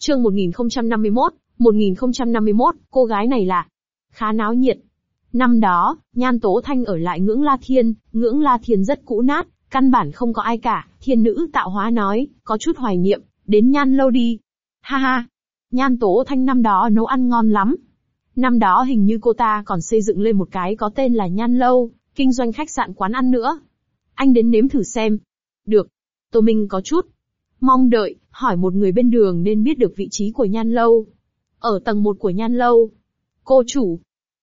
Chương 1051, cô gái này là khá náo nhiệt. Năm đó, Nhan Tố Thanh ở lại Ngưỡng La Thiên rất cũ nát, căn bản không có ai cả. Thiên nữ tạo hóa nói, có chút hoài niệm, đến Nhan lâu đi. Ha ha, Nhan Tố Thanh năm đó nấu ăn ngon lắm. Năm đó hình như cô ta còn xây dựng lên một cái có tên là Nhan lâu, kinh doanh khách sạn quán ăn nữa. Anh đến nếm thử xem. Được. Tô Minh có chút mong đợi, hỏi một người bên đường nên biết được vị trí của Nhan lâu. Ở tầng 1 của Nhan lâu. Cô chủ.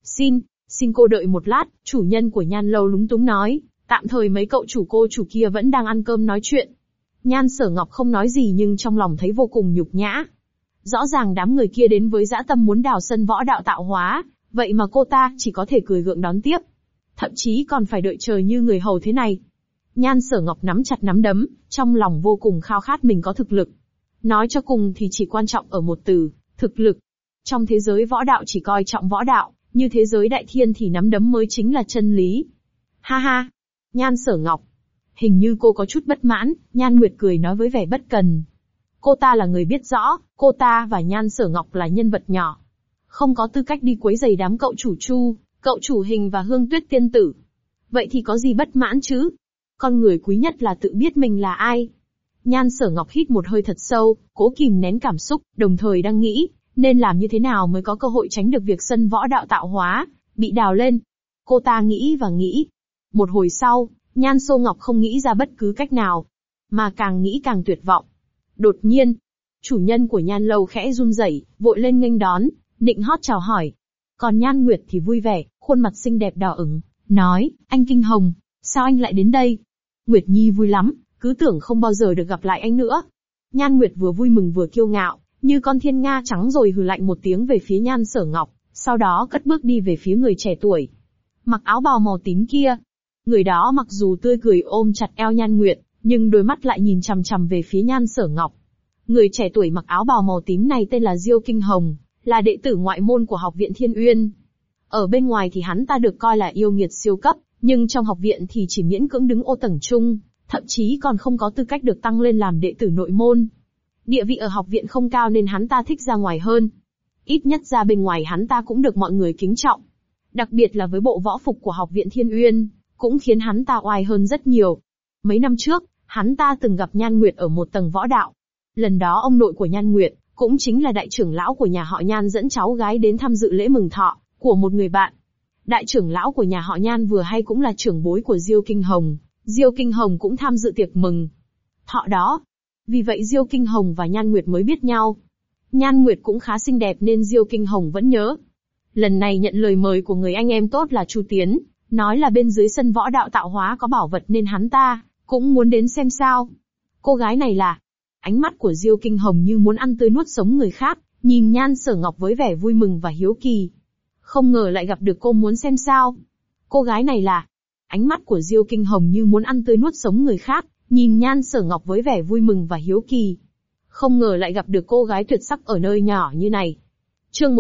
Xin cô đợi một lát, chủ nhân của Nhan lâu lúng túng nói, tạm thời mấy cậu chủ cô chủ kia vẫn đang ăn cơm nói chuyện. Nhan Sở Ngọc không nói gì nhưng trong lòng thấy vô cùng nhục nhã. Rõ ràng đám người kia đến với dã tâm muốn đào sân võ đạo tạo hóa, vậy mà cô ta chỉ có thể cười gượng đón tiếp. Thậm chí còn phải đợi chờ như người hầu thế này. Nhan Sở Ngọc nắm chặt nắm đấm, trong lòng vô cùng khao khát mình có thực lực. Nói cho cùng thì chỉ quan trọng ở một từ, thực lực. Trong thế giới võ đạo chỉ coi trọng võ đạo, như thế giới đại thiên thì nắm đấm mới chính là chân lý. Ha ha, Nhan Sở Ngọc. Hình như cô có chút bất mãn, Nhan Nguyệt cười nói với vẻ bất cần. Cô ta là người biết rõ, cô ta và Nhan Sở Ngọc là nhân vật nhỏ. Không có tư cách đi quấy rầy đám cậu chủ Chu, cậu chủ Hình và Hương Tuyết tiên tử. Vậy thì có gì bất mãn chứ? Con người quý nhất là tự biết mình là ai. Nhan Sở Ngọc hít một hơi thật sâu, cố kìm nén cảm xúc, đồng thời đang nghĩ, nên làm như thế nào mới có cơ hội tránh được việc sân võ đạo tạo hóa bị đào lên. Cô ta nghĩ và nghĩ. Một hồi sau, Nhan Sở Ngọc không nghĩ ra bất cứ cách nào, mà càng nghĩ càng tuyệt vọng. Đột nhiên, chủ nhân của Nhan lâu khẽ run rẩy, vội lên nghênh đón, định hót chào hỏi. Còn Nhan Nguyệt thì vui vẻ, khuôn mặt xinh đẹp đỏ ửng, nói, anh Kinh Hồng, sao anh lại đến đây? Nguyệt Nhi vui lắm, cứ tưởng không bao giờ được gặp lại anh nữa. Nhan Nguyệt vừa vui mừng vừa kiêu ngạo, như con thiên nga trắng rồi hừ lạnh một tiếng về phía Nhan Sở Ngọc, sau đó cất bước đi về phía người trẻ tuổi. Mặc áo bào màu tím kia. Người đó mặc dù tươi cười ôm chặt eo Nhan Nguyệt, nhưng đôi mắt lại nhìn chằm chằm về phía Nhan Sở Ngọc. Người trẻ tuổi mặc áo bào màu tím này tên là Diêu Kinh Hồng, là đệ tử ngoại môn của Học viện Thiên Uyên. Ở bên ngoài thì hắn ta được coi là yêu nghiệt siêu cấp, nhưng trong học viện thì chỉ miễn cưỡng đứng ô tầng trung, thậm chí còn không có tư cách được tăng lên làm đệ tử nội môn. Địa vị ở học viện không cao nên hắn ta thích ra ngoài hơn. Ít nhất ra bên ngoài hắn ta cũng được mọi người kính trọng. Đặc biệt là với bộ võ phục của Học viện Thiên Uyên, cũng khiến hắn ta oai hơn rất nhiều. Mấy năm trước, hắn ta từng gặp Nhan Nguyệt ở một tầng võ đạo. Lần đó ông nội của Nhan Nguyệt, cũng chính là đại trưởng lão của nhà họ Nhan dẫn cháu gái đến tham dự lễ mừng thọ của một người bạn. Đại trưởng lão của nhà họ Nhan vừa hay cũng là trưởng bối của Diêu Kinh Hồng, Diêu Kinh Hồng cũng tham dự tiệc mừng thọ đó. Vì vậy Diêu Kinh Hồng và Nhan Nguyệt mới biết nhau. Nhan Nguyệt cũng khá xinh đẹp nên Diêu Kinh Hồng vẫn nhớ. Lần này nhận lời mời của người anh em tốt là Chu Tiến, nói là bên dưới sân võ đạo tạo hóa có bảo vật nên hắn ta cũng muốn đến xem sao. Cô gái này là... Ánh mắt của Diêu Kinh Hồng như muốn ăn tươi nuốt sống người khác, nhìn Nhan Sở Ngọc với vẻ vui mừng và hiếu kỳ. Không ngờ lại gặp được cô muốn xem sao. Cô gái này là... Ánh mắt của Diêu Kinh Hồng như muốn ăn tươi nuốt sống người khác, nhìn Nhan Sở Ngọc với vẻ vui mừng và hiếu kỳ. Không ngờ lại gặp được cô gái tuyệt sắc ở nơi nhỏ như này. Chương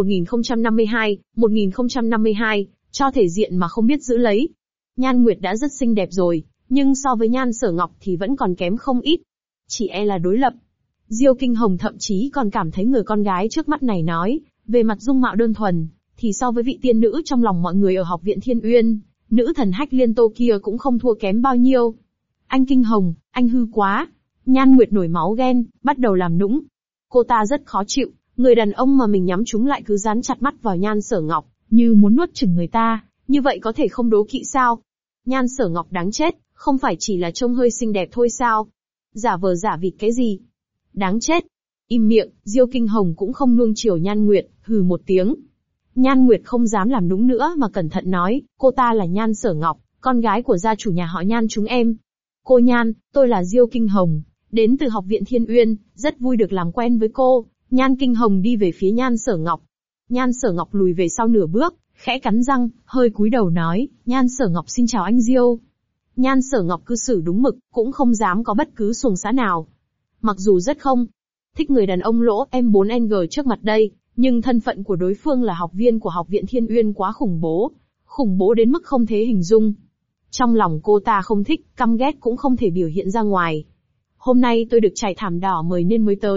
1052, cho thể diện mà không biết giữ lấy. Nhan Nguyệt đã rất xinh đẹp rồi, nhưng so với Nhan Sở Ngọc thì vẫn còn kém không ít. Chỉ e là đối lập. Diêu Kinh Hồng thậm chí còn cảm thấy người con gái trước mắt này nói, về mặt dung mạo đơn thuần, thì so với vị tiên nữ trong lòng mọi người ở Học viện Thiên Uyên, nữ thần Hách Liên Tô kia cũng không thua kém bao nhiêu. Anh Kinh Hồng, anh hư quá. Nhan Nguyệt nổi máu ghen, bắt đầu làm nũng. Cô ta rất khó chịu, người đàn ông mà mình nhắm trúng lại cứ dán chặt mắt vào Nhan Sở Ngọc, như muốn nuốt chửng người ta, như vậy có thể không đố kỵ sao? Nhan Sở Ngọc đáng chết, không phải chỉ là trông hơi xinh đẹp thôi sao? Giả vờ giả vịt cái gì? Đáng chết. Im miệng, Diêu Kinh Hồng cũng không nuông chiều Nhan Nguyệt, hừ một tiếng. Nhan Nguyệt không dám làm nũng nữa mà cẩn thận nói, cô ta là Nhan Sở Ngọc, con gái của gia chủ nhà họ Nhan chúng em. Cô Nhan, tôi là Diêu Kinh Hồng, đến từ Học viện Thiên Uyên, rất vui được làm quen với cô. Nhan Kinh Hồng đi về phía Nhan Sở Ngọc. Nhan Sở Ngọc lùi về sau nửa bước, khẽ cắn răng, hơi cúi đầu nói, Nhan Sở Ngọc xin chào anh Diêu. Nhan Sở Ngọc cư xử đúng mực, cũng không dám có bất cứ xuồng xã nào. Mặc dù rất không thích người đàn ông lỗ M4NG trước mặt đây, nhưng thân phận của đối phương là học viên của Học viện Thiên Uyên quá khủng bố đến mức không thể hình dung. Trong lòng cô ta không thích, căm ghét cũng không thể biểu hiện ra ngoài. Hôm nay tôi được trải thảm đỏ mời nên mới tới,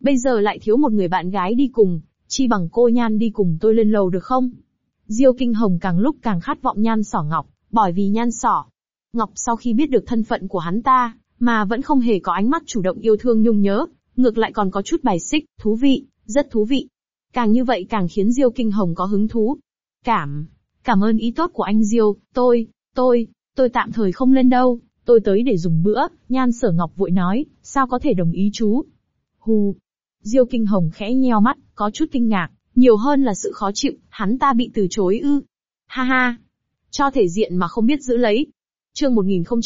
Bây giờ lại thiếu một người bạn gái đi cùng, chi bằng cô Nhan đi cùng tôi lên lầu được không? Diêu Kinh Hồng càng lúc càng khát vọng Nhan Sỏ Ngọc, bởi vì Nhan Sỏ Ngọc sau khi biết được thân phận của hắn ta, mà vẫn không hề có ánh mắt chủ động yêu thương nhung nhớ, ngược lại còn có chút bài xích, thú vị, rất thú vị. Càng như vậy càng khiến Diêu Kinh Hồng có hứng thú. Cảm ơn ý tốt của anh Diêu, tôi tạm thời không lên đâu, tôi tới để dùng bữa, Nhan Sở Ngọc vội nói, sao có thể đồng ý chú? Hù. Diêu Kinh Hồng khẽ nheo mắt, có chút kinh ngạc, nhiều hơn là sự khó chịu, hắn ta bị từ chối ư? Ha ha. Cho thể diện mà không biết giữ lấy. Chương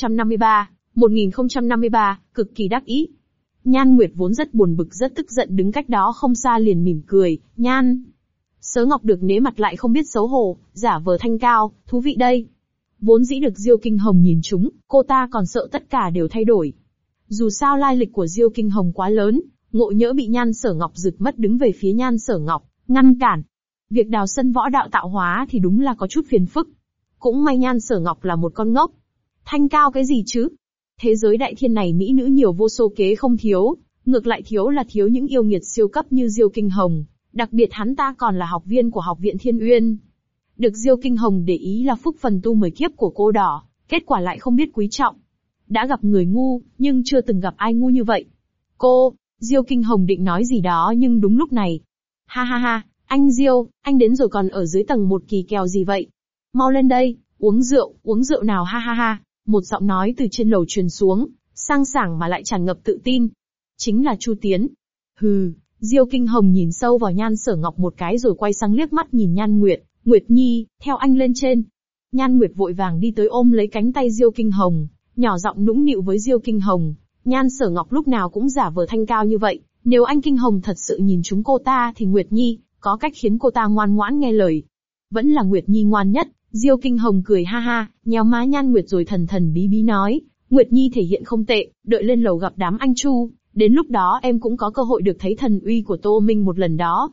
1053, cực kỳ đắc ý. Nhan Nguyệt vốn rất buồn bực rất tức giận đứng cách đó không xa liền mỉm cười, Nhan Sớ Ngọc được nể mặt lại không biết xấu hổ, giả vờ thanh cao, thú vị đây. Vốn dĩ được Diêu Kinh Hồng nhìn trúng, cô ta còn sợ tất cả đều thay đổi. Dù sao lai lịch của Diêu Kinh Hồng quá lớn, ngộ nhỡ bị Nhan Sở Ngọc rực mất đứng về phía Nhan Sở Ngọc, ngăn cản. Việc đào sân võ đạo tạo hóa thì đúng là có chút phiền phức. Cũng may Nhan Sở Ngọc là một con ngốc. Thanh cao cái gì chứ? Thế giới đại thiên này mỹ nữ nhiều vô số kế không thiếu, ngược lại thiếu là thiếu những yêu nghiệt siêu cấp như Diêu Kinh Hồng, đặc biệt hắn ta còn là học viên của Học viện Thiên Uyên. Được Diêu Kinh Hồng để ý là phúc phần tu 10 kiếp của cô đỏ, kết quả lại không biết quý trọng. Đã gặp người ngu, nhưng chưa từng gặp ai ngu như vậy. Diêu Kinh Hồng định nói gì đó nhưng đúng lúc này. Ha ha ha, anh Diêu, anh đến rồi còn ở dưới tầng 1 kỳ kèo gì vậy? Mau lên đây, uống rượu nào ha ha ha. Một giọng nói từ trên lầu truyền xuống, sang sảng mà lại tràn ngập tự tin. Chính là Chu Tiến. Hừ, Diêu Kinh Hồng nhìn sâu vào Nhan Sở Ngọc một cái rồi quay sang liếc mắt nhìn Nhan Nguyệt, Nguyệt Nhi, theo anh lên trên. Nhan Nguyệt vội vàng đi tới ôm lấy cánh tay Diêu Kinh Hồng, nhỏ giọng nũng nịu với Diêu Kinh Hồng. Nhan Sở Ngọc lúc nào cũng giả vờ thanh cao như vậy, nếu anh Kinh Hồng thật sự nhìn chúng cô ta thì Nguyệt Nhi, có cách khiến cô ta ngoan ngoãn nghe lời. Vẫn là Nguyệt Nhi ngoan nhất. Diêu Kinh Hồng cười ha ha, nhéo má Nhan Nguyệt rồi thần thần bí bí nói, Nguyệt Nhi thể hiện không tệ, đợi lên lầu gặp đám anh Chu, đến lúc đó em cũng có cơ hội được thấy thần uy của Tô Minh một lần đó.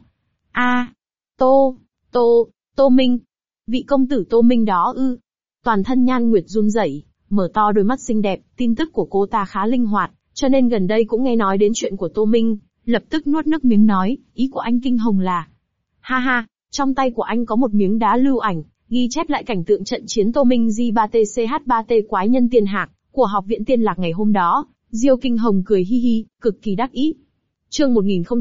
Tô Minh, vị công tử Tô Minh đó ư? Toàn thân Nhan Nguyệt run rẩy, mở to đôi mắt xinh đẹp, tin tức của cô ta khá linh hoạt, cho nên gần đây cũng nghe nói đến chuyện của Tô Minh, lập tức nuốt nước miếng nói, ý của anh Kinh Hồng là, ha ha, trong tay của anh có một miếng đá lưu ảnh, ghi chép lại cảnh tượng trận chiến Tô Minh J3TCH3T quái nhân tiên hạc của Học viện Tiên Lạc ngày hôm đó. Diêu Kinh Hồng cười hi hi, cực kỳ đắc ý. Chương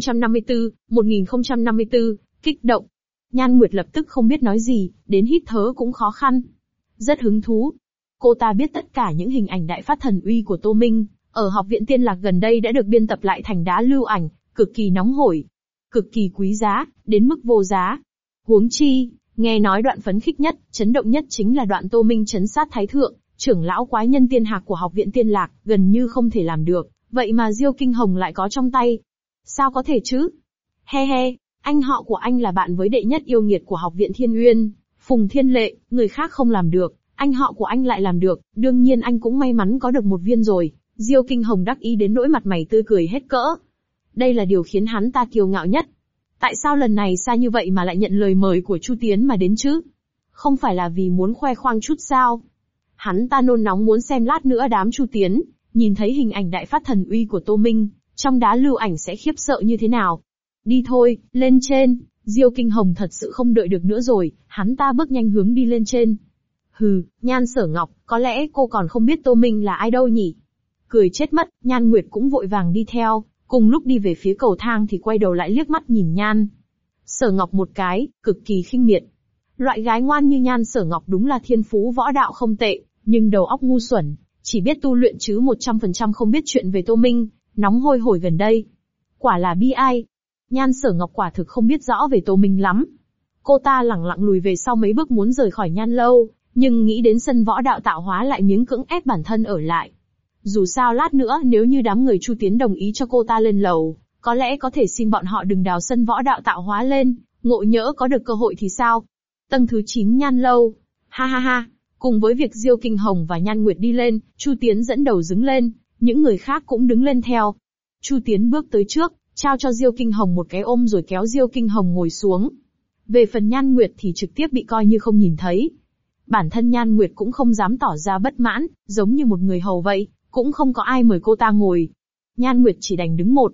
1054, kích động. Nhan Nguyệt lập tức không biết nói gì, đến hít thở cũng khó khăn. Rất hứng thú. Cô ta biết tất cả những hình ảnh đại phát thần uy của Tô Minh, ở Học viện Tiên Lạc gần đây đã được biên tập lại thành đá lưu ảnh, cực kỳ nóng hổi, cực kỳ quý giá, đến mức vô giá. Huống chi, nghe nói đoạn phấn khích nhất, chấn động nhất chính là đoạn Tô Minh trấn sát Thái Thượng, trưởng lão quái nhân tiên hạc của Học viện Tiên Lạc, gần như không thể làm được, vậy mà Diêu Kinh Hồng lại có trong tay. Sao có thể chứ? He he, anh họ của anh là bạn với đệ nhất yêu nghiệt của Học viện Thiên Uyên, Phùng Thiên Lệ, người khác không làm được, anh họ của anh lại làm được, đương nhiên anh cũng may mắn có được một viên rồi. Diêu Kinh Hồng đắc ý đến nỗi mặt mày tươi cười hết cỡ. Đây là điều khiến hắn ta kiêu ngạo nhất. Tại sao lần này xa như vậy mà lại nhận lời mời của Chu Tiến mà đến chứ? Không phải là vì muốn khoe khoang chút sao? Hắn ta nôn nóng muốn xem lát nữa đám Chu Tiến, nhìn thấy hình ảnh đại phát thần uy của Tô Minh, trong đá lưu ảnh sẽ khiếp sợ như thế nào. Đi thôi, lên trên. Diêu Kinh Hồng thật sự không đợi được nữa rồi, hắn ta bước nhanh hướng đi lên trên. Hừ, Nhan Sở Ngọc, có lẽ cô còn không biết Tô Minh là ai đâu nhỉ? Cười chết mất, Nhan Nguyệt cũng vội vàng đi theo, cùng lúc đi về phía cầu thang thì quay đầu lại liếc mắt nhìn Nhan Sở Ngọc một cái, cực kỳ khinh miệt. Loại gái ngoan như Nhan Sở Ngọc đúng là thiên phú võ đạo không tệ, nhưng đầu óc ngu xuẩn, chỉ biết tu luyện chứ 100% không biết chuyện về Tô Minh, nóng hôi hổi gần đây. Quả là bi ai. Nhan Sở Ngọc quả thực không biết rõ về Tô Minh lắm. Cô ta lẳng lặng lùi về sau mấy bước muốn rời khỏi Nhan lâu, nhưng nghĩ đến sân võ đạo tạo hóa lại miếng cưỡng ép bản thân ở lại. Dù sao lát nữa nếu như đám người Chu Tiến đồng ý cho cô ta lên lầu, có lẽ có thể xin bọn họ đừng đào sân võ đạo tạo hóa lên, ngộ nhỡ có được cơ hội thì sao? Tầng thứ 9 Nhan lâu. Ha ha ha, cùng với việc Diêu Kinh Hồng và Nhan Nguyệt đi lên, Chu Tiến dẫn đầu đứng lên, những người khác cũng đứng lên theo. Chu Tiến bước tới trước, trao cho Diêu Kinh Hồng một cái ôm rồi kéo Diêu Kinh Hồng ngồi xuống. Về phần Nhan Nguyệt thì trực tiếp bị coi như không nhìn thấy. Bản thân Nhan Nguyệt cũng không dám tỏ ra bất mãn, giống như một người hầu vậy, cũng không có ai mời cô ta ngồi. Nhan Nguyệt chỉ đành đứng một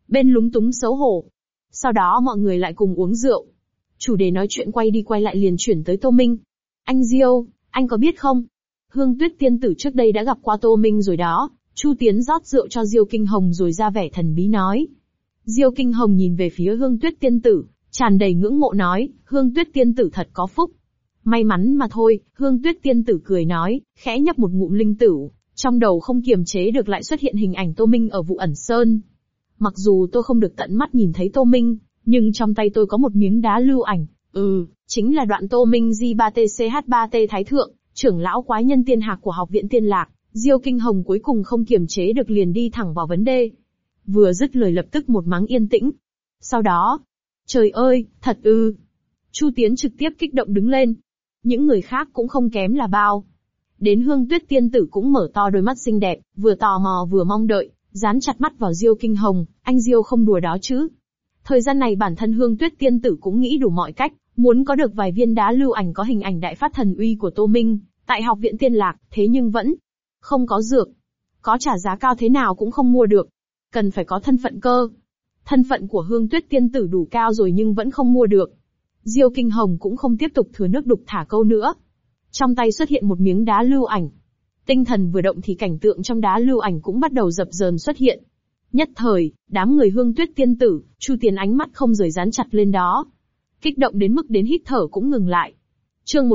bên lúng túng xấu hổ. Sau đó mọi người lại cùng uống rượu. Chủ đề nói chuyện quay đi quay lại liền chuyển tới Tô Minh. Anh Diêu, anh có biết không? Hương Tuyết tiên tử trước đây đã gặp qua Tô Minh rồi đó. Chu Tiến rót rượu cho Diêu Kinh Hồng rồi ra vẻ thần bí nói. Diêu Kinh Hồng nhìn về phía Hương Tuyết tiên tử, tràn đầy ngưỡng mộ nói, Hương Tuyết tiên tử thật có phúc. May mắn mà thôi, Hương Tuyết tiên tử cười nói, khẽ nhấp một ngụm linh tửu, trong đầu không kiềm chế được lại xuất hiện hình ảnh Tô Minh ở Vụ Ẩn Sơn. Mặc dù tôi không được tận mắt nhìn thấy Tô Minh, nhưng trong tay tôi có một miếng đá lưu ảnh, chính là đoạn Tô Minh J3TCH3T Thái Thượng, trưởng lão quái nhân tiên hạc của Học viện Tiên Lạc. Diêu Kinh Hồng cuối cùng không kiềm chế được liền đi thẳng vào vấn đề. Vừa dứt lời lập tức một máng yên tĩnh. Sau đó, trời ơi, thật ư. Chu Tiến trực tiếp kích động đứng lên. Những người khác cũng không kém là bao. Đến Hương Tuyết tiên tử cũng mở to đôi mắt xinh đẹp, vừa tò mò vừa mong đợi, dán chặt mắt vào Diêu Kinh Hồng, anh Diêu không đùa đó chứ. Thời gian này bản thân Hương Tuyết tiên tử cũng nghĩ đủ mọi cách, muốn có được vài viên đá lưu ảnh có hình ảnh đại phát thần uy của Tô Minh, tại Học viện Tiên Lạc, thế nhưng vẫn không có dược. Có trả giá cao thế nào cũng không mua được. Cần phải có thân phận cơ. Thân phận của Hương Tuyết tiên tử đủ cao rồi nhưng vẫn không mua được. Diêu Kinh Hồng cũng không tiếp tục thừa nước đục thả câu nữa. Trong tay xuất hiện một miếng đá lưu ảnh. Tinh thần vừa động thì cảnh tượng trong đá lưu ảnh cũng bắt đầu dập dờn xuất hiện. Nhất thời, đám người Hương Tuyết tiên tử, Chu Tiến ánh mắt không rời dán chặt lên đó. Kích động đến mức đến hít thở cũng ngừng lại. Chương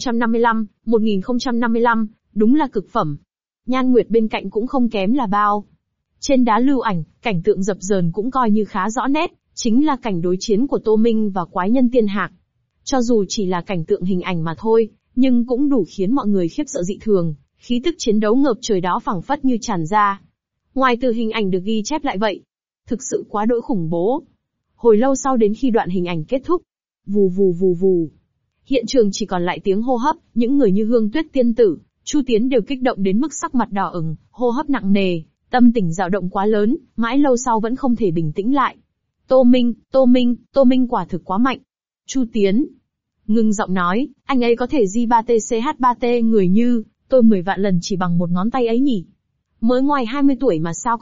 1055, đúng là cực phẩm. Nhan Nguyệt bên cạnh cũng không kém là bao. Trên đá lưu ảnh, cảnh tượng dập dờn cũng coi như khá rõ nét, chính là cảnh đối chiến của Tô Minh và quái nhân tiên hạc. Cho dù chỉ là cảnh tượng hình ảnh mà thôi, nhưng cũng đủ khiến mọi người khiếp sợ dị thường, khí tức chiến đấu ngập trời đó phảng phất như tràn ra. Ngoài từ hình ảnh được ghi chép lại vậy, thực sự quá đỗi khủng bố. Hồi lâu sau đến khi đoạn hình ảnh kết thúc, vù vù vù vù, hiện trường chỉ còn lại tiếng hô hấp, những người như Hương Tuyết tiên tử, Chu Tiến đều kích động đến mức sắc mặt đỏ ửng, hô hấp nặng nề, tâm tình dao động quá lớn, mãi lâu sau vẫn không thể bình tĩnh lại. Tô Minh quả thực quá mạnh. Chu Tiến ngưng giọng nói, anh ấy có thể J3TCH3T người như tôi 10 vạn lần chỉ bằng một ngón tay ấy nhỉ. Mới ngoài 20 tuổi mà sao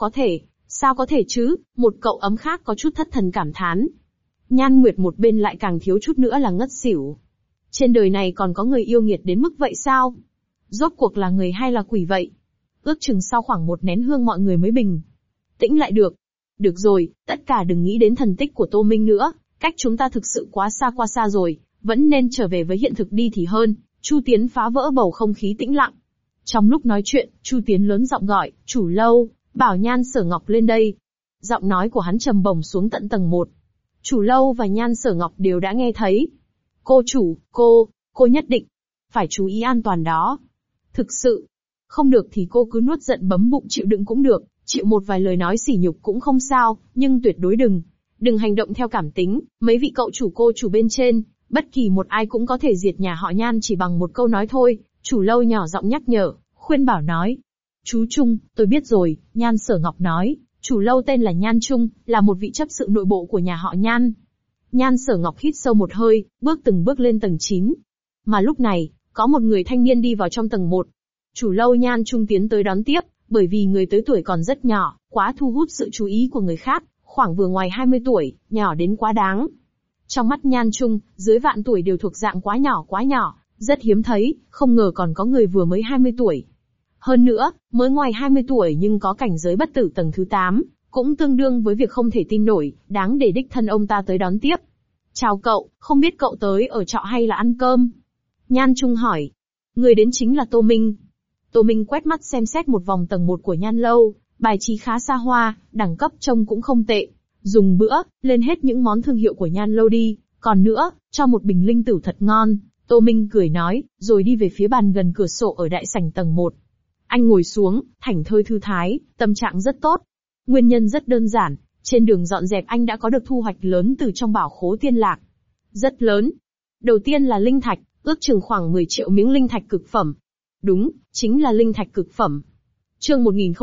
có thể chứ, một cậu ấm khác có chút thất thần cảm thán. Nhan Nguyệt một bên lại càng thiếu chút nữa là ngất xỉu. Trên đời này còn có người yêu nghiệt đến mức vậy sao? Rốt cuộc là người hay là quỷ vậy? Ước chừng sau khoảng một nén hương mọi người mới bình tĩnh lại được. Được rồi, tất cả đừng nghĩ đến thần tích của Tô Minh nữa, cách chúng ta thực sự quá xa rồi, vẫn nên trở về với hiện thực đi thì hơn. Chu Tiến phá vỡ bầu không khí tĩnh lặng. Trong lúc nói chuyện, Chu Tiến lớn giọng gọi, chủ lâu, bảo Nhan Sở Ngọc lên đây. Giọng nói của hắn trầm bổng xuống tận tầng 1. Chủ lâu và Nhan Sở Ngọc đều đã nghe thấy. Cô chủ, cô nhất định phải chú ý an toàn đó. Thực sự, không được thì cô cứ nuốt giận bấm bụng chịu đựng cũng được, chịu một vài lời nói sỉ nhục cũng không sao, nhưng tuyệt đối đừng hành động theo cảm tính, mấy vị cậu chủ cô chủ bên trên, bất kỳ một ai cũng có thể diệt nhà họ Nhan chỉ bằng một câu nói thôi. Chủ lâu nhỏ giọng nhắc nhở, khuyên bảo nói. Chú Trung, tôi biết rồi, Nhan Sở Ngọc nói, chủ lâu tên là Nhan Trung, là một vị chấp sự nội bộ của nhà họ Nhan. Nhan Sở Ngọc hít sâu một hơi, từng bước lên tầng 9. Mà lúc này, có một người thanh niên đi vào trong tầng 1. Chủ lâu Nhan Trung tiến tới đón tiếp, bởi vì người tới tuổi còn rất nhỏ, quá thu hút sự chú ý của người khác, khoảng vừa ngoài 20 tuổi, nhỏ đến quá đáng. Trong mắt Nhan Trung, dưới vạn tuổi đều thuộc dạng quá nhỏ, rất hiếm thấy, không ngờ còn có người vừa mới 20 tuổi. Hơn nữa, mới ngoài 20 tuổi nhưng có cảnh giới bất tử tầng thứ 8, cũng tương đương với việc không thể tin nổi, đáng để đích thân ông ta tới đón tiếp. Chào cậu, không biết cậu tới ở trọ hay là ăn cơm? Nhan Trung hỏi. Người đến chính là Tô Minh. Tô Minh quét mắt xem xét một vòng tầng 1 của Nhan Lâu, bài trí khá xa hoa, đẳng cấp trông cũng không tệ. Dùng bữa, lên hết những món thương hiệu của Nhan Lâu đi, còn nữa, cho một bình linh tửu thật ngon. Tô Minh cười nói, rồi đi về phía bàn gần cửa sổ ở đại sảnh tầng 1. Anh ngồi xuống, thảnh thơi thư thái, tâm trạng rất tốt. Nguyên nhân rất đơn giản, trên đường dọn dẹp anh đã có được thu hoạch lớn từ trong bảo khố Tiên Lạc. Rất lớn. Đầu tiên là linh thạch, ước chừng khoảng 10 triệu miếng linh thạch cực phẩm. Đúng, chính là linh thạch cực phẩm. Chương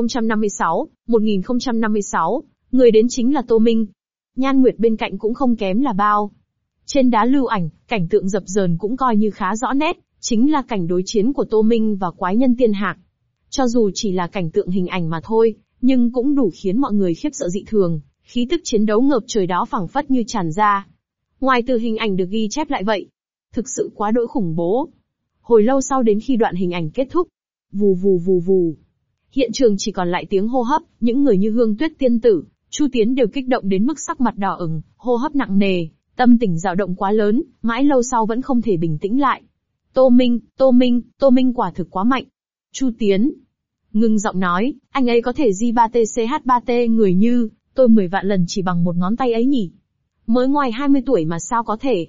1056, người đến chính là Tô Minh. Nhan Nguyệt bên cạnh cũng không kém là bao. Trên đá lưu ảnh, cảnh tượng dập dờn cũng coi như khá rõ nét, chính là cảnh đối chiến của Tô Minh và quái nhân tiên hạc. Cho dù chỉ là cảnh tượng hình ảnh mà thôi, nhưng cũng đủ khiến mọi người khiếp sợ dị thường, Khí tức chiến đấu ngập trời đó phảng phất như tràn ra. Ngoài từ hình ảnh được ghi chép lại vậy. Thực sự quá đỗi khủng bố. Hồi lâu sau đến khi đoạn hình ảnh kết thúc. Vù vù vù vù. Hiện trường chỉ còn lại tiếng hô hấp, những người như Hương Tuyết tiên tử, Chu Tiến đều kích động đến mức sắc mặt đỏ ửng, hô hấp nặng nề, tâm tình dao động quá lớn, mãi lâu sau vẫn không thể bình tĩnh lại. Tô Minh quả thực quá mạnh. Chu Tiến ngưng giọng nói, anh ấy có thể J3TCH3T người như, tôi 10 vạn lần chỉ bằng một ngón tay ấy nhỉ. Mới ngoài 20 tuổi mà sao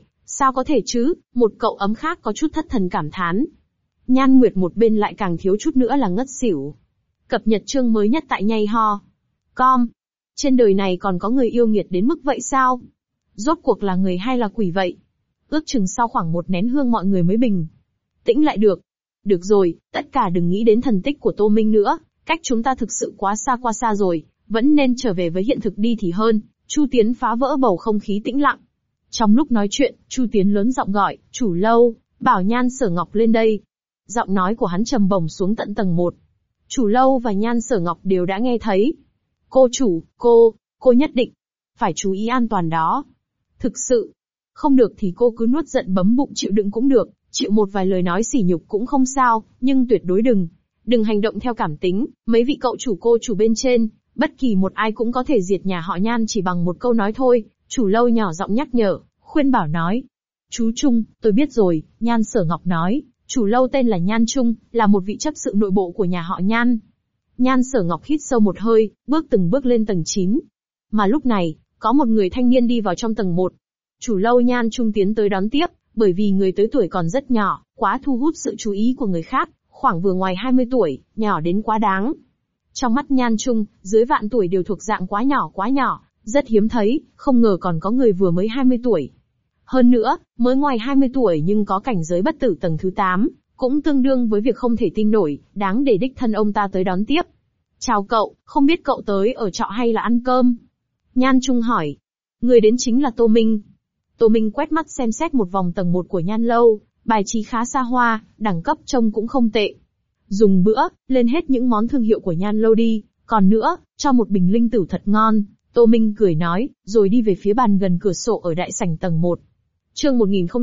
có thể chứ, một cậu ấm khác có chút thất thần cảm thán. Nhan Nguyệt một bên lại càng thiếu chút nữa là ngất xỉu. Cập nhật chương mới nhất tại Nhây Ho. Com. Trên đời này còn có người yêu nghiệt đến mức vậy sao? Rốt cuộc là người hay là quỷ vậy? Ước chừng sau khoảng một nén hương mọi người mới bình tĩnh lại được. Được rồi, tất cả đừng nghĩ đến thần tích của Tô Minh nữa, cách chúng ta thực sự quá xa rồi, vẫn nên trở về với hiện thực đi thì hơn. Chu Tiến phá vỡ bầu không khí tĩnh lặng. Trong lúc nói chuyện, Chu Tiến lớn giọng gọi, chủ lâu, bảo Nhan Sở Ngọc lên đây. Giọng nói của hắn trầm bổng xuống tận tầng 1. Chủ lâu và Nhan Sở Ngọc đều đã nghe thấy. Cô chủ, cô nhất định phải chú ý an toàn đó. Thực sự, không được thì cô cứ nuốt giận bấm bụng chịu đựng cũng được, chịu một vài lời nói sỉ nhục cũng không sao, nhưng tuyệt đối đừng hành động theo cảm tính, mấy vị cậu chủ cô chủ bên trên, bất kỳ một ai cũng có thể diệt nhà họ Nhan chỉ bằng một câu nói thôi. Chủ lâu nhỏ giọng nhắc nhở, khuyên bảo nói. Chú Trung, tôi biết rồi, Nhan Sở Ngọc nói, chủ lâu tên là Nhan Trung, là một vị chấp sự nội bộ của nhà họ Nhan. Nhan Sở Ngọc hít sâu một hơi, từng bước lên tầng 9. Mà lúc này, có một người thanh niên đi vào trong tầng 1. Chủ lâu Nhan Trung tiến tới đón tiếp, bởi vì người tới tuổi còn rất nhỏ, quá thu hút sự chú ý của người khác, khoảng vừa ngoài 20 tuổi, nhỏ đến quá đáng. Trong mắt Nhan Trung, dưới vạn tuổi đều thuộc dạng quá nhỏ, rất hiếm thấy, không ngờ còn có người vừa mới 20 tuổi. Hơn nữa, mới ngoài 20 tuổi nhưng có cảnh giới bất tử tầng thứ 8, cũng tương đương với việc không thể tin nổi, đáng để đích thân ông ta tới đón tiếp. Chào cậu, không biết cậu tới ở trọ hay là ăn cơm? Nhan Trung hỏi. Người đến chính là Tô Minh. Tô Minh quét mắt xem xét một vòng tầng 1 của Nhan lâu, bài trí khá xa hoa, đẳng cấp trông cũng không tệ. Dùng bữa, lên hết những món thương hiệu của Nhan lâu đi, còn nữa, cho một bình linh tửu thật ngon. Tô Minh cười nói, rồi đi về phía bàn gần cửa sổ ở đại sảnh tầng 1. Chương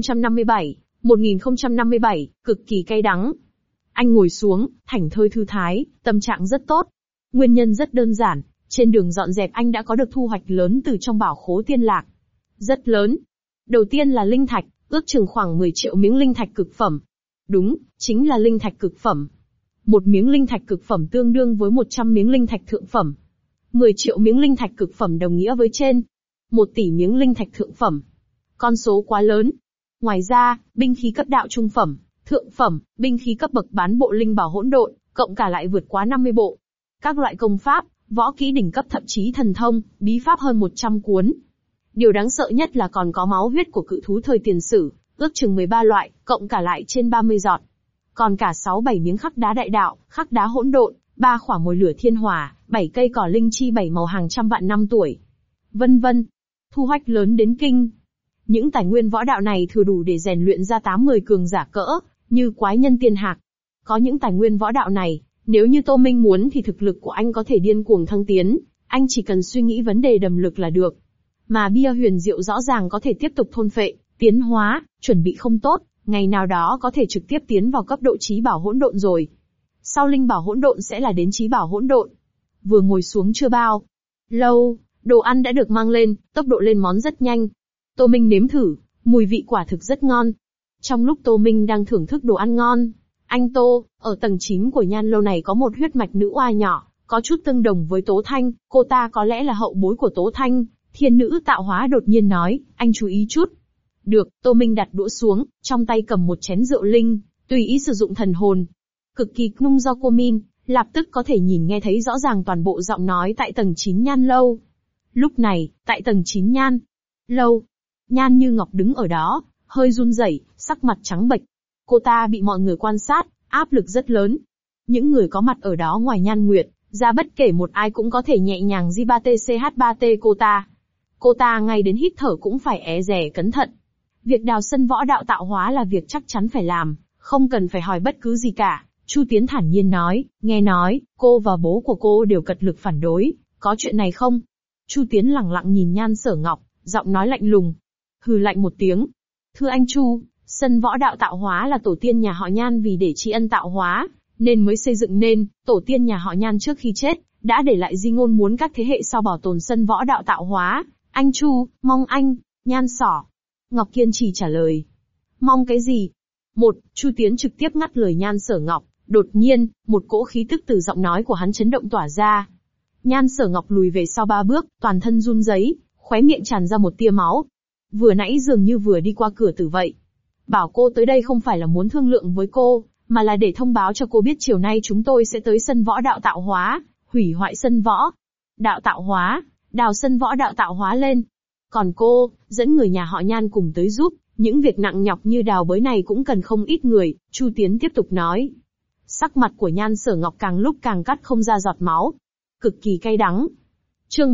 1057, cực kỳ cay đắng. Anh ngồi xuống, thảnh thơi thư thái, tâm trạng rất tốt. Nguyên nhân rất đơn giản, trên đường dọn dẹp anh đã có được thu hoạch lớn từ trong bảo khố tiên lạc. Rất lớn. Đầu tiên là linh thạch, ước chừng khoảng 10 triệu miếng linh thạch cực phẩm. Đúng, chính là linh thạch cực phẩm. Một miếng linh thạch cực phẩm tương đương với 100 miếng linh thạch thượng phẩm. 10 triệu miếng linh thạch cực phẩm đồng nghĩa với trên 1 tỷ miếng linh thạch thượng phẩm. Con số quá lớn. Ngoài ra, binh khí cấp đạo trung phẩm, thượng phẩm, binh khí cấp bậc bán bộ linh bảo hỗn độn, cộng cả lại vượt quá 50 bộ. Các loại công pháp, võ kỹ đỉnh cấp thậm chí thần thông, bí pháp hơn 100 cuốn. Điều đáng sợ nhất là còn có máu huyết của cự thú thời tiền sử, ước chừng 13 loại, cộng cả lại trên 30 giọt. Còn cả 6-7 miếng khắc đá đại đạo, khắc đá hỗn độn, 3 khỏa mồi lửa thiên hỏa, 7 cây cỏ linh chi 7 màu hàng trăm vạn năm tuổi. Vân vân. Thu hoạch lớn đến kinh. Những tài nguyên võ đạo này thừa đủ để rèn luyện ra 8-10 cường giả cỡ, như quái nhân tiên hạc. Có những tài nguyên võ đạo này, nếu như Tô Minh muốn thì thực lực của anh có thể điên cuồng thăng tiến, anh chỉ cần suy nghĩ vấn đề đầm lực là được. Mà bia huyền diệu rõ ràng có thể tiếp tục thôn phệ, tiến hóa, chuẩn bị không tốt, ngày nào đó có thể trực tiếp tiến vào cấp độ trí bảo hỗn độn rồi. Sau linh bảo hỗn độn sẽ là đến trí bảo hỗn độn. Vừa ngồi xuống chưa bao lâu, đồ ăn đã được mang lên, tốc độ lên món rất nhanh. Tô Minh nếm thử, mùi vị quả thực rất ngon. Trong lúc Tô Minh đang thưởng thức đồ ăn ngon, anh Tô, ở tầng 9 của Nhan lâu này có một huyết mạch nữ oa nhỏ, có chút tương đồng với Tố Thanh, cô ta có lẽ là hậu bối của Tố Thanh. Thiên nữ tạo hóa đột nhiên nói, anh chú ý chút. Được, Tô Minh đặt đũa xuống, trong tay cầm một chén rượu linh, tùy ý sử dụng thần hồn. Cực kỳ nung do cô Min, lập tức có thể nhìn nghe thấy rõ ràng toàn bộ giọng nói tại tầng 9 Nhan lâu. Lúc này, tại tầng 9 Nhan lâu, Nhan Như Ngọc đứng ở đó, hơi run rẩy, sắc mặt trắng bệch. Cô ta bị mọi người quan sát, áp lực rất lớn. Những người có mặt ở đó ngoài Nhan Nguyệt, ra bất kể một ai cũng có thể nhẹ nhàng J3TCH3T cô ta. Cô ta ngay đến hít thở cũng phải é dè cẩn thận. Việc đào sân võ đạo tạo hóa là việc chắc chắn phải làm, không cần phải hỏi bất cứ gì cả. Chu Tiến thản nhiên nói, nghe nói, cô và bố của cô đều cật lực phản đối, có chuyện này không? Chu Tiến lẳng lặng nhìn Nhan Sở Ngọc, giọng nói lạnh lùng. Hừ lạnh một tiếng. Thưa anh Chu, sân võ đạo tạo hóa là tổ tiên nhà họ Nhan vì để tri ân tạo hóa, nên mới xây dựng nên, tổ tiên nhà họ Nhan trước khi chết, đã để lại di ngôn muốn các thế hệ sau bảo tồn sân võ đạo tạo hóa. Anh Chu, mong anh, Nhan Sỏ. Ngọc kiên trì trả lời. Mong cái gì? Chu Tiến trực tiếp ngắt lời Nhan Sở Ngọc. Đột nhiên, một cỗ khí tức từ giọng nói của hắn chấn động tỏa ra. Nhan Sở Ngọc lùi về sau 3 bước, toàn thân run rẩy, khóe miệng tràn ra một tia máu. Vừa nãy dường như vừa đi qua cửa tử vậy. Bảo cô tới đây không phải là muốn thương lượng với cô, mà là để thông báo cho cô biết chiều nay chúng tôi sẽ tới sân võ đạo tạo hóa, hủy hoại sân võ đạo tạo hóa, đào sân võ đạo tạo hóa lên. Còn cô, dẫn người nhà họ Nhan cùng tới giúp, những việc nặng nhọc như đào bới này cũng cần không ít người, Chu Tiến tiếp tục nói. Sắc mặt của Nhan Sở Ngọc càng lúc càng cắt không ra giọt máu. Cực kỳ cay đắng. Chương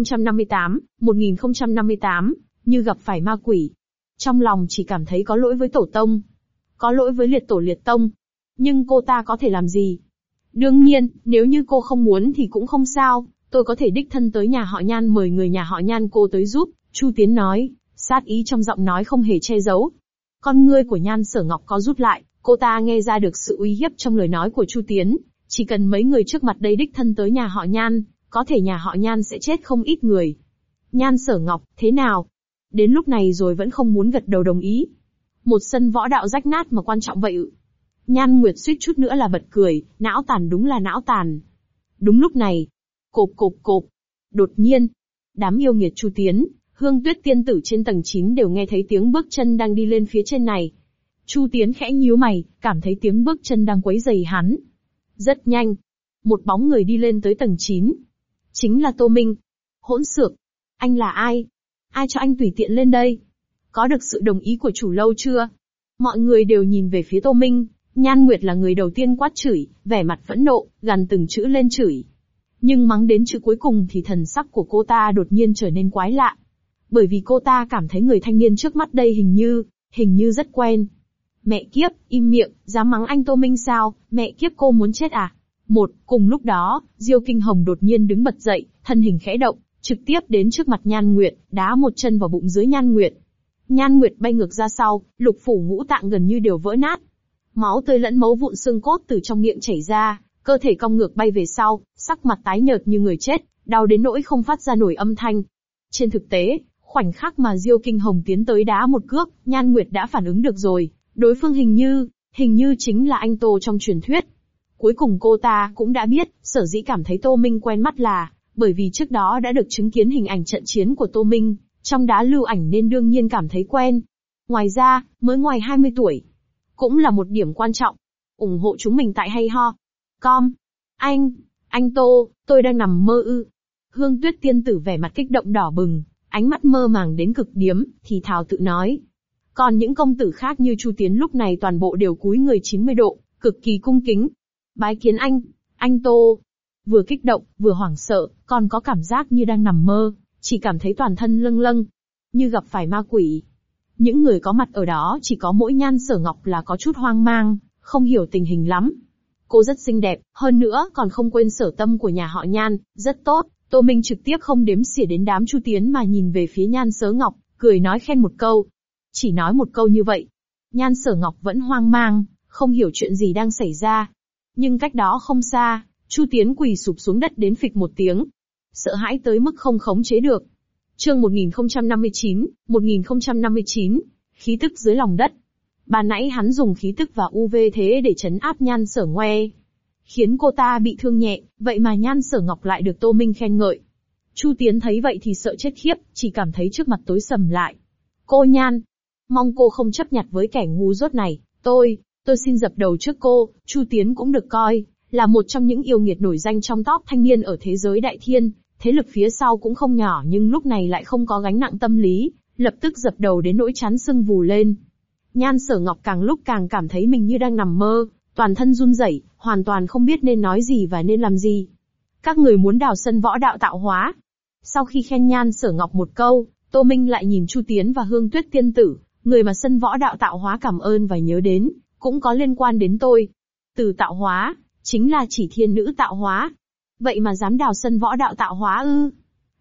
1058, như gặp phải ma quỷ. Trong lòng chỉ cảm thấy có lỗi với tổ tông. Có lỗi với liệt tổ liệt tông. Nhưng cô ta có thể làm gì? Đương nhiên, nếu như cô không muốn thì cũng không sao, tôi có thể đích thân tới nhà họ Nhan mời người nhà họ Nhan cô tới giúp, Chu Tiến nói, sát ý trong giọng nói không hề che giấu. Con ngươi của Nhan Sở Ngọc có rút lại, cô ta nghe ra được sự uy hiếp trong lời nói của Chu Tiến, chỉ cần mấy người trước mặt đây đích thân tới nhà họ Nhan, có thể nhà họ Nhan sẽ chết không ít người. Nhan Sở Ngọc, thế nào? Đến lúc này rồi vẫn không muốn gật đầu đồng ý. Một sân võ đạo rách nát mà quan trọng vậy ư? Nhan Nguyệt suýt chút nữa là bật cười, não tàn đúng là não tàn. Đúng lúc này, cộp cộp cộp. Đột nhiên, đám yêu nghiệt Chu Tiến, Hương Tuyết tiên tử trên tầng 9 đều nghe thấy tiếng bước chân đang đi lên phía trên này. Chu Tiến khẽ nhíu mày, cảm thấy tiếng bước chân đang quấy rầy hắn. Rất nhanh, một bóng người đi lên tới tầng 9. Chính là Tô Minh. Hỗn xược. Anh là ai? Ai cho anh tùy tiện lên đây? Có được sự đồng ý của chủ lâu chưa? Mọi người đều nhìn về phía Tô Minh. Nhan Nguyệt là người đầu tiên quát chửi, vẻ mặt phẫn nộ, gằn từng chữ lên chửi. Nhưng mắng đến chữ cuối cùng thì thần sắc của cô ta đột nhiên trở nên quái lạ. Bởi vì cô ta cảm thấy người thanh niên trước mắt đây hình như rất quen. Mẹ kiếp, im miệng, dám mắng anh Tô Minh sao, mẹ kiếp cô muốn chết à? Cùng lúc đó, Diêu Kinh Hồng đột nhiên đứng bật dậy, thân hình khẽ động, trực tiếp đến trước mặt Nhan Nguyệt, đá một chân vào bụng dưới Nhan Nguyệt. Nhan Nguyệt bay ngược ra sau, lục phủ ngũ tạng gần như đều vỡ nát. Máu tươi lẫn mấu vụn xương cốt từ trong miệng chảy ra, cơ thể cong ngược bay về sau, sắc mặt tái nhợt như người chết, đau đến nỗi không phát ra nổi âm thanh. Trên thực tế, khoảnh khắc mà Diêu Kinh Hồng tiến tới đá một cước, Nhan Nguyệt đã phản ứng được rồi, đối phương hình như chính là anh Tô trong truyền thuyết. Cuối cùng cô ta cũng đã biết, sở dĩ cảm thấy Tô Minh quen mắt là, bởi vì trước đó đã được chứng kiến hình ảnh trận chiến của Tô Minh, trong đá lưu ảnh nên đương nhiên cảm thấy quen. Ngoài ra, mới ngoài 20 tuổi. Cũng là một điểm quan trọng. ủng hộ chúng mình tại hay ho. Com. Anh Tô, tôi đang nằm mơ ư. Hương Tuyết tiên tử vẻ mặt kích động đỏ bừng, ánh mắt mơ màng đến cực điếm, thì thào tự nói. Còn những công tử khác như Chu Tiến lúc này toàn bộ đều cúi người 90 độ, cực kỳ cung kính. Bái kiến anh Tô. Vừa kích động, vừa hoảng sợ, còn có cảm giác như đang nằm mơ, chỉ cảm thấy toàn thân lâng lâng, như gặp phải ma quỷ. Những người có mặt ở đó chỉ có mỗi Nhan Sở Ngọc là có chút hoang mang, không hiểu tình hình lắm. Cô rất xinh đẹp, hơn nữa còn không quên sở tâm của nhà họ Nhan, rất tốt. Tô Minh trực tiếp không đếm xỉa đến đám Chu Tiến mà nhìn về phía Nhan Sở Ngọc, cười nói khen một câu. Chỉ nói một câu như vậy. Nhan Sở Ngọc vẫn hoang mang, không hiểu chuyện gì đang xảy ra. Nhưng cách đó không xa, Chu Tiến quỳ sụp xuống đất đến phịch một tiếng. Sợ hãi tới mức không khống chế được. Chương 1059, khí tức dưới lòng đất. Ban nãy hắn dùng khí tức và UV thế để trấn áp Nhan Sở Ngoe, khiến cô ta bị thương nhẹ, vậy mà Nhan Sở Ngọc lại được Tô Minh khen ngợi. Chu Tiến thấy vậy thì sợ chết khiếp, chỉ cảm thấy trước mặt tối sầm lại. Cô Nhan, mong cô không chấp nhặt với kẻ ngu dốt này, tôi xin dập đầu trước cô. Chu Tiến cũng được coi là một trong những yêu nghiệt nổi danh trong top thanh niên ở thế giới đại thiên, thế lực phía sau cũng không nhỏ nhưng lúc này lại không có gánh nặng tâm lý, lập tức dập đầu đến nỗi trán sưng vù lên. Nhan Sở Ngọc càng lúc càng cảm thấy mình như đang nằm mơ, toàn thân run rẩy, hoàn toàn không biết nên nói gì và nên làm gì. Các người muốn đào sân võ đạo tạo hóa. Sau khi khen Nhan Sở Ngọc một câu, Tô Minh lại nhìn Chu Tiến và Hương Tuyết tiên tử, người mà sân võ đạo tạo hóa cảm ơn và nhớ đến, cũng có liên quan đến tôi. Từ tạo hóa, chính là chỉ thiên nữ tạo hóa. Vậy mà dám đào sân võ đạo tạo hóa ư?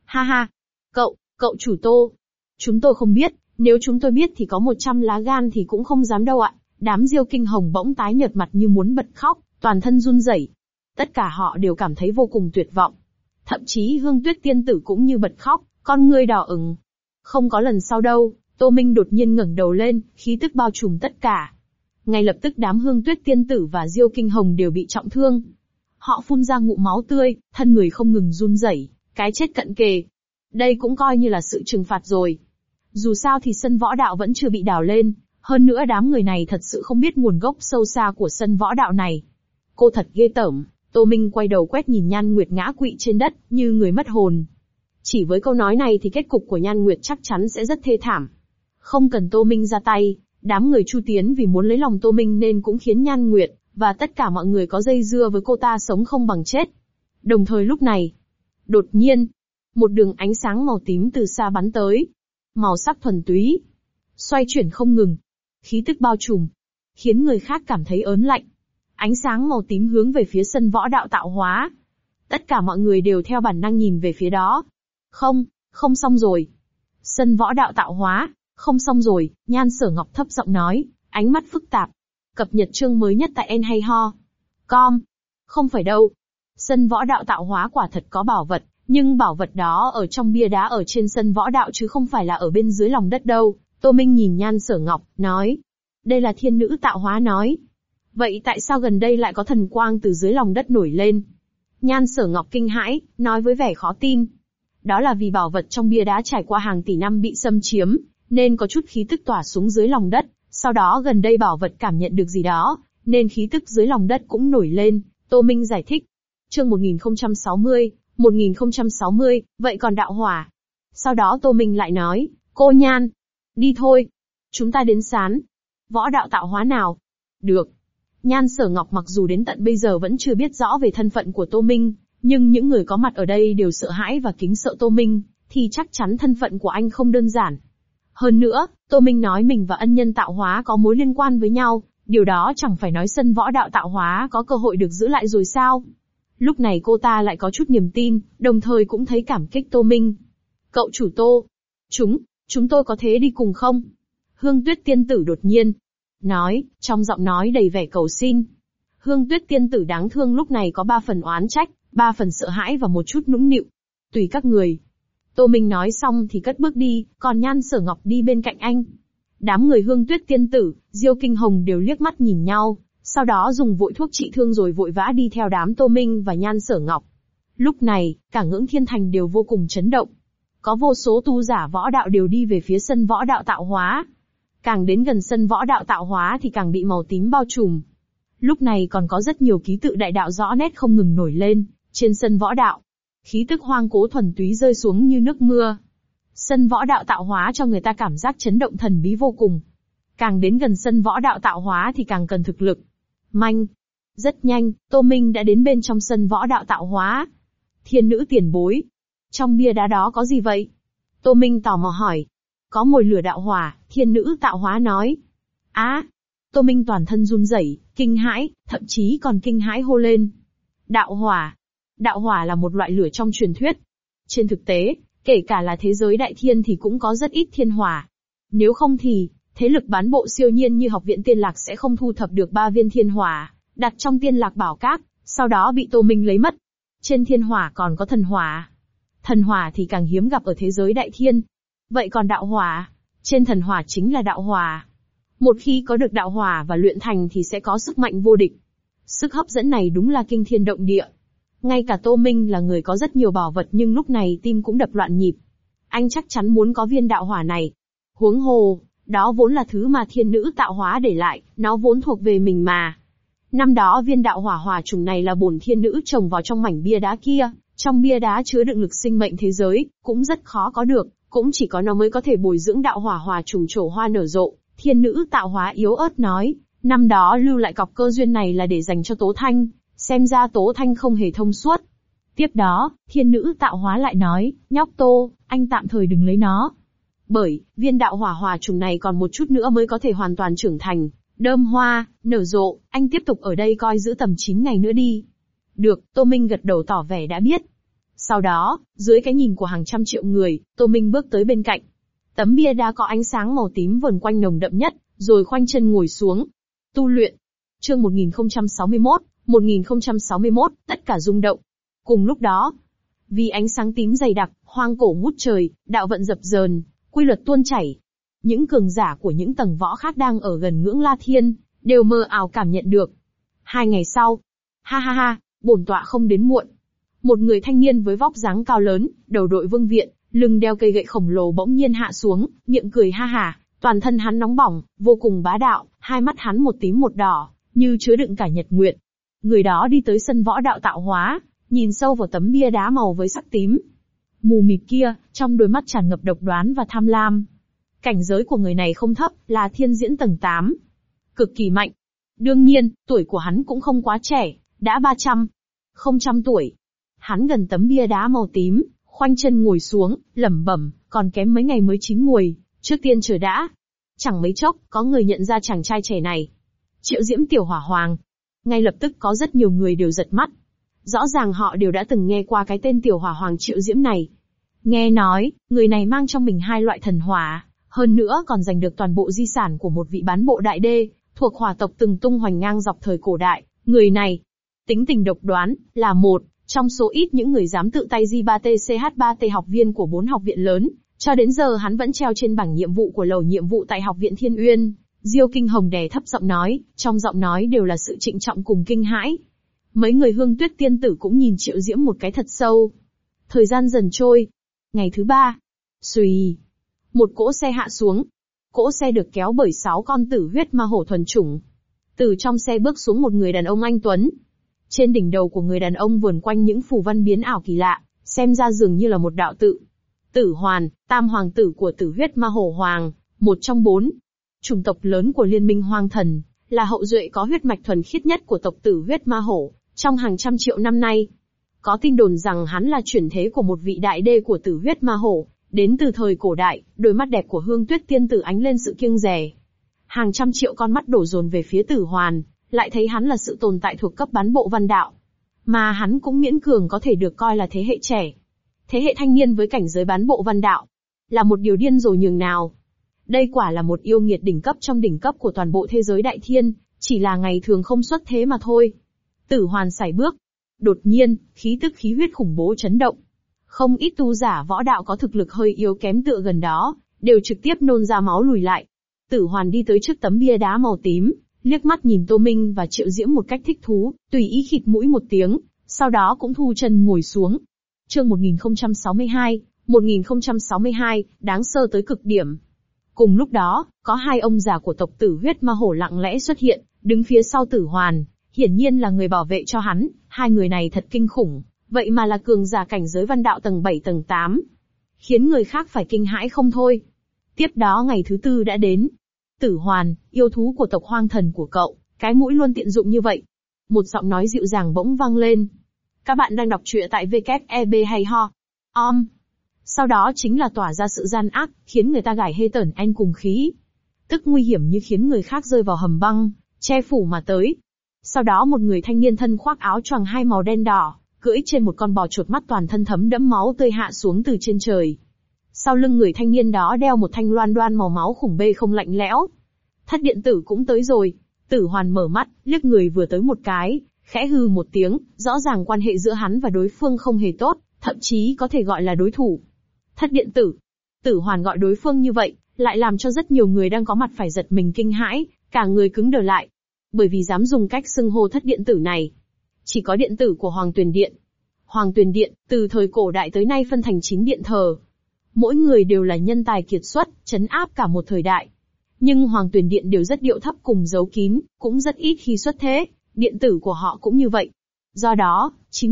Ha ha. Cậu chủ Tô. Chúng tôi không biết, nếu chúng tôi biết thì có 100 lá gan thì cũng không dám đâu ạ. Đám Diêu Kinh Hồng bỗng tái nhợt mặt như muốn bật khóc, toàn thân run rẩy. Tất cả họ đều cảm thấy vô cùng tuyệt vọng. Thậm chí Hương Tuyết tiên tử cũng như bật khóc, con ngươi đỏ ửng. Không có lần sau đâu, Tô Minh đột nhiên ngẩng đầu lên, khí tức bao trùm tất cả. Ngay lập tức đám Hương Tuyết tiên tử và Diêu Kinh Hồng đều bị trọng thương. Họ phun ra ngụm máu tươi, thân người không ngừng run rẩy, cái chết cận kề. Đây cũng coi như là sự trừng phạt rồi. Dù sao thì sân võ đạo vẫn chưa bị đào lên, hơn nữa đám người này thật sự không biết nguồn gốc sâu xa của sân võ đạo này. Cô thật ghê tởm. Tô Minh quay đầu quét nhìn Nhan Nguyệt ngã quỵ trên đất, như người mất hồn. Chỉ với câu nói này thì kết cục của Nhan Nguyệt chắc chắn sẽ rất thê thảm. Không cần Tô Minh ra tay, đám người Chu Tiến vì muốn lấy lòng Tô Minh nên cũng khiến Nhan Nguyệt và tất cả mọi người có dây dưa với cô ta sống không bằng chết. Đồng thời lúc này, đột nhiên, một đường ánh sáng màu tím từ xa bắn tới. Màu sắc thuần túy, xoay chuyển không ngừng, khí tức bao trùm, khiến người khác cảm thấy ớn lạnh. Ánh sáng màu tím hướng về phía sân võ đạo tạo hóa. Tất cả mọi người đều theo bản năng nhìn về phía đó. Không xong rồi. Sân võ đạo tạo hóa, không xong rồi, Nhan Sở Ngọc thấp giọng nói, ánh mắt phức tạp. Cập nhật chương mới nhất tại En hay ho. Com. Không phải đâu. Sân võ đạo tạo hóa quả thật có bảo vật, nhưng bảo vật đó ở trong bia đá ở trên sân võ đạo chứ không phải là ở bên dưới lòng đất đâu. Tô Minh nhìn Nhan Sở Ngọc, nói. Đây là thiên nữ tạo hóa nói. Vậy tại sao gần đây lại có thần quang từ dưới lòng đất nổi lên? Nhan Sở Ngọc kinh hãi, nói với vẻ khó tin. Đó là vì bảo vật trong bia đá trải qua hàng tỷ năm bị xâm chiếm, nên có chút khí tức tỏa xuống dưới lòng đất, sau đó gần đây bảo vật cảm nhận được gì đó, nên khí tức dưới lòng đất cũng nổi lên, Tô Minh giải thích. Chương 1060, vậy còn đạo hỏa? Sau đó Tô Minh lại nói, cô Nhan, đi thôi, chúng ta đến sán võ đạo tạo hóa nào? Được. Nhan Sở Ngọc mặc dù đến tận bây giờ vẫn chưa biết rõ về thân phận của Tô Minh, nhưng những người có mặt ở đây đều sợ hãi và kính sợ Tô Minh, thì chắc chắn thân phận của anh không đơn giản. Hơn nữa, Tô Minh nói mình và ân nhân tạo hóa có mối liên quan với nhau, điều đó chẳng phải nói sân võ đạo tạo hóa có cơ hội được giữ lại rồi sao? Lúc này cô ta lại có chút niềm tin, đồng thời cũng thấy cảm kích Tô Minh. Cậu chủ Tô, chúng tôi có thế đi cùng không? Hương Tuyết tiên tử đột nhiên nói, trong giọng nói đầy vẻ cầu xin. Hương Tuyết tiên tử đáng thương lúc này có 3 phần oán trách, 3 phần sợ hãi và một chút nũng nịu. Tùy các người. Tô Minh nói xong thì cất bước đi, còn Nhan Sở Ngọc đi bên cạnh anh. Đám người Hương Tuyết tiên tử, Diêu Kinh Hồng đều liếc mắt nhìn nhau, sau đó dùng vội thuốc trị thương rồi vội vã đi theo đám Tô Minh và Nhan Sở Ngọc. Lúc này, cả Ngưỡng Thiên Thành đều vô cùng chấn động. Có vô số tu giả võ đạo đều đi về phía sân võ đạo tạo hóa. Càng đến gần sân võ đạo tạo hóa thì càng bị màu tím bao trùm. Lúc này còn có rất nhiều ký tự đại đạo rõ nét không ngừng nổi lên, trên sân võ đạo. Khí tức hoang cố thuần túy rơi xuống như nước mưa. Sân võ đạo tạo hóa cho người ta cảm giác chấn động thần bí vô cùng. Càng đến gần sân võ đạo tạo hóa thì càng cần thực lực. Rất nhanh, Tô Minh đã đến bên trong sân võ đạo tạo hóa. Thiên nữ tiền bối. Trong bia đá đó có gì vậy? Tô Minh tò mò hỏi. Có mồi lửa đạo hỏa, thiên nữ tạo hóa nói. Tô Minh toàn thân run rẩy, kinh hãi, thậm chí còn kinh hãi hô lên. Đạo hỏa. Đạo hỏa là một loại lửa trong truyền thuyết. Trên thực tế, kể cả là thế giới đại thiên thì cũng có rất ít thiên hỏa. Nếu không thì, thế lực bán bộ siêu nhiên như Học viện Tiên Lạc sẽ không thu thập được 3 viên thiên hỏa, đặt trong Tiên Lạc Bảo Các, sau đó bị Tô Minh lấy mất. Trên thiên hỏa còn có thần hỏa. Thần hỏa thì càng hiếm gặp ở thế giới đại thiên. Vậy còn đạo hỏa? Trên thần hỏa chính là đạo hỏa. Một khi có được đạo hỏa và luyện thành thì sẽ có sức mạnh vô địch. Sức hấp dẫn này đúng là kinh thiên động địa. Ngay cả Tô Minh là người có rất nhiều bảo vật nhưng lúc này tim cũng đập loạn nhịp. Anh chắc chắn muốn có viên đạo hỏa này. Huống hồ, đó vốn là thứ mà thiên nữ tạo hóa để lại, nó vốn thuộc về mình mà. Năm đó viên đạo hỏa hỏa trùng này là bổn thiên nữ trồng vào trong mảnh bia đá kia, trong bia đá chứa đựng lực sinh mệnh thế giới, cũng rất khó có được, cũng chỉ có nó mới có thể bồi dưỡng đạo hỏa hỏa trùng trổ hoa nở rộ. Thiên nữ tạo hóa yếu ớt nói, năm đó lưu lại cọc cơ duyên này là để dành cho Tố Thanh, xem ra Tố Thanh không hề thông suốt. Tiếp đó, thiên nữ tạo hóa lại nói, nhóc Tô, anh tạm thời đừng lấy nó. Bởi, viên đạo hỏa hỏa trùng này còn một chút nữa mới có thể hoàn toàn trưởng thành, đơm hoa, nở rộ, anh tiếp tục ở đây coi giữ tầm 9 ngày nữa đi. Được, Tô Minh gật đầu tỏ vẻ đã biết. Sau đó, dưới cái nhìn của hàng trăm triệu người, Tô Minh bước tới bên cạnh. Tấm bia đá có ánh sáng màu tím vờn quanh nồng đậm nhất, rồi khoanh chân ngồi xuống. Tu luyện. Chương 1061, tất cả rung động. Cùng lúc đó, vì ánh sáng tím dày đặc, hoang cổ ngút trời, đạo vận dập dờn, quy luật tuôn chảy. Những cường giả của những tầng võ khác đang ở gần ngưỡng La Thiên, đều mơ ảo cảm nhận được. 2 ngày sau, ha ha ha, bổn tọa không đến muộn. Một người thanh niên với vóc dáng cao lớn, đầu đội vương viện, lưng đeo cây gậy khổng lồ bỗng nhiên hạ xuống, miệng cười ha hả, toàn thân hắn nóng bỏng, vô cùng bá đạo, hai mắt hắn một tím một đỏ, như chứa đựng cả nhật nguyệt. Người đó đi tới sân võ đạo tạo hóa, nhìn sâu vào tấm bia đá màu với sắc tím. Mù mịt kia, trong đôi mắt tràn ngập độc đoán và tham lam. Cảnh giới của người này không thấp, là thiên diễn tầng 8. Cực kỳ mạnh. Đương nhiên, tuổi của hắn cũng không quá trẻ, đã 300 tuổi. Hắn gần tấm bia đá màu tím, khoanh chân ngồi xuống, lẩm bẩm, còn kém mấy ngày mới chín muồi, trước tiên chờ đã. Chẳng mấy chốc, có người nhận ra chàng trai trẻ này. Triệu Diễm Tiểu Hỏa Hoàng. Ngay lập tức có rất nhiều người đều giật mắt. Rõ ràng họ đều đã từng nghe qua cái tên Tiểu Hỏa Hoàng Triệu Diễm này. Nghe nói, người này mang trong mình 2 loại thần hỏa, hơn nữa còn giành được toàn bộ di sản của một vị bán bộ đại đê, thuộc hỏa tộc từng tung hoành ngang dọc thời cổ đại. Người này, tính tình độc đoán, là một trong số ít những người dám tự tay J3TCH3T học viên của 4 học viện lớn. Cho đến giờ hắn vẫn treo trên bảng nhiệm vụ của lầu nhiệm vụ tại học viện Thiên Uyên. Diêu Kinh Hồng đè thấp giọng nói, trong giọng nói đều là sự trịnh trọng cùng kinh hãi. Mấy người Hương Tuyết tiên tử cũng nhìn Triệu Diễm một cái thật sâu. Thời gian dần trôi. Ngày thứ 3. Xùy. Một cỗ xe hạ xuống. Cỗ xe được kéo bởi 6 con tử huyết ma hổ thuần chủng. Từ trong xe bước xuống một người đàn ông anh tuấn. Trên đỉnh đầu của người đàn ông vườn quanh những phù văn biến ảo kỳ lạ, xem ra dường như là một đạo tự. Tử Hoàn, tam hoàng tử của tử huyết ma hổ hoàng, một trong 4 chủng tộc lớn của liên minh hoang thần, là hậu duệ có huyết mạch thuần khiết nhất của tộc tử huyết ma hổ, trong hàng trăm triệu năm nay. Có tin đồn rằng hắn là chuyển thế của một vị đại đê của tử huyết ma hổ, đến từ thời cổ đại, đôi mắt đẹp của Hương Tuyết tiên tử ánh lên sự kiêng dè. Hàng trăm triệu con mắt đổ dồn về phía Tử Hoàn, lại thấy hắn là sự tồn tại thuộc cấp bán bộ văn đạo. Mà hắn cũng miễn cường có thể được coi là thế hệ trẻ. Thế hệ thanh niên với cảnh giới bán bộ văn đạo. Là một điều điên rồ nhường nào. Đây quả là một yêu nghiệt đỉnh cấp trong đỉnh cấp của toàn bộ thế giới đại thiên, chỉ là ngày thường không xuất thế mà thôi. Tử Hoàn sải bước. Đột nhiên, khí tức khí huyết khủng bố chấn động. Không ít tu giả võ đạo có thực lực hơi yếu kém tựa gần đó, đều trực tiếp nôn ra máu lùi lại. Tử Hoàn đi tới trước tấm bia đá màu tím, liếc mắt nhìn Tô Minh và Triệu Diễm một cách thích thú, tùy ý khịt mũi một tiếng, sau đó cũng thu chân ngồi xuống. Chương 1062, đáng sơ tới cực điểm. Cùng lúc đó, có 2 ông già của tộc tử huyết ma hổ lặng lẽ xuất hiện, đứng phía sau Tử Hoàn, hiển nhiên là người bảo vệ cho hắn. 2 người này thật kinh khủng, vậy mà là cường giả cảnh giới văn đạo tầng 7 tầng 8. Khiến người khác phải kinh hãi không thôi. Tiếp đó ngày thứ 4 đã đến. Tử Hoàn, yêu thú của tộc hoang thần của cậu, cái mũi luôn tiện dụng như vậy. Một giọng nói dịu dàng bỗng vang lên. Các bạn đang đọc truyện tại WEB hay ho. Sau đó chính là tỏa ra sự gian ác, khiến người ta gải hê tởn anh cùng khí. Tức nguy hiểm như khiến người khác rơi vào hầm băng, che phủ mà tới. Sau đó một người thanh niên thân khoác áo choàng 2 màu đen đỏ, cưỡi trên một con bò chuột mắt toàn thân thấm đẫm máu tươi hạ xuống từ trên trời. Sau lưng người thanh niên đó đeo một thanh loan đoan màu máu khủng bê không lạnh lẽo. Thất điện tử cũng tới rồi. Tử Hoàn mở mắt, liếc người vừa tới một cái, khẽ hừ một tiếng, rõ ràng quan hệ giữa hắn và đối phương không hề tốt, thậm chí có thể gọi là đối thủ. Thất điện tử. Tử Hoàn gọi đối phương như vậy, lại làm cho rất nhiều người đang có mặt phải giật mình kinh hãi, cả người cứng đờ lại. Bởi vì dám dùng cách xưng hô thất điện tử này. Chỉ có điện tử của Hoàng Tuyền Điện. Hoàng Tuyền Điện, từ thời cổ đại tới nay phân thành 9 điện thờ. Mỗi người đều là nhân tài kiệt xuất, trấn áp cả một thời đại. Nhưng Hoàng Tuyền Điện đều rất điệu thấp cùng giấu kín, cũng rất ít khi xuất thế, điện tử của họ cũng như vậy. Do đó,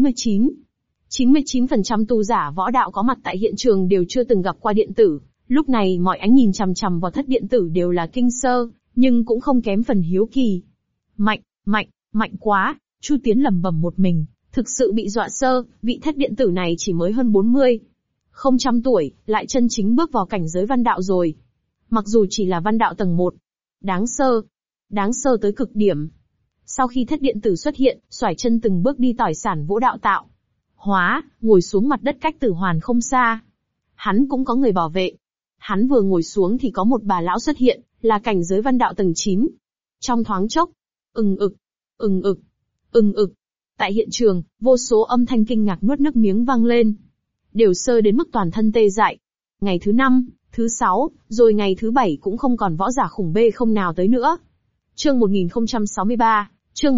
99% tu giả võ đạo có mặt tại hiện trường đều chưa từng gặp qua điện tử. Lúc này mọi ánh nhìn chằm chằm vào thất điện tử đều là kinh sơ, nhưng cũng không kém phần hiếu kỳ. Mạnh quá, Chu Tiến lẩm bẩm một mình, thực sự bị dọa sơ, vị thất điện tử này chỉ mới hơn 40 tuổi, lại chân chính bước vào cảnh giới văn đạo rồi. Mặc dù chỉ là văn đạo tầng 1. Đáng sơ tới cực điểm. Sau khi thất điện tử xuất hiện, xoải chân từng bước đi tỏi sản vỗ đạo tạo. hóa, ngồi xuống mặt đất cách Tử Hoàn không xa. Hắn cũng có người bảo vệ. Hắn vừa ngồi xuống thì có một bà lão xuất hiện, là cảnh giới văn đạo tầng 9. Trong thoáng chốc, ừng ực, ừng ực, ừng ực. Tại hiện trường, vô số âm thanh kinh ngạc nuốt nước miếng vang lên. Đều sơ đến mức toàn thân tê dại. Ngày thứ 5, thứ 6, rồi ngày thứ 7 cũng không còn võ giả khủng bê không nào tới nữa. Chương 1063, chương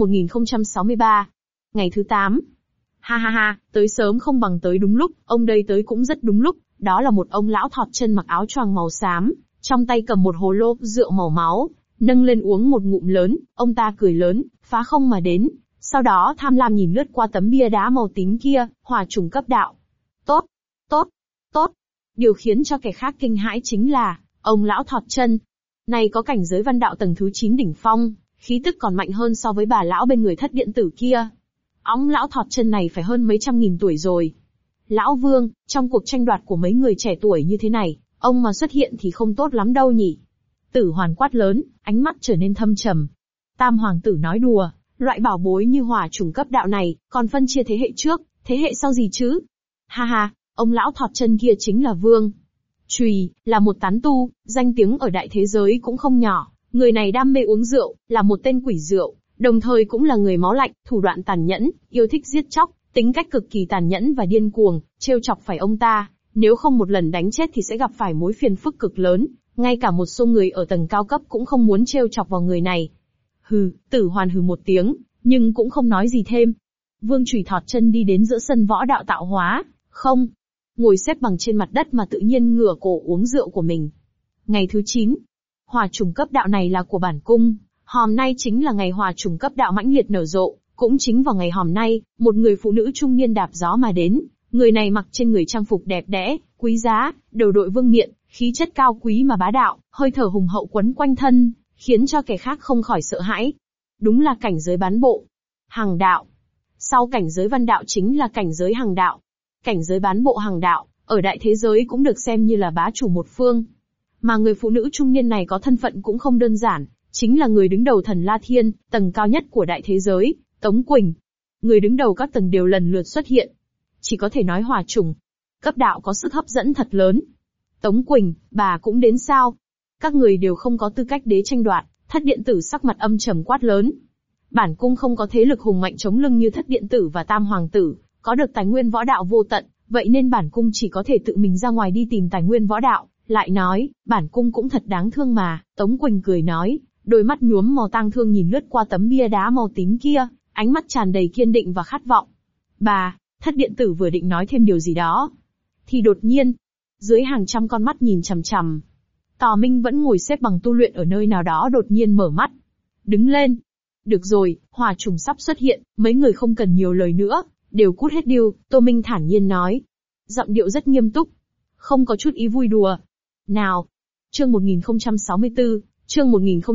1063. Ngày thứ 8. Ha ha ha, tới sớm không bằng tới đúng lúc, ông đây tới cũng rất đúng lúc, đó là một ông lão thọt chân mặc áo choàng màu xám, trong tay cầm một hồ lô rượu màu máu, nâng lên uống một ngụm lớn, ông ta cười lớn, phá không mà đến, sau đó tham lam nhìn lướt qua tấm bia đá màu tím kia, hỏa trùng cấp đạo. Tốt, tốt, tốt. Điều khiến cho kẻ khác kinh hãi chính là, ông lão thọt chân này có cảnh giới văn đạo tầng thứ 9 đỉnh phong, khí tức còn mạnh hơn so với bà lão bên người Thất Điện Tử kia. Ông lão thọt chân này phải hơn mấy trăm nghìn tuổi rồi. Lão Vương, trong cuộc tranh đoạt của mấy người trẻ tuổi như thế này, ông mà xuất hiện thì không tốt lắm đâu nhỉ. Tử Hoàn quát lớn, ánh mắt trở nên thâm trầm. Tam hoàng tử nói đùa, loại bảo bối như hỏa trùng cấp đạo này, còn phân chia thế hệ trước, thế hệ sau gì chứ? Ha ha, ông lão thọt chân kia chính là Vương Trùy, là một tán tu, danh tiếng ở đại thế giới cũng không nhỏ. Người này đam mê uống rượu, là một tên quỷ rượu, đồng thời cũng là người máu lạnh, thủ đoạn tàn nhẫn, yêu thích giết chóc, tính cách cực kỳ tàn nhẫn và điên cuồng, trêu chọc phải ông ta, nếu không một lần đánh chết thì sẽ gặp phải mối phiền phức cực lớn, ngay cả một số người ở tầng cao cấp cũng không muốn trêu chọc vào người này. Hừ, Tử Hoàn hừ một tiếng, nhưng cũng không nói gì thêm. Vương Trùy thọt chân đi đến giữa sân võ đạo tạo hóa, không, ngồi xếp bằng trên mặt đất mà tự nhiên ngửa cổ uống rượu của mình. Ngày thứ 9, hỏa trùng cấp đạo này là của bản cung, hôm nay chính là ngày hỏa trùng cấp đạo mãnh liệt nở rộ, cũng chính vào ngày hôm nay, một người phụ nữ trung niên đạp gió mà đến, người này mặc trên người trang phục đẹp đẽ, quý giá, đầu đội vương miện, khí chất cao quý mà bá đạo, hơi thở hùng hậu quấn quanh thân, khiến cho kẻ khác không khỏi sợ hãi. Đúng là cảnh giới bán bộ, hằng đạo. Sau cảnh giới văn đạo chính là cảnh giới hằng đạo. Cảnh giới bán bộ hằng đạo, ở đại thế giới cũng được xem như là bá chủ một phương. Mà người phụ nữ trung niên này có thân phận cũng không đơn giản, chính là người đứng đầu Thần La Thiên, tầng cao nhất của đại thế giới, Tống Quỳnh. Người đứng đầu các tầng đều lần lượt xuất hiện. Chỉ có thể nói hỏa trùng cấp đạo có sức hấp dẫn thật lớn. Tống Quỳnh, bà cũng đến sao? Các người đều không có tư cách đế tranh đoạt. Thất Điện Tử sắc mặt âm trầm quát lớn. Bản cung không có thế lực hùng mạnh chống lưng như Thất Điện Tử và Tam Hoàng Tử, có được tài nguyên võ đạo vô tận, vậy nên bản cung chỉ có thể tự mình ra ngoài đi tìm tài nguyên võ đạo. Lại nói, bản cung cũng thật đáng thương mà. Tống Quỳnh cười nói, đôi mắt nhuốm màu tang thương nhìn lướt qua tấm bia đá màu tím kia, ánh mắt tràn đầy kiên định và khát vọng. Bà, Thất Điện Tử vừa định nói thêm điều gì đó, thì đột nhiên, dưới hàng trăm con mắt nhìn chằm chằm, Tò Minh vẫn ngồi xếp bằng tu luyện ở nơi nào đó đột nhiên mở mắt. Đứng lên. Được rồi, hỏa trùng sắp xuất hiện, mấy người không cần nhiều lời nữa, đều cút hết điêu, Tô Minh thản nhiên nói. Giọng điệu rất nghiêm túc, không có chút ý vui đùa. Nào. Chương 1064, chương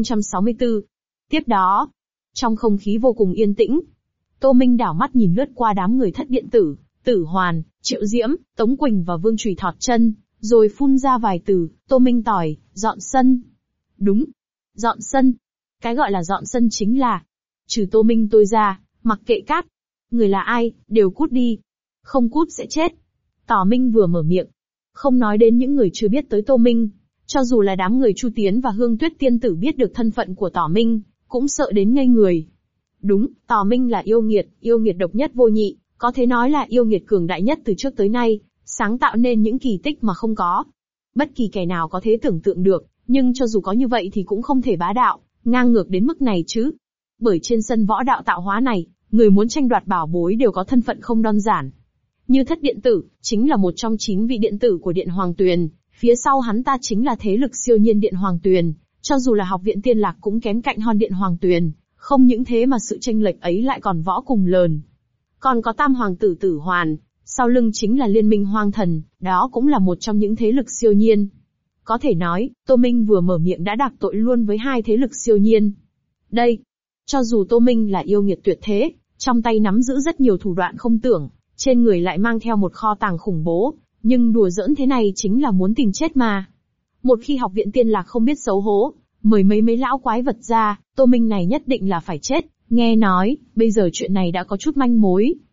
1064. Tiếp đó, trong không khí vô cùng yên tĩnh, Tô Minh đảo mắt nhìn lướt qua đám người Thất Điện Tử, Tử Hoàn, Triệu Diễm, Tống Quỳnh và Vương Trùy thọt chân, rồi phun ra vài từ. Tô Minh tỏi, dọn sân. Đúng, dọn sân. Cái gọi là dọn sân chính là, trừ Tô Minh tôi ra, mặc kệ cát. Người là ai, đều cút đi. Không cút sẽ chết. Tỏ Minh vừa mở miệng. Không nói đến những người chưa biết tới Tô Minh. Cho dù là đám người Chu Tiến và Hương Tuyết Tiên Tử biết được thân phận của Tỏ Minh, cũng sợ đến ngây người. Đúng, Tỏ Minh là yêu nghiệt độc nhất vô nhị, có thể nói là yêu nghiệt cường đại nhất từ trước tới nay, sáng tạo nên những kỳ tích mà không có. Bất kỳ kẻ nào có thể tưởng tượng được, nhưng cho dù có như vậy thì cũng không thể bá đạo, ngang ngược đến mức này chứ. Bởi trên sân võ đạo tạo hóa này, người muốn tranh đoạt bảo bối đều có thân phận không đơn giản. Như Thất Điện Tử, chính là một trong 9 vị điện tử của Điện Hoàng Tuyền, phía sau hắn ta chính là thế lực siêu nhiên Điện Hoàng Tuyền, cho dù là học viện Tiên Lạc cũng kém cạnh hơn Điện Hoàng Tuyền, không những thế mà sự chênh lệch ấy lại còn võ cùng lờn. Còn có Tam Hoàng Tử Tử Hoàn, sau lưng chính là Liên minh Hoang Thần, đó cũng là một trong những thế lực siêu nhiên. Có thể nói, Tô Minh vừa mở miệng đã đắc tội luôn với hai thế lực siêu nhiên. Đây, cho dù Tô Minh là yêu nghiệt tuyệt thế, trong tay nắm giữ rất nhiều thủ đoạn không tưởng, trên người lại mang theo một kho tàng khủng bố, nhưng đùa giỡn thế này chính là muốn tìm chết mà. Một khi học viện Tiên Lạc không biết xấu hổ, mời mấy lão quái vật ra, Tô Minh này nhất định là phải chết. Nghe nói, bây giờ chuyện này đã có chút manh mối.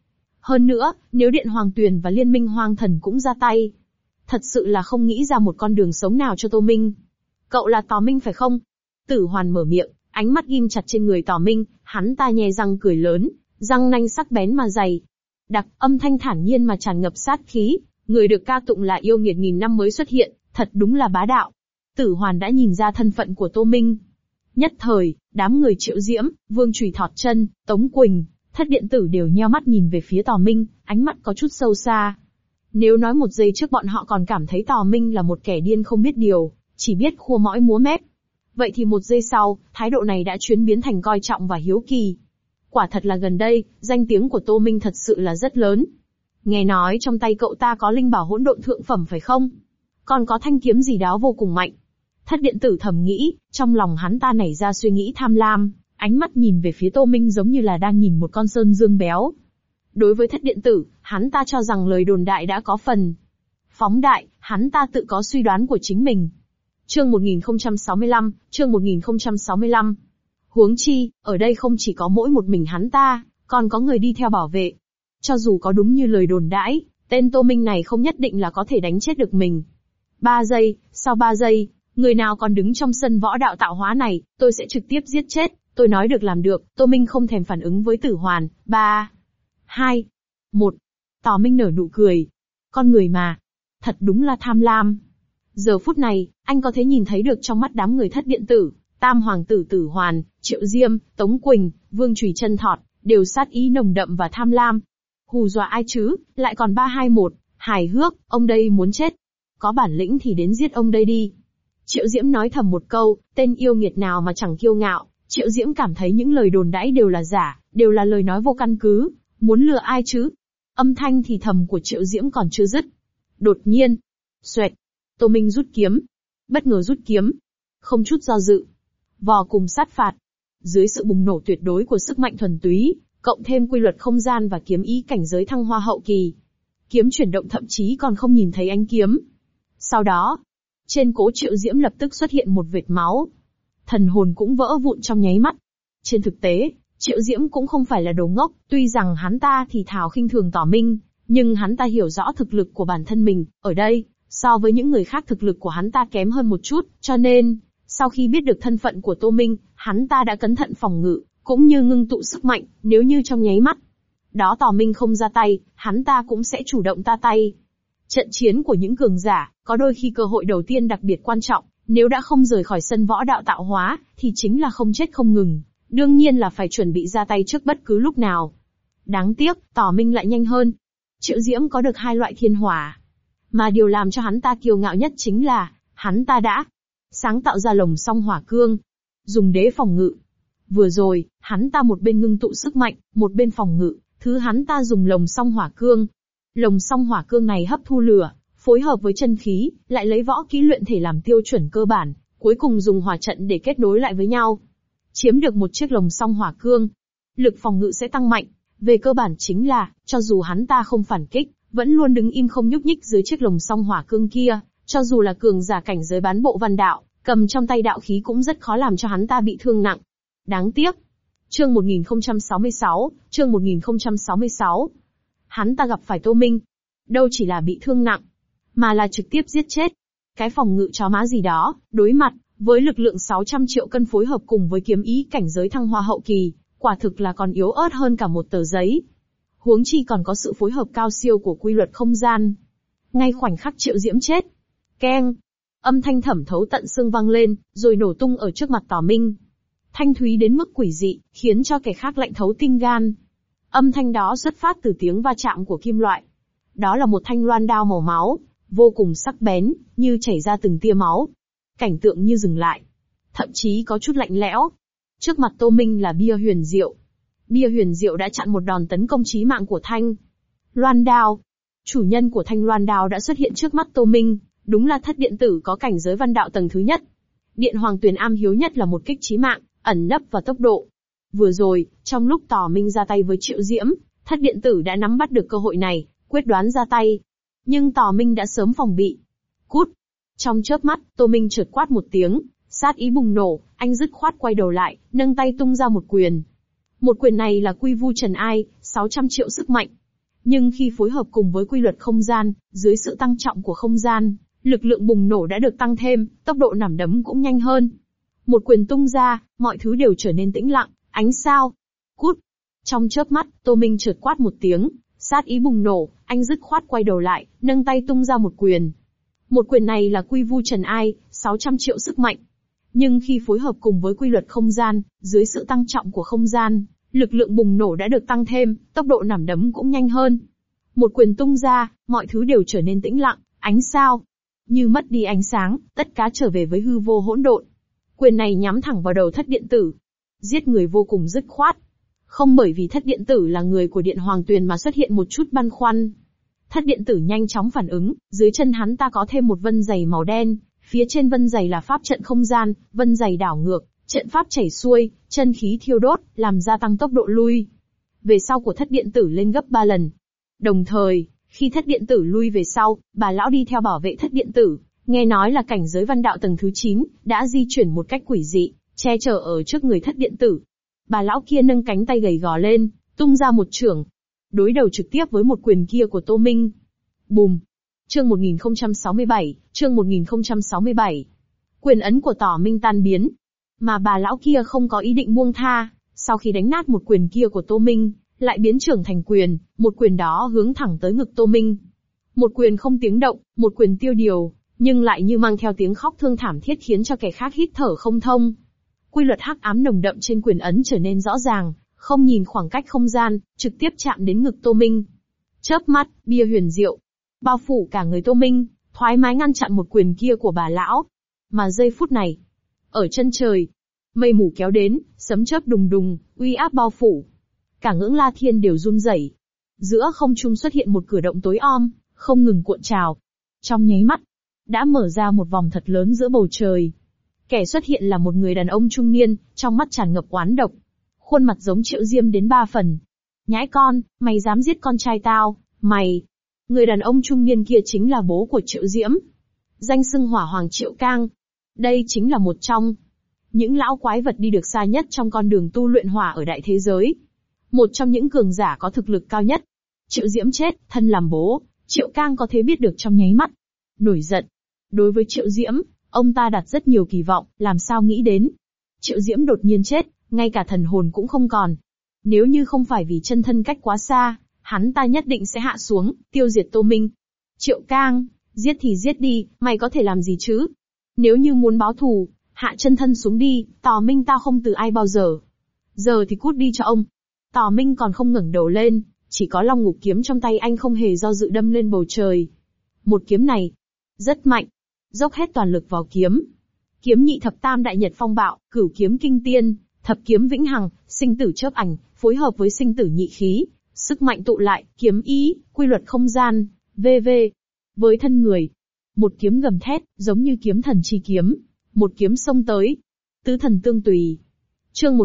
Hơn nữa, nếu Điện Hoàng Tuyền và Liên minh Hoang Thần cũng ra tay, thật sự là không nghĩ ra một con đường sống nào cho Tô Minh. Cậu là Tò Minh phải không? Tử Hoàn mở miệng, ánh mắt ghim chặt trên người Tò Minh, hắn ta nhe răng cười lớn, răng nanh sắc bén mà dày. Đặc, âm thanh thản nhiên mà tràn ngập sát khí, người được ca tụng là yêu nghiệt nghìn năm mới xuất hiện, thật đúng là bá đạo. Tử Hoàn đã nhìn ra thân phận của Tô Minh. Nhất thời, đám người Triệu Diễm, Vương Chùy Thọt Chân, Tống Quỳnh, Thất Điện Tử đều nheo mắt nhìn về phía Tò Minh, ánh mắt có chút sâu xa. Nếu nói một giây trước bọn họ còn cảm thấy Tò Minh là một kẻ điên không biết điều, chỉ biết khua mõi múa mép, vậy thì một giây sau, thái độ này đã chuyển biến thành coi trọng và hiếu kỳ. Quả thật là gần đây, danh tiếng của Tô Minh thật sự là rất lớn. Nghe nói trong tay cậu ta có linh bảo hỗn độn thượng phẩm phải không? Còn có thanh kiếm gì đó vô cùng mạnh. Thất Điện Tử thầm nghĩ, trong lòng hắn ta nảy ra suy nghĩ tham lam, ánh mắt nhìn về phía Tô Minh giống như là đang nhìn một con sơn dương béo. Đối với Thất Điện Tử, hắn ta cho rằng lời đồn đại đã có phần phóng đại, hắn ta tự có suy đoán của chính mình. Chương 1065, chương 1065. Huống chi, ở đây không chỉ có mỗi một mình hắn ta, còn có người đi theo bảo vệ. Cho dù có đúng như lời đồn đãi, tên Tô Minh này không nhất định là có thể đánh chết được mình. 3 giây, sau 3 giây, người nào còn đứng trong sân võ đạo tạo hóa này, tôi sẽ trực tiếp giết chết, tôi nói được làm được. Tô Minh không thèm phản ứng với Tử Hoàn. 3, 2, 1. Tò Minh nở nụ cười. Con người mà, thật đúng là tham lam. Giờ phút này, anh có thể nhìn thấy được trong mắt đám người Thất Điện Tử, Tam Hoàng Tử Tử Hoàn, Triệu Diêm, Tống Quỳnh, Vương Chùy Chân Thọt, đều sát ý nồng đậm và tham lam. Hù dọa ai chứ, lại còn 3-2-1, hài hước, ông đây muốn chết. Có bản lĩnh thì đến giết ông đây đi. Triệu Diễm nói thầm một câu, tên yêu nghiệt nào mà chẳng kiêu ngạo. Triệu Diễm cảm thấy những lời đồn đãi đều là giả, đều là lời nói vô căn cứ, muốn lừa ai chứ? Âm thanh thì thầm của Triệu Diễm còn chưa dứt. Đột nhiên, xoẹt, Tô Minh rút kiếm. Bất ngờ rút kiếm. Không chút do dự. Vò cùng sát phạt. Dưới sự bùng nổ tuyệt đối của sức mạnh thuần túy, cộng thêm quy luật không gian và kiếm ý cảnh giới thăng hoa hậu kỳ. Kiếm chuyển động thậm chí còn không nhìn thấy ánh kiếm. Sau đó, trên cố Triệu Diễm lập tức xuất hiện một vệt máu. Thần hồn cũng vỡ vụn trong nháy mắt. Trên thực tế, Triệu Diễm cũng không phải là đồ ngốc, tuy rằng hắn ta thì thào khinh thường Tò Minh, nhưng hắn ta hiểu rõ thực lực của bản thân mình, ở đây, so với những người khác thực lực của hắn ta kém hơn một chút, cho nên, sau khi biết được thân phận của Tô Minh, hắn ta đã cẩn thận phòng ngự, cũng như ngưng tụ sức mạnh, nếu như trong nháy mắt đó Tò Minh không ra tay, hắn ta cũng sẽ chủ động ra tay. Trận chiến của những cường giả, có đôi khi cơ hội đầu tiên đặc biệt quan trọng, nếu đã không rời khỏi sân võ đạo tạo hóa, thì chính là không chết không ngừng, đương nhiên là phải chuẩn bị ra tay trước bất cứ lúc nào. Đáng tiếc, Tò Minh lại nhanh hơn. Triệu Diễm có được 2 loại thiên hỏa, mà điều làm cho hắn ta kiêu ngạo nhất chính là, hắn ta đã sáng tạo ra lồng song hỏa cương, dùng đế phòng ngự. Vừa rồi, hắn ta một bên ngưng tụ sức mạnh, một bên phòng ngự, thứ hắn ta dùng lồng song hỏa cương. Lồng song hỏa cương này hấp thu lửa, phối hợp với chân khí, lại lấy võ kỹ luyện thể làm tiêu chuẩn cơ bản, cuối cùng dùng hỏa trận để kết nối lại với nhau. Chiếm được một chiếc lồng song hỏa cương, lực phòng ngự sẽ tăng mạnh. Về cơ bản chính là, cho dù hắn ta không phản kích, vẫn luôn đứng im không nhúc nhích dưới chiếc lồng song hỏa cương kia, cho dù là cường giả cảnh giới bán bộ văn đạo, cầm trong tay đạo khí cũng rất khó làm cho hắn ta bị thương nặng. Đáng tiếc. Chương 1066, chương 1066. Hắn ta gặp phải Tô Minh. Đâu chỉ là bị thương nặng, mà là trực tiếp giết chết. Cái phòng ngự chó má gì đó, đối mặt với lực lượng 600 triệu cân phối hợp cùng với kiếm ý cảnh giới thăng hoa hậu kỳ, quả thực là còn yếu ớt hơn cả một tờ giấy. Huống chi còn có sự phối hợp cao siêu của quy luật không gian. Ngay khoảnh khắc Triệu Diễm chết, keng, âm thanh thẩm thấu tận xương vang lên, rồi nổ tung ở trước mặt Tò Minh. Thanh thúy đến mức quỷ dị, khiến cho kẻ khác lạnh thấu tim gan. Âm thanh đó xuất phát từ tiếng va chạm của kim loại. Đó là một thanh loan đao màu máu, vô cùng sắc bén, như chảy ra từng tia máu. Cảnh tượng như dừng lại, thậm chí có chút lạnh lẽo. Trước mặt Tô Minh là bia huyền diệu. Bia huyền diệu đã chặn một đòn tấn công chí mạng của thanh loan đao. Chủ nhân của thanh loan đao đã xuất hiện trước mắt Tô Minh, đúng là Thất Điện Tử có cảnh giới văn đạo tầng thứ nhất. Điện Hoàng Tuyền am hiếu nhất là một kích chí mạng, ẩn nấp và tốc độ. Vừa rồi, trong lúc Tò Minh ra tay với Triệu Diễm, Thất Điện Tử đã nắm bắt được cơ hội này, quyết đoán ra tay. Nhưng Tò Minh đã sớm phòng bị. Cút! Trong chớp mắt, Tô Minh chợt quát một tiếng, sát ý bùng nổ, anh dứt khoát quay đầu lại, nâng tay tung ra một quyền. Một quyền này là Quy Vu Trần Ai, 600 triệu sức mạnh. Nhưng khi phối hợp cùng với quy luật không gian, dưới sự tăng trọng của không gian, lực lượng bùng nổ đã được tăng thêm, tốc độ nắm đấm cũng nhanh hơn. Một quyền tung ra, mọi thứ đều trở nên tĩnh lặng, ánh sao. Cút! Trong chớp mắt, Tô Minh chợt quát một tiếng, sát ý bùng nổ, anh dứt khoát quay đầu lại, nâng tay tung ra một quyền. Một quyền này là Quy Vu Trần Ai, 600 triệu sức mạnh. Nhưng khi phối hợp cùng với quy luật không gian, dưới sự tăng trọng của không gian, lực lượng bùng nổ đã được tăng thêm, tốc độ nắm đấm cũng nhanh hơn. Một quyền tung ra, mọi thứ đều trở nên tĩnh lặng, ánh sao. Như mất đi ánh sáng, tất cả trở về với hư vô hỗn độn. Quyền này nhắm thẳng vào đầu Thất Điện Tử. Giết người vô cùng dứt khoát. Không bởi vì Thất Điện Tử là người của Điện Hoàng Tuyền mà xuất hiện một chút băn khoăn. Thất Điện Tử nhanh chóng phản ứng, dưới chân hắn ta có thêm một vân dày màu đen, phía trên vân dày là pháp trận không gian, vân dày đảo ngược, trận pháp chảy xuôi, chân khí thiêu đốt, làm gia tăng tốc độ lui về sau của Thất Điện Tử lên gấp 3 lần. Đồng thời, khi Thất Điện Tử lui về sau, bà lão đi theo bảo vệ Thất Điện Tử, nghe nói là cảnh giới văn đạo tầng thứ 9, đã di chuyển một cách quỷ dị, che chở ở trước người Thất Điện Tử. Bà lão kia nâng cánh tay gầy gò lên, tung ra một chưởng, đối đầu trực tiếp với một quyền kia của Tô Minh. Bùm! Chương 1067. Quyền ấn của Tỏ Minh tan biến. Mà bà lão kia không có ý định buông tha, sau khi đánh nát một quyền kia của Tô Minh, lại biến trưởng thành quyền, một quyền đó hướng thẳng tới ngực Tô Minh. Một quyền không tiếng động, một quyền tiêu điều, nhưng lại như mang theo tiếng khóc thương thảm thiết khiến cho kẻ khác hít thở không thông. Quy luật hắc ám nồng đậm trên quyền ấn trở nên rõ ràng, không nhìn khoảng cách không gian, trực tiếp chạm đến ngực Tô Minh. Chớp mắt, bia huyền diệu, bao phủ cả người Tô Minh, thoải mái ngăn chặn một quyền kia của bà lão. Mà giây phút này, ở chân trời, mây mù kéo đến, sấm chớp đùng đùng, uy áp bao phủ. Cả ngưỡng La Thiên đều run rẩy. Giữa không trung xuất hiện một cửa động tối om, không ngừng cuộn trào. Trong nháy mắt, đã mở ra một vòng thật lớn giữa bầu trời. Kẻ xuất hiện là một người đàn ông trung niên, trong mắt tràn ngập oán độc. Khuôn mặt giống Triệu Diêm đến 3 phần. Nhãi con, mày dám giết con trai tao, mày. Người đàn ông trung niên kia chính là bố của Triệu Diễm. Danh xưng Hỏa Hoàng Triệu Cang. Đây chính là một trong những lão quái vật đi được xa nhất trong con đường tu luyện hỏa ở đại thế giới. Một trong những cường giả có thực lực cao nhất. Triệu Diễm chết, thân làm bố, Triệu Cang có thể biết được trong nháy mắt. Nổi giận. Đối với Triệu Diễm, ông ta đặt rất nhiều kỳ vọng, làm sao nghĩ đến. Triệu Diễm đột nhiên chết, ngay cả thần hồn cũng không còn. Nếu như không phải vì chân thân cách quá xa, hắn ta nhất định sẽ hạ xuống, tiêu diệt Tô Minh. Triệu Cang, giết thì giết đi, mày có thể làm gì chứ? Nếu như muốn báo thù, hạ chân thân xuống đi, Tỏ Minh tao không từ ai bao giờ. Giờ thì cút đi cho ông. Tỏ Minh còn không ngẩng đầu lên, chỉ có Long Ngục kiếm trong tay anh không hề do dự đâm lên bầu trời. Một kiếm này, rất mạnh, dốc hết toàn lực vào kiếm. Kiếm nhị thập tam đại nhật phong bạo, cửu kiếm kinh tiên, thập kiếm vĩnh hằng, sinh tử chớp ảnh, phối hợp với sinh tử nhị khí, sức mạnh tụ lại, kiếm ý, quy luật không gian, v.v. Với thân người, một kiếm gầm thét, giống như kiếm thần chi kiếm, một kiếm xông tới. Tứ thần tương tùy. Chương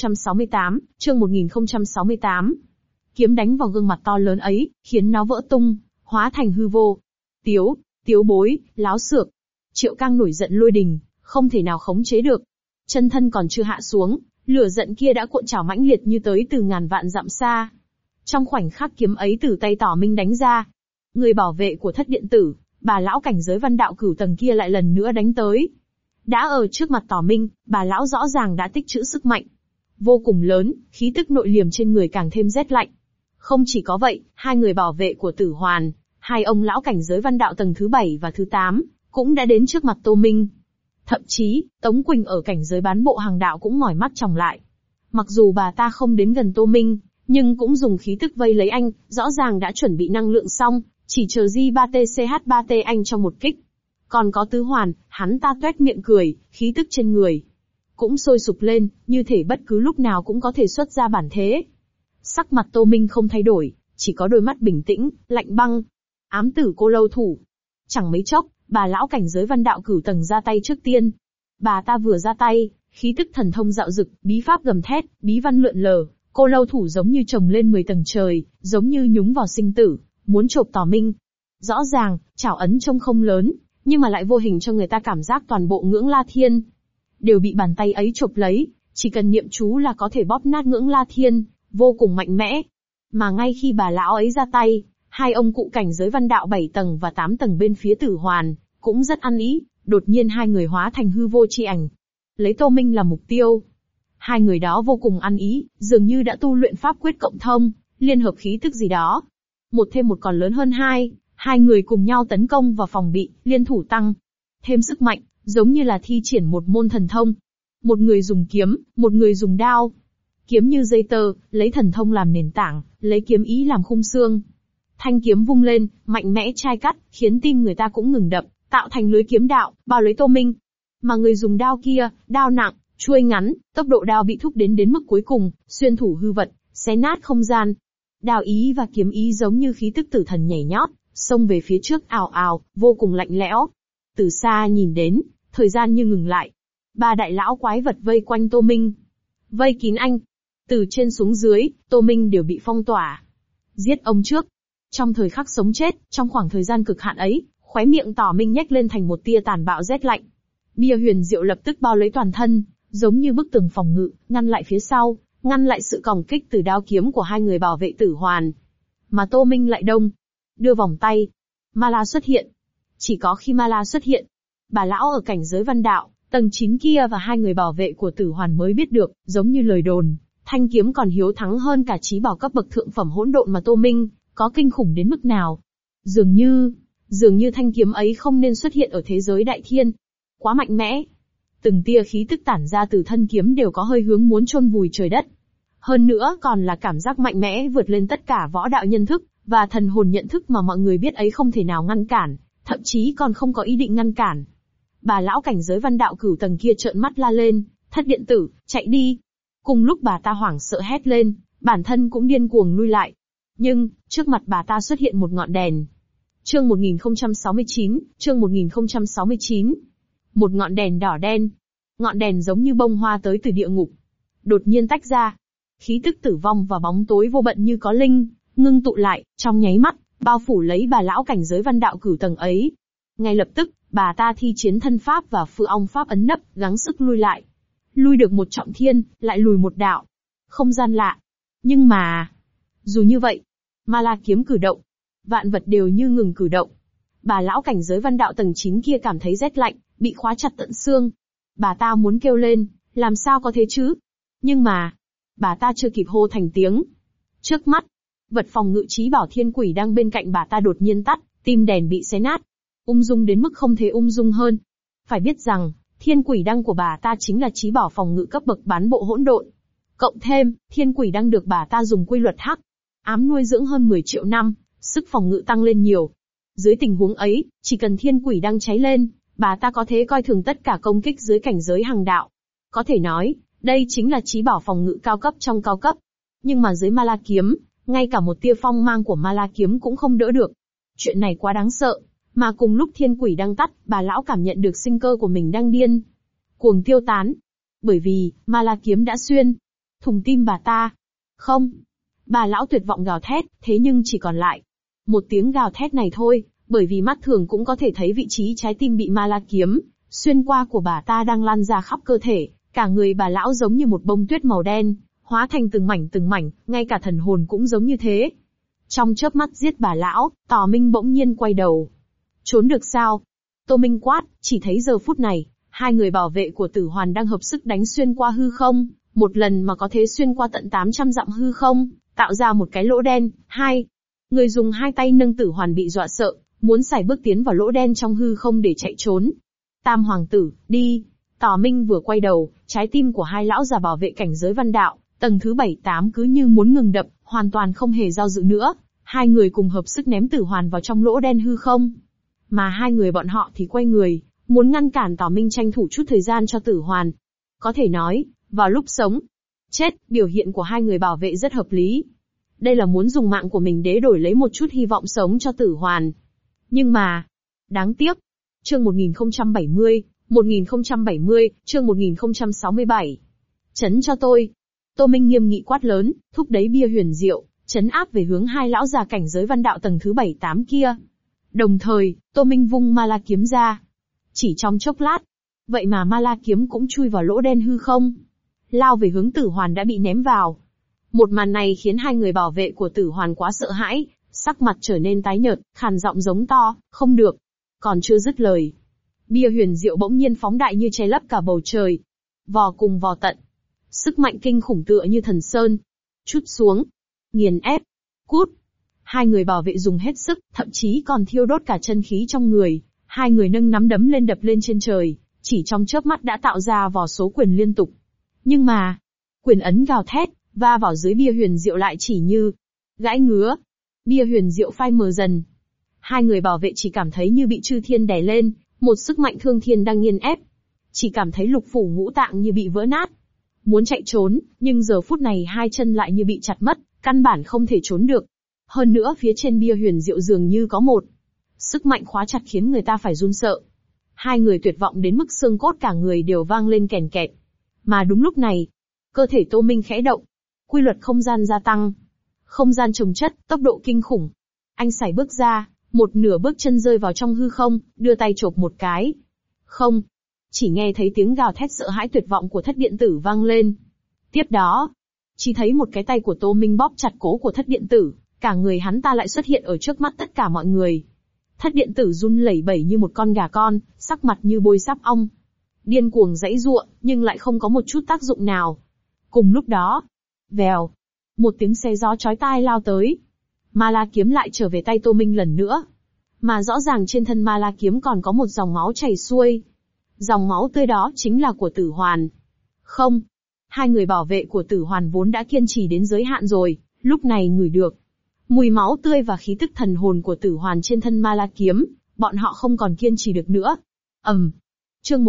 1068. Kiếm đánh vào gương mặt to lớn ấy, khiến nó vỡ tung, hóa thành hư vô. Tiếu bối, láo xược. Triệu Cang nổi giận lôi đình, không thể nào khống chế được. Chân thân còn chưa hạ xuống, lửa giận kia đã cuộn trào mãnh liệt như tới từ ngàn vạn dặm xa. Trong khoảnh khắc kiếm ấy từ tay Tỏ Minh đánh ra, người bảo vệ của Thất Điện Tử, bà lão cảnh giới văn đạo cửu tầng kia lại lần nữa đánh tới. Đã ở trước mặt Tỏ Minh, bà lão rõ ràng đã tích trữ sức mạnh vô cùng lớn, khí tức nội liềm trên người càng thêm rét lạnh. Không chỉ có vậy, hai người bảo vệ của Tử Hoàn, hai ông lão cảnh giới văn đạo tầng thứ 7 và thứ 8, cũng đã đến trước mặt Tô Minh. Thậm chí, Tống Quỳnh ở cảnh giới bán bộ hàng đạo cũng mỏi mắt tròng lại. Mặc dù bà ta không đến gần Tô Minh, nhưng cũng dùng khí tức vây lấy anh, rõ ràng đã chuẩn bị năng lượng xong, chỉ chờ J3TCH3T anh trong một kích. Còn có Tứ Hoàn, hắn ta toét miệng cười, khí tức trên người cũng sôi sục lên, như thể bất cứ lúc nào cũng có thể xuất ra bản thế. Sắc mặt Tô Minh không thay đổi, chỉ có đôi mắt bình tĩnh, lạnh băng. Ám tử Cô Lâu thủ. Chẳng mấy chốc, bà lão cảnh giới văn đạo cửu tầng ra tay trước tiên. Bà ta vừa ra tay, khí tức thần thông dạo dực, bí pháp gầm thét, bí văn lượn lờ, Cô Lâu thủ giống như trồng lên 10 tầng trời, giống như nhúng vào sinh tử, muốn chộp Tỏ Minh. Rõ ràng, chảo ấn trông không lớn, nhưng mà lại vô hình cho người ta cảm giác toàn bộ ngưỡng La Thiên đều bị bàn tay ấy chộp lấy, chỉ cần niệm chú là có thể bóp nát ngưỡng La Thiên, vô cùng mạnh mẽ. Mà ngay khi bà lão ấy ra tay, hai ông cụ cảnh giới văn đạo 7 tầng và 8 tầng bên phía Tử Hoàn, cũng rất ăn ý, đột nhiên hai người hóa thành hư vô chi ảnh. Lấy Tô Minh làm mục tiêu. Hai người đó vô cùng ăn ý, dường như đã tu luyện pháp quyết cộng thông, liên hợp khí tức gì đó. Một thêm một còn lớn hơn hai, hai người cùng nhau tấn công và phòng bị, liên thủ tăng thêm sức mạnh, giống như là thi triển một môn thần thông. Một người dùng kiếm, một người dùng đao. Kiếm như dây tơ, lấy thần thông làm nền tảng, lấy kiếm ý làm khung xương. Thanh kiếm vung lên, mạnh mẽ chai cắt, khiến tim người ta cũng ngừng đập, tạo thành lưới kiếm đạo, bao lấy Tô Minh. Mà người dùng đao kia, đao nặng, chuôi ngắn, tốc độ đao bị thúc đến mức cuối cùng, xuyên thủ hư vật, xé nát không gian. Đao ý và kiếm ý giống như khí tức tử thần nhảy nhót, xông về phía trước ào ào, vô cùng lạnh lẽo. Từ xa nhìn đến, thời gian như ngừng lại. Ba đại lão quái vật vây quanh Tô Minh. Vây kín anh. Từ trên xuống dưới, Tô Minh đều bị phong tỏa. Giết ông trước. Trong thời khắc sống chết, trong khoảng thời gian cực hạn ấy, khóe miệng Tỏ Minh nhếch lên thành một tia tàn bạo rét lạnh. Bia huyền diệu lập tức bao lấy toàn thân, giống như bức tường phòng ngự, ngăn lại phía sau, ngăn lại sự còng kích từ đao kiếm của hai người bảo vệ Tử Hoàn. Mà Tô Minh lại đông. Đưa vòng tay. Ma-la xuất hiện. Chỉ có khi Ma-la xuất hiện, bà lão ở cảnh giới văn đạo, tầng 9 kia và hai người bảo vệ của Tử Hoàn mới biết được, giống như lời đồn, thanh kiếm còn hiếu thắng hơn cả chí bảo cấp bậc thượng phẩm hỗn độn mà Tô Minh có kinh khủng đến mức nào. Dường như thanh kiếm ấy không nên xuất hiện ở thế giới đại thiên. Quá mạnh mẽ. Từng tia khí tức tản ra từ thân kiếm đều có hơi hướng muốn chôn vùi trời đất. Hơn nữa còn là cảm giác mạnh mẽ vượt lên tất cả võ đạo nhân thức, và thần hồn nhận thức mà mọi người biết ấy không thể nào ngăn cản, thậm chí còn không có ý định ngăn cản. Bà lão cảnh giới văn đạo cửu tầng kia trợn mắt la lên, Thất điện tử, chạy đi. Cùng lúc bà ta hoảng sợ hét lên, bản thân cũng điên cuồng lui lại. Nhưng, trước mặt bà ta xuất hiện một ngọn đèn. Chương 1069, chương 1069. Một ngọn đèn đỏ đen. Ngọn đèn giống như bông hoa tới từ địa ngục. Đột nhiên tách ra. Khí tức tử vong và bóng tối vô bận như có linh, ngưng tụ lại, trong nháy mắt, bao phủ lấy bà lão cảnh giới văn đạo cửu tầng ấy. Ngay lập tức, bà ta thi chiến thân pháp và phư ong pháp ấn nấp, gắng sức lui lại. Lui được một trọng thiên, lại lùi một đạo. Không gian lạ. Nhưng mà, dù như vậy, Ma-la kiếm cử động. Vạn vật đều như ngừng cử động. Bà lão cảnh giới văn đạo tầng 9 kia cảm thấy rét lạnh, bị khóa chặt tận xương. Bà ta muốn kêu lên, làm sao có thế chứ? Nhưng mà, bà ta chưa kịp hô thành tiếng. Trước mắt, vật phòng ngự chí bảo thiên quỷ đang bên cạnh bà ta đột nhiên tắt, tim đèn bị xé nát. Ung dung đến mức không thể ung dung hơn. Phải biết rằng, thiên quỷ đăng của bà ta chính là chí bảo phòng ngự cấp bậc bán bộ hỗn độn. Cộng thêm, thiên quỷ đăng được bà ta dùng quy luật hắc ám nuôi dưỡng hơn 10 triệu năm, sức phòng ngự tăng lên nhiều. Dưới tình huống ấy, chỉ cần thiên quỷ đăng cháy lên, bà ta có thể coi thường tất cả công kích dưới cảnh giới hằng đạo. Có thể nói, đây chính là chí bảo phòng ngự cao cấp trong cao cấp. Nhưng mà dưới Ma-la kiếm, ngay cả một tia phong mang của Ma-la kiếm cũng không đỡ được. Chuyện này quá đáng sợ. Mà cùng lúc thiên quỷ đang tắt, bà lão cảm nhận được sinh cơ của mình đang điên cuồng tiêu tán. Bởi vì, Ma-la kiếm đã xuyên thủng tim bà ta. Không. Bà lão tuyệt vọng gào thét, thế nhưng chỉ còn lại một tiếng gào thét này thôi, bởi vì mắt thường cũng có thể thấy vị trí trái tim bị Ma-la kiếm xuyên qua của bà ta đang lan ra khắp cơ thể, cả người bà lão giống như một bông tuyết màu đen, hóa thành từng mảnh, ngay cả thần hồn cũng giống như thế. Trong chớp mắt giết bà lão, Tỏ Minh bỗng nhiên quay đầu. Trốn được sao? Tô Minh quát, chỉ thấy giờ phút này, hai người bảo vệ của Tử Hoàn đang hợp sức đánh xuyên qua hư không, một lần mà có thể xuyên qua tận 800 dặm hư không, tạo ra một cái lỗ đen. Hai người dùng hai tay nâng Tử Hoàn bị dọa sợ, muốn sải bước tiến vào lỗ đen trong hư không để chạy trốn. Tam hoàng tử, đi. Tỏ Minh vừa quay đầu, trái tim của hai lão già bảo vệ cảnh giới văn đạo, tầng thứ 7-8 cứ như muốn ngừng đập, hoàn toàn không hề do dự nữa. Hai người cùng hợp sức ném Tử Hoàn vào trong lỗ đen hư không. Mà hai người bọn họ thì quay người, muốn ngăn cản Tỏ Minh tranh thủ chút thời gian cho Tử Hoàn. Có thể nói, vào lúc sống, chết, biểu hiện của hai người bảo vệ rất hợp lý. Đây là muốn dùng mạng của mình để đổi lấy một chút hy vọng sống cho Tử Hoàn. Nhưng mà, đáng tiếc. Chương 1070, chương 1067. Chấn cho tôi. Tô Minh nghiêm nghị quát lớn, thúc đẩy bia huyền diệu, chấn áp về hướng hai lão già cảnh giới văn đạo tầng thứ 7-8 kia. Đồng thời, Tô Minh vung Ma-la kiếm ra. Chỉ trong chốc lát, vậy mà Ma-la kiếm cũng chui vào lỗ đen hư không, lao về hướng Tử Hoàn đã bị ném vào. Một màn này khiến hai người bảo vệ của Tử Hoàn quá sợ hãi, sắc mặt trở nên tái nhợt, khàn giọng giống to, không được. Còn chưa dứt lời, bia huyền diệu bỗng nhiên phóng đại như che lấp cả bầu trời. Vò cùng vò tận. Sức mạnh kinh khủng tựa như thần sơn. Trút xuống. Nghiền ép. Cút. Hai người bảo vệ dùng hết sức, thậm chí còn thiêu đốt cả chân khí trong người. Hai người nâng nắm đấm lên đập lên trên trời, chỉ trong chớp mắt đã tạo ra vò số quyền liên tục. Nhưng mà, quyền ấn gào thét, va vào dưới bia huyền diệu lại chỉ như gãi ngứa. Bia huyền diệu phai mờ dần. Hai người bảo vệ chỉ cảm thấy như bị chư thiên đè lên, một sức mạnh thương thiên đang nghiền ép. Chỉ cảm thấy lục phủ ngũ tạng như bị vỡ nát. Muốn chạy trốn, nhưng giờ phút này hai chân lại như bị chặt mất, căn bản không thể trốn được. Hơn nữa phía trên bia huyền diệu dường như có một sức mạnh khóa chặt khiến người ta phải run sợ. Hai người tuyệt vọng đến mức xương cốt cả người đều vang lên kèn kẹt. Mà đúng lúc này, cơ thể Tô Minh khẽ động. Quy luật không gian gia tăng. Không gian chồng chất, tốc độ kinh khủng. Anh sải bước ra, một nửa bước chân rơi vào trong hư không, đưa tay chộp một cái. Không. Chỉ nghe thấy tiếng gào thét sợ hãi tuyệt vọng của Thất Điện Tử vang lên. Tiếp đó, chỉ thấy một cái tay của Tô Minh bóp chặt cổ của Thất Điện Tử, cả người hắn ta lại xuất hiện ở trước mắt tất cả mọi người. Thất Điện Tử run lẩy bẩy như một con gà con, sắc mặt như bôi sáp ong. Điên cuồng giãy giụa, nhưng lại không có một chút tác dụng nào. Cùng lúc đó, vèo, một tiếng xé gió chói tai lao tới. Ma La kiếm lại trở về tay Tô Minh lần nữa. Mà rõ ràng trên thân Ma La kiếm còn có một dòng máu chảy xuôi. Dòng máu tươi đó chính là của Tử Hoàn. Không, hai người bảo vệ của Tử Hoàn vốn đã kiên trì đến giới hạn rồi, lúc này ngửi được mùi máu tươi và khí tức thần hồn của Tử Hoàn trên thân Ma La kiếm, bọn họ không còn kiên trì được nữa. Chương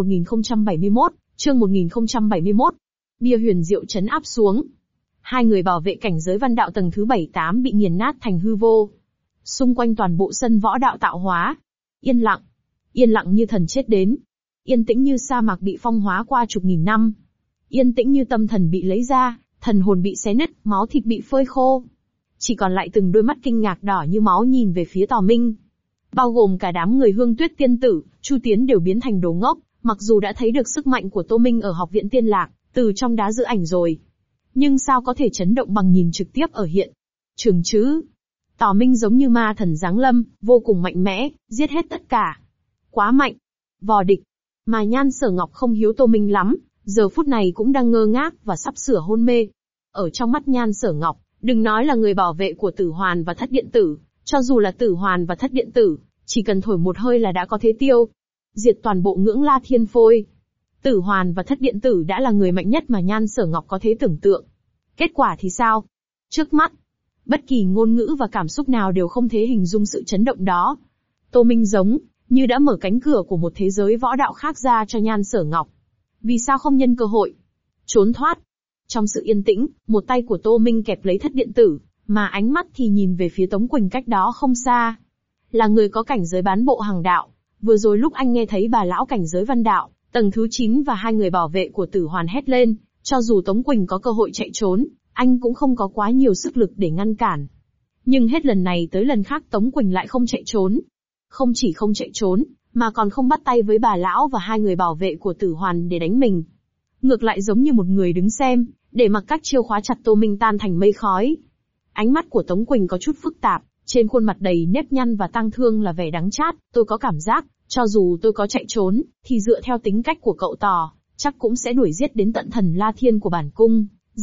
1071, bia huyền diệu trấn áp xuống. Hai người bảo vệ cảnh giới văn đạo tầng thứ 7-8 bị nghiền nát thành hư vô. Xung quanh toàn bộ sân võ đạo tạo hóa. Yên lặng như thần chết đến. Yên tĩnh như sa mạc bị phong hóa qua chục nghìn năm. Yên tĩnh như tâm thần bị lấy ra, thần hồn bị xé nứt, máu thịt bị phơi khô. Chỉ còn lại từng đôi mắt kinh ngạc đỏ như máu nhìn về phía Tò Minh. Bao gồm cả đám người Hương Tuyết tiên tử, Chu Tiến đều biến thành đồ ngốc, mặc dù đã thấy được sức mạnh của Tô Minh ở học viện Tiên Lạc, từ trong đá giữ ảnh rồi. Nhưng sao có thể chấn động bằng nhìn trực tiếp ở hiện trường chứ? Tò Minh giống như ma thần giáng lâm, vô cùng mạnh mẽ, giết hết tất cả. Quá mạnh. Vò địch. Mà Nhan Sở Ngọc không hiếu Tô Minh lắm, giờ phút này cũng đang ngơ ngác và sắp sửa hôn mê. Ở trong mắt Nhan Sở Ngọc, đừng nói là người bảo vệ của Tử Hoàn và Thất Điện Tử, cho dù là Tử Hoàn và Thất Điện Tử, chỉ cần thổi một hơi là đã có thế tiêu. Diệt toàn bộ Ngưỡng La Thiên phôi. Tử Hoàn và Thất Điện Tử đã là người mạnh nhất mà Nhan Sở Ngọc có thể tưởng tượng. Kết quả thì sao? Trước mắt, bất kỳ ngôn ngữ và cảm xúc nào đều không thể hình dung sự chấn động đó. Tô Minh giống như đã mở cánh cửa của một thế giới võ đạo khác ra cho Nhan Sở Ngọc. Vì sao không nhân cơ hội trốn thoát? Trong sự yên tĩnh, một tay của Tô Minh kẹp lấy Thất Điện Tử, mà ánh mắt thì nhìn về phía Tống Quỳnh cách đó không xa. Là người có cảnh giới bán bộ hằng đạo, vừa rồi lúc anh nghe thấy bà lão cảnh giới văn đạo, tầng thứ 9 và hai người bảo vệ của Tử Hoàn hét lên, cho dù Tống Quỳnh có cơ hội chạy trốn, anh cũng không có quá nhiều sức lực để ngăn cản. Nhưng hết lần này tới lần khác Tống Quỳnh lại không chạy trốn. Không chỉ không chạy trốn, mà còn không bắt tay với bà lão và hai người bảo vệ của Tử Hoàn để đánh mình. Ngược lại giống như một người đứng xem, để mặc các chiêu khóa chặt Tô Minh tan thành mây khói. Ánh mắt của Tống Quỳnh có chút phức tạp, trên khuôn mặt đầy nếp nhăn và tang thương là vẻ đắng chát. Tôi có cảm giác, cho dù tôi có chạy trốn, thì dựa theo tính cách của cậu Tò, chắc cũng sẽ đuổi giết đến tận Thần La Thiên của bản cung,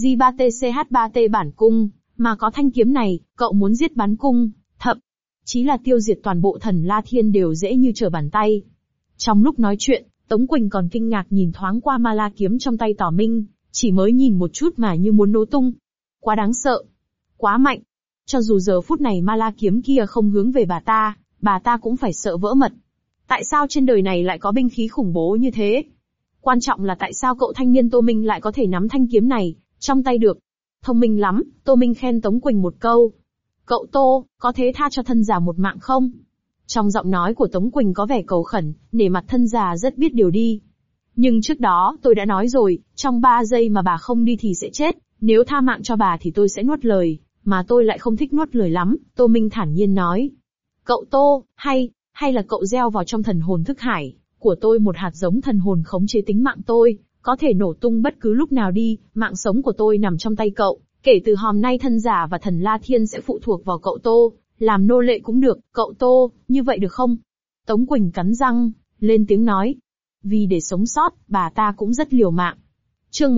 J3TCH3T bản cung, mà có thanh kiếm này, cậu muốn giết bản cung, thậm chí là tiêu diệt toàn bộ Thần La Thiên đều dễ như trở bàn tay. Trong lúc nói chuyện, Tống Quỳnh còn kinh ngạc nhìn thoáng qua Ma La kiếm trong tay Tò Minh, chỉ mới nhìn một chút mà như muốn nổ tung. Quá đáng sợ, quá mạnh. Cho dù giờ phút này Ma La kiếm kia không hướng về bà ta cũng phải sợ vỡ mật. Tại sao trên đời này lại có binh khí khủng bố như thế? Quan trọng là tại sao cậu thanh niên Tô Minh lại có thể nắm thanh kiếm này trong tay được? Thông minh lắm, Tô Minh khen Tống Quỳnh một câu. Cậu Tô, có thế tha cho thân già một mạng không? Trong giọng nói của Tống Quỳnh có vẻ cầu khẩn, nể mặt thân già rất biết điều đi. Nhưng trước đó, tôi đã nói rồi, trong 3 giây mà bà không đi thì sẽ chết, nếu tha mạng cho bà thì tôi sẽ nuốt lời, mà tôi lại không thích nuốt lời lắm, Tô Minh thản nhiên nói. Cậu Tô, hay là cậu gieo vào trong thần hồn thức hải của tôi một hạt giống thần hồn khống chế tính mạng tôi, có thể nổ tung bất cứ lúc nào đi, mạng sống của tôi nằm trong tay cậu, Kể từ hôm nay thân giả và thần La Thiên sẽ phụ thuộc vào cậu Tô, làm nô lệ cũng được, cậu Tô, như vậy được không? Tống Quỳnh cắn răng, lên tiếng nói. Vì để sống sót, bà ta cũng rất liều mạng. Chương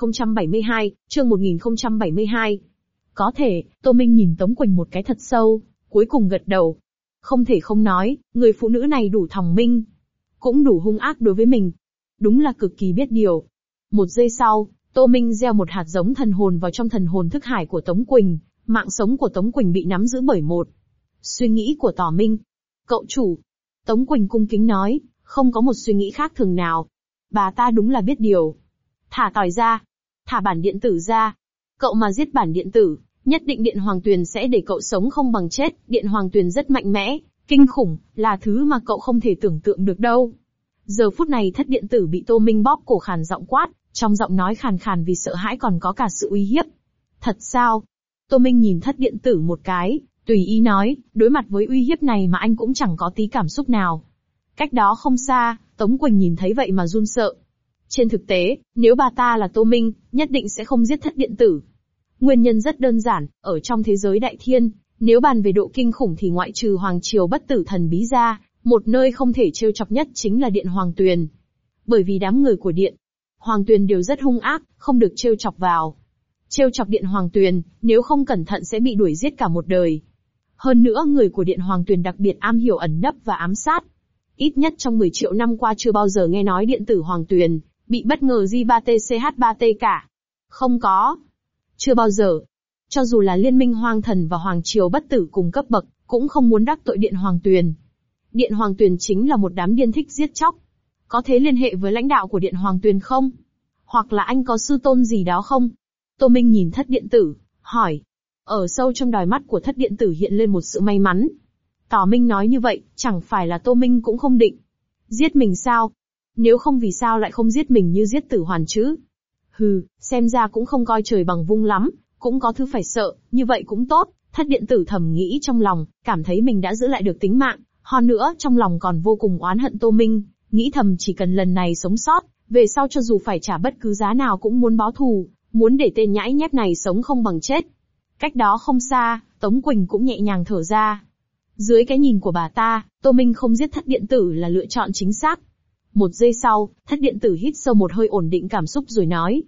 1072. Có thể, Tô Minh nhìn Tống Quỳnh một cái thật sâu, cuối cùng gật đầu. Không thể không nói, người phụ nữ này đủ thòng minh, cũng đủ hung ác đối với mình. Đúng là cực kỳ biết điều. Một giây sau, Tô Minh gieo một hạt giống thần hồn vào trong thần hồn thức hải của Tống Quỳnh, mạng sống của Tống Quỳnh bị nắm giữ bởi một suy nghĩ của Tỏ Minh. Cậu chủ. Tống Quỳnh cung kính nói, không có một suy nghĩ khác thường nào. Bà ta đúng là biết điều. Thả tỏi ra. Thả bản điện tử ra. Cậu mà giết bản điện tử, nhất định Điện Hoàng Tuyền sẽ để cậu sống không bằng chết. Điện Hoàng Tuyền rất mạnh mẽ, kinh khủng, là thứ mà cậu không thể tưởng tượng được đâu. Giờ phút này Thất điện tử bị Tô Minh bóp cổ khàn giọng quát, trong giọng nói khàn khàn vì sợ hãi còn có cả sự uy hiếp. Thật sao? Tô Minh nhìn Thất điện tử một cái, tùy ý nói, đối mặt với uy hiếp này mà anh cũng chẳng có tí cảm xúc nào. Cách đó không xa, Tống Quỳnh nhìn thấy vậy mà run sợ. Trên thực tế, nếu bà ta là Tô Minh, nhất định sẽ không giết Thất điện tử. Nguyên nhân rất đơn giản, ở trong thế giới đại thiên, nếu bàn về độ kinh khủng thì ngoại trừ Hoàng Triều Bất Tử Thần Bí ra, một nơi không thể trêu chọc nhất chính là Điện Hoàng Tuyền. Bởi vì đám người của Điện Hoàng Tuyền đều rất hung ác, không được trêu chọc vào. Trêu chọc Điện Hoàng Tuyền, nếu không cẩn thận sẽ bị đuổi giết cả một đời. Hơn nữa người của Điện Hoàng Tuyền đặc biệt am hiểu ẩn nấp và ám sát. Ít nhất trong 10 triệu năm qua chưa bao giờ nghe nói điện tử Hoàng Tuyền bị bất ngờ J3TCH3T cả. Không có. Chưa bao giờ. Cho dù là Liên minh Hoang Thần và Hoàng Triều Bất Tử cùng cấp bậc, cũng không muốn đắc tội Điện Hoàng Tuyền. Điện Hoàng Tuyền chính là một đám điên thích giết chóc. Có thể liên hệ với lãnh đạo của Điện Hoàng Tuyền không? Hoặc là anh có sư tôn gì đó không? Tô Minh nhìn Thất điện tử, hỏi. Ở sâu trong đôi mắt của Thất điện tử hiện lên một sự may mắn. Tỏ Minh nói như vậy, chẳng phải là Tô Minh cũng không định giết mình sao? Nếu không vì sao lại không giết mình như giết Tử Hoàn chứ? Hừ, xem ra cũng không coi trời bằng vung lắm, cũng có thứ phải sợ, như vậy cũng tốt. Thất điện tử thầm nghĩ trong lòng, cảm thấy mình đã giữ lại được tính mạng, hơn nữa trong lòng còn vô cùng oán hận Tô Minh, nghĩ thầm chỉ cần lần này sống sót, về sau cho dù phải trả bất cứ giá nào cũng muốn báo thù, muốn để tên nhãi nhép này sống không bằng chết. Cách đó không xa, Tống Quỳnh cũng nhẹ nhàng thở ra. Dưới cái nhìn của bà ta, Tô Minh không giết Thất điện tử là lựa chọn chính xác. Một giây sau, Thất điện tử hít sâu một hơi ổn định cảm xúc rồi nói,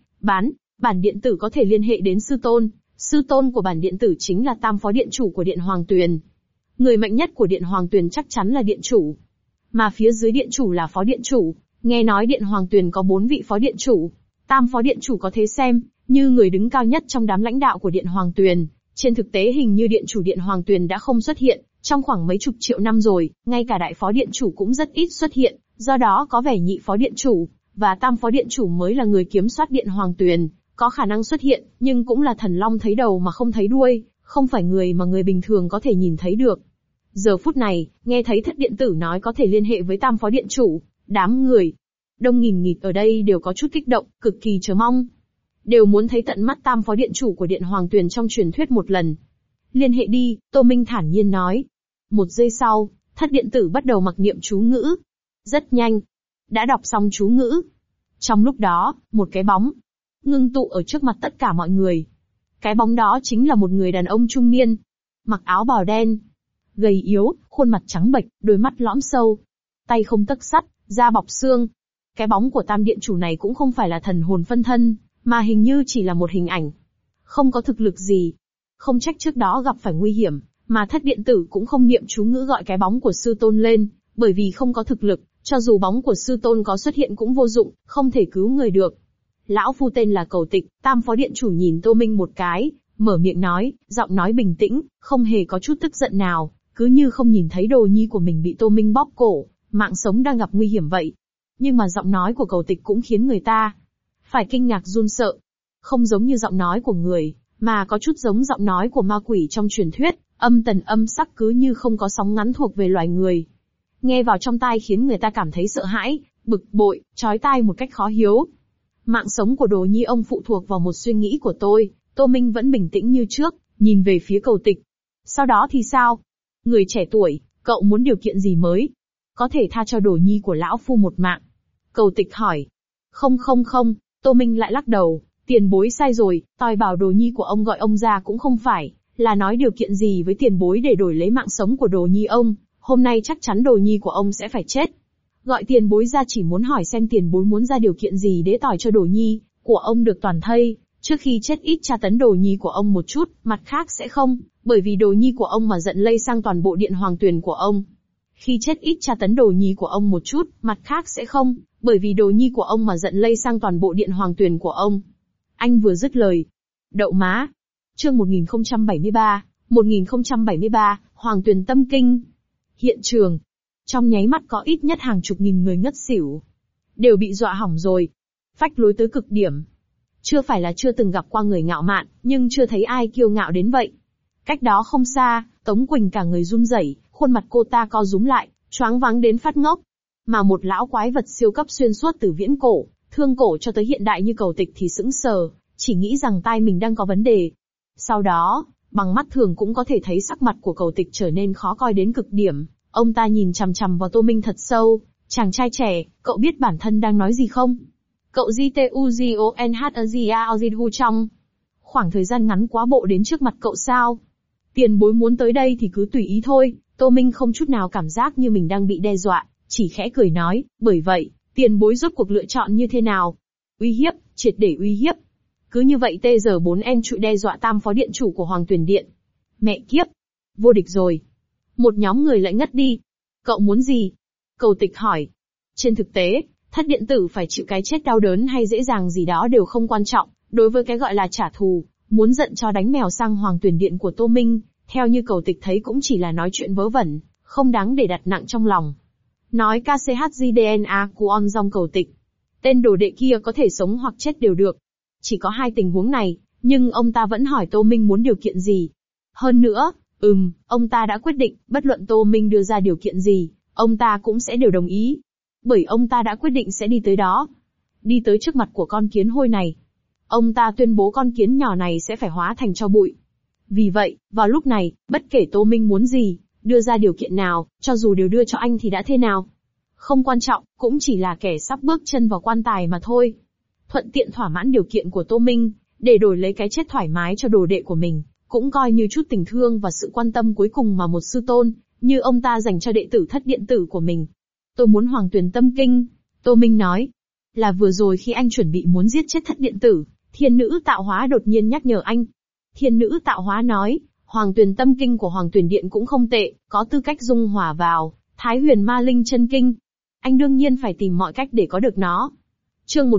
bản điện tử có thể liên hệ đến sư tôn của bản điện tử chính là Tam Phó Điện Chủ của Điện Hoàng Tuyền. Người mạnh nhất của Điện Hoàng Tuyền chắc chắn là Điện Chủ. Mà phía dưới Điện Chủ là Phó Điện Chủ, nghe nói Điện Hoàng Tuyền có 4 vị Phó Điện Chủ. Tam Phó Điện Chủ có thể xem như người đứng cao nhất trong đám lãnh đạo của Điện Hoàng Tuyền. Trên thực tế hình như Điện Chủ Điện Hoàng Tuyền đã không xuất hiện trong khoảng mấy chục triệu năm rồi, ngay cả Đại Phó Điện Chủ cũng rất ít xuất hiện, do đó có vẻ Nhị Phó Điện Chủ và Tam Phó Điện Chủ mới là người kiểm soát Điện Hoàng Tuyền, có khả năng xuất hiện, nhưng cũng là thần long thấy đầu mà không thấy đuôi, không phải người mà người bình thường có thể nhìn thấy được. Giờ phút này, nghe thấy Thất điện tử nói có thể liên hệ với Tam Phó Điện Chủ, đám người đông nghìn nghịt ở đây đều có chút kích động, cực kỳ chờ mong. Đều muốn thấy tận mắt Tam Phó Điện Chủ của Điện Hoàng Tuyền trong truyền thuyết một lần. Liên hệ đi, Tô Minh thản nhiên nói. Một giây sau, Thất điện tử bắt đầu mặc niệm chú ngữ. Rất nhanh. Đã đọc xong chú ngữ. Trong lúc đó, một cái bóng ngưng tụ ở trước mặt tất cả mọi người. Cái bóng đó chính là một người đàn ông trung niên, mặc áo bào đen, gầy yếu, khuôn mặt trắng bệch, đôi mắt lõm sâu, tay không tấc sắt, da bọc xương. Cái bóng của Tam Điện Chủ này cũng không phải là thần hồn phân thân, mà hình như chỉ là một hình ảnh. Không có thực lực gì. Không trách trước đó gặp phải nguy hiểm, mà Thất điện tử cũng không niệm chú ngữ gọi cái bóng của sư tôn lên, bởi vì không có thực lực, cho dù bóng của sư tôn có xuất hiện cũng vô dụng, không thể cứu người được. Lão phu tên là Cầu Tịch, Tam Phó Điện Chủ nhìn Tô Minh một cái, mở miệng nói, giọng nói bình tĩnh, không hề có chút tức giận nào, cứ như không nhìn thấy đồ nhi của mình bị Tô Minh bóp cổ, mạng sống đang gặp nguy hiểm vậy. Nhưng mà giọng nói của Cầu Tịch cũng khiến người ta phải kinh ngạc run sợ. Không giống như giọng nói của người, mà có chút giống giọng nói của ma quỷ trong truyền thuyết, âm tần âm sắc cứ như không có sóng ngắn thuộc về loài người. Nghe vào trong tai khiến người ta cảm thấy sợ hãi, bực bội, chói tai một cách khó hiếu. Mạng sống của đồ nhi ông phụ thuộc vào một suy nghĩ của tôi. Tô Minh vẫn bình tĩnh như trước, nhìn về phía Cầu Tịch. Sau đó thì sao? Người trẻ tuổi, cậu muốn điều kiện gì mới? Có thể tha cho đồ nhi của lão phu một mạng. Cầu Tịch hỏi. Không, Tô Minh lại lắc đầu, Tiền bối sai rồi, tôi bảo đồ nhi của ông gọi ông ra cũng không phải là nói điều kiện gì với tiền bối để đổi lấy mạng sống của đồ nhi ông, hôm nay chắc chắn đồ nhi của ông sẽ phải chết. Gọi tiền bối ra chỉ muốn hỏi xem tiền bối muốn ra điều kiện gì để tỏi cho đồ nhi của ông được toàn thây, trước khi chết ít tra tấn đồ nhi của ông một chút, mặt khác sẽ không, bởi vì đồ nhi của ông mà giận lây sang toàn bộ điện hoàng tuyền của ông. Khi chết ít tra tấn đồ nhi của ông một chút, mặt khác sẽ không, bởi vì đồ nhi của ông mà giận lây sang toàn bộ điện hoàng tuyền của ông. Anh vừa dứt lời. Đậu má. Chương 1073, Hoàng Tuyền Tâm Kinh. Hiện trường. Trong nháy mắt có ít nhất hàng chục nghìn người ngất xỉu. Đều bị dọa hỏng rồi. Phách lối tới cực điểm. Chưa phải là chưa từng gặp qua người ngạo mạn, nhưng chưa thấy ai kiêu ngạo đến vậy. Cách đó không xa, Tống Quỳnh cả người run rẩy, khuôn mặt cô ta co rúm lại, choáng váng đến phát ngốc. Mà một lão quái vật siêu cấp xuyên suốt từ viễn cổ, thương cổ cho tới hiện đại như Cầu Tịch thì sững sờ, chỉ nghĩ rằng tai mình đang có vấn đề. Sau đó, bằng mắt thường cũng có thể thấy sắc mặt của Cầu Tịch trở nên khó coi đến cực điểm. Ông ta nhìn chằm chằm vào Tô Minh thật sâu. Chàng trai trẻ, cậu biết bản thân đang nói gì không? Cậu GTUZONHAZAOZHU trong khoảng thời gian ngắn quá bộ đến trước mặt cậu sao? Tiền bối muốn tới đây thì cứ tùy ý thôi. Tô Minh không chút nào cảm giác như mình đang bị đe dọa, chỉ khẽ cười nói, bởi vậy, tiền bối rốt cuộc lựa chọn như thế nào? Uy hiếp, triệt để uy hiếp. Cứ như vậy TR4N trụi đe dọa tam phó điện chủ của Hoàng Tuyền Điện. Mẹ kiếp! Vô địch rồi. Một nhóm người lại ngất đi. Cậu muốn gì? Cầu Tịch hỏi. Trên thực tế, thất điện tử phải chịu cái chết đau đớn hay dễ dàng gì đó đều không quan trọng, đối với cái gọi là trả thù, muốn giận cho đánh mèo sang Hoàng Tuyền Điện của Tô Minh, theo như Cầu Tịch thấy cũng chỉ là nói chuyện vớ vẩn, không đáng để đặt nặng trong lòng. Nói KCHGDNA Kuon dòng Cầu Tịch. Tên đồ đệ kia có thể sống hoặc chết đều được. Chỉ có hai tình huống này, nhưng ông ta vẫn hỏi Tô Minh muốn điều kiện gì. Hơn nữa, ông ta đã quyết định, bất luận Tô Minh đưa ra điều kiện gì, ông ta cũng sẽ đều đồng ý. Bởi ông ta đã quyết định sẽ đi tới đó. Đi tới trước mặt của con kiến hôi này. Ông ta tuyên bố con kiến nhỏ này sẽ phải hóa thành tro bụi. Vì vậy, vào lúc này, bất kể Tô Minh muốn gì, đưa ra điều kiện nào, cho dù đều đưa cho anh thì đã thế nào. Không quan trọng, cũng chỉ là kẻ sắp bước chân vào quan tài mà thôi. Thuận tiện thỏa mãn điều kiện của Tô Minh, để đổi lấy cái chết thoải mái cho đồ đệ của mình, cũng coi như chút tình thương và sự quan tâm cuối cùng mà một sư tôn, như ông ta dành cho đệ tử thất điện tử của mình. Tôi muốn Hoàng Tuyền Tâm Kinh, Tô Minh nói. Là vừa rồi khi anh chuẩn bị muốn giết chết thất điện tử, thiên nữ tạo hóa đột nhiên nhắc nhở anh. Thiên nữ tạo hóa nói, Hoàng Tuyền Tâm Kinh của Hoàng Tuyền Điện cũng không tệ, có tư cách dung hòa vào Thái Huyền Ma Linh Chân Kinh. Anh đương nhiên phải tìm mọi cách để có được nó. Chương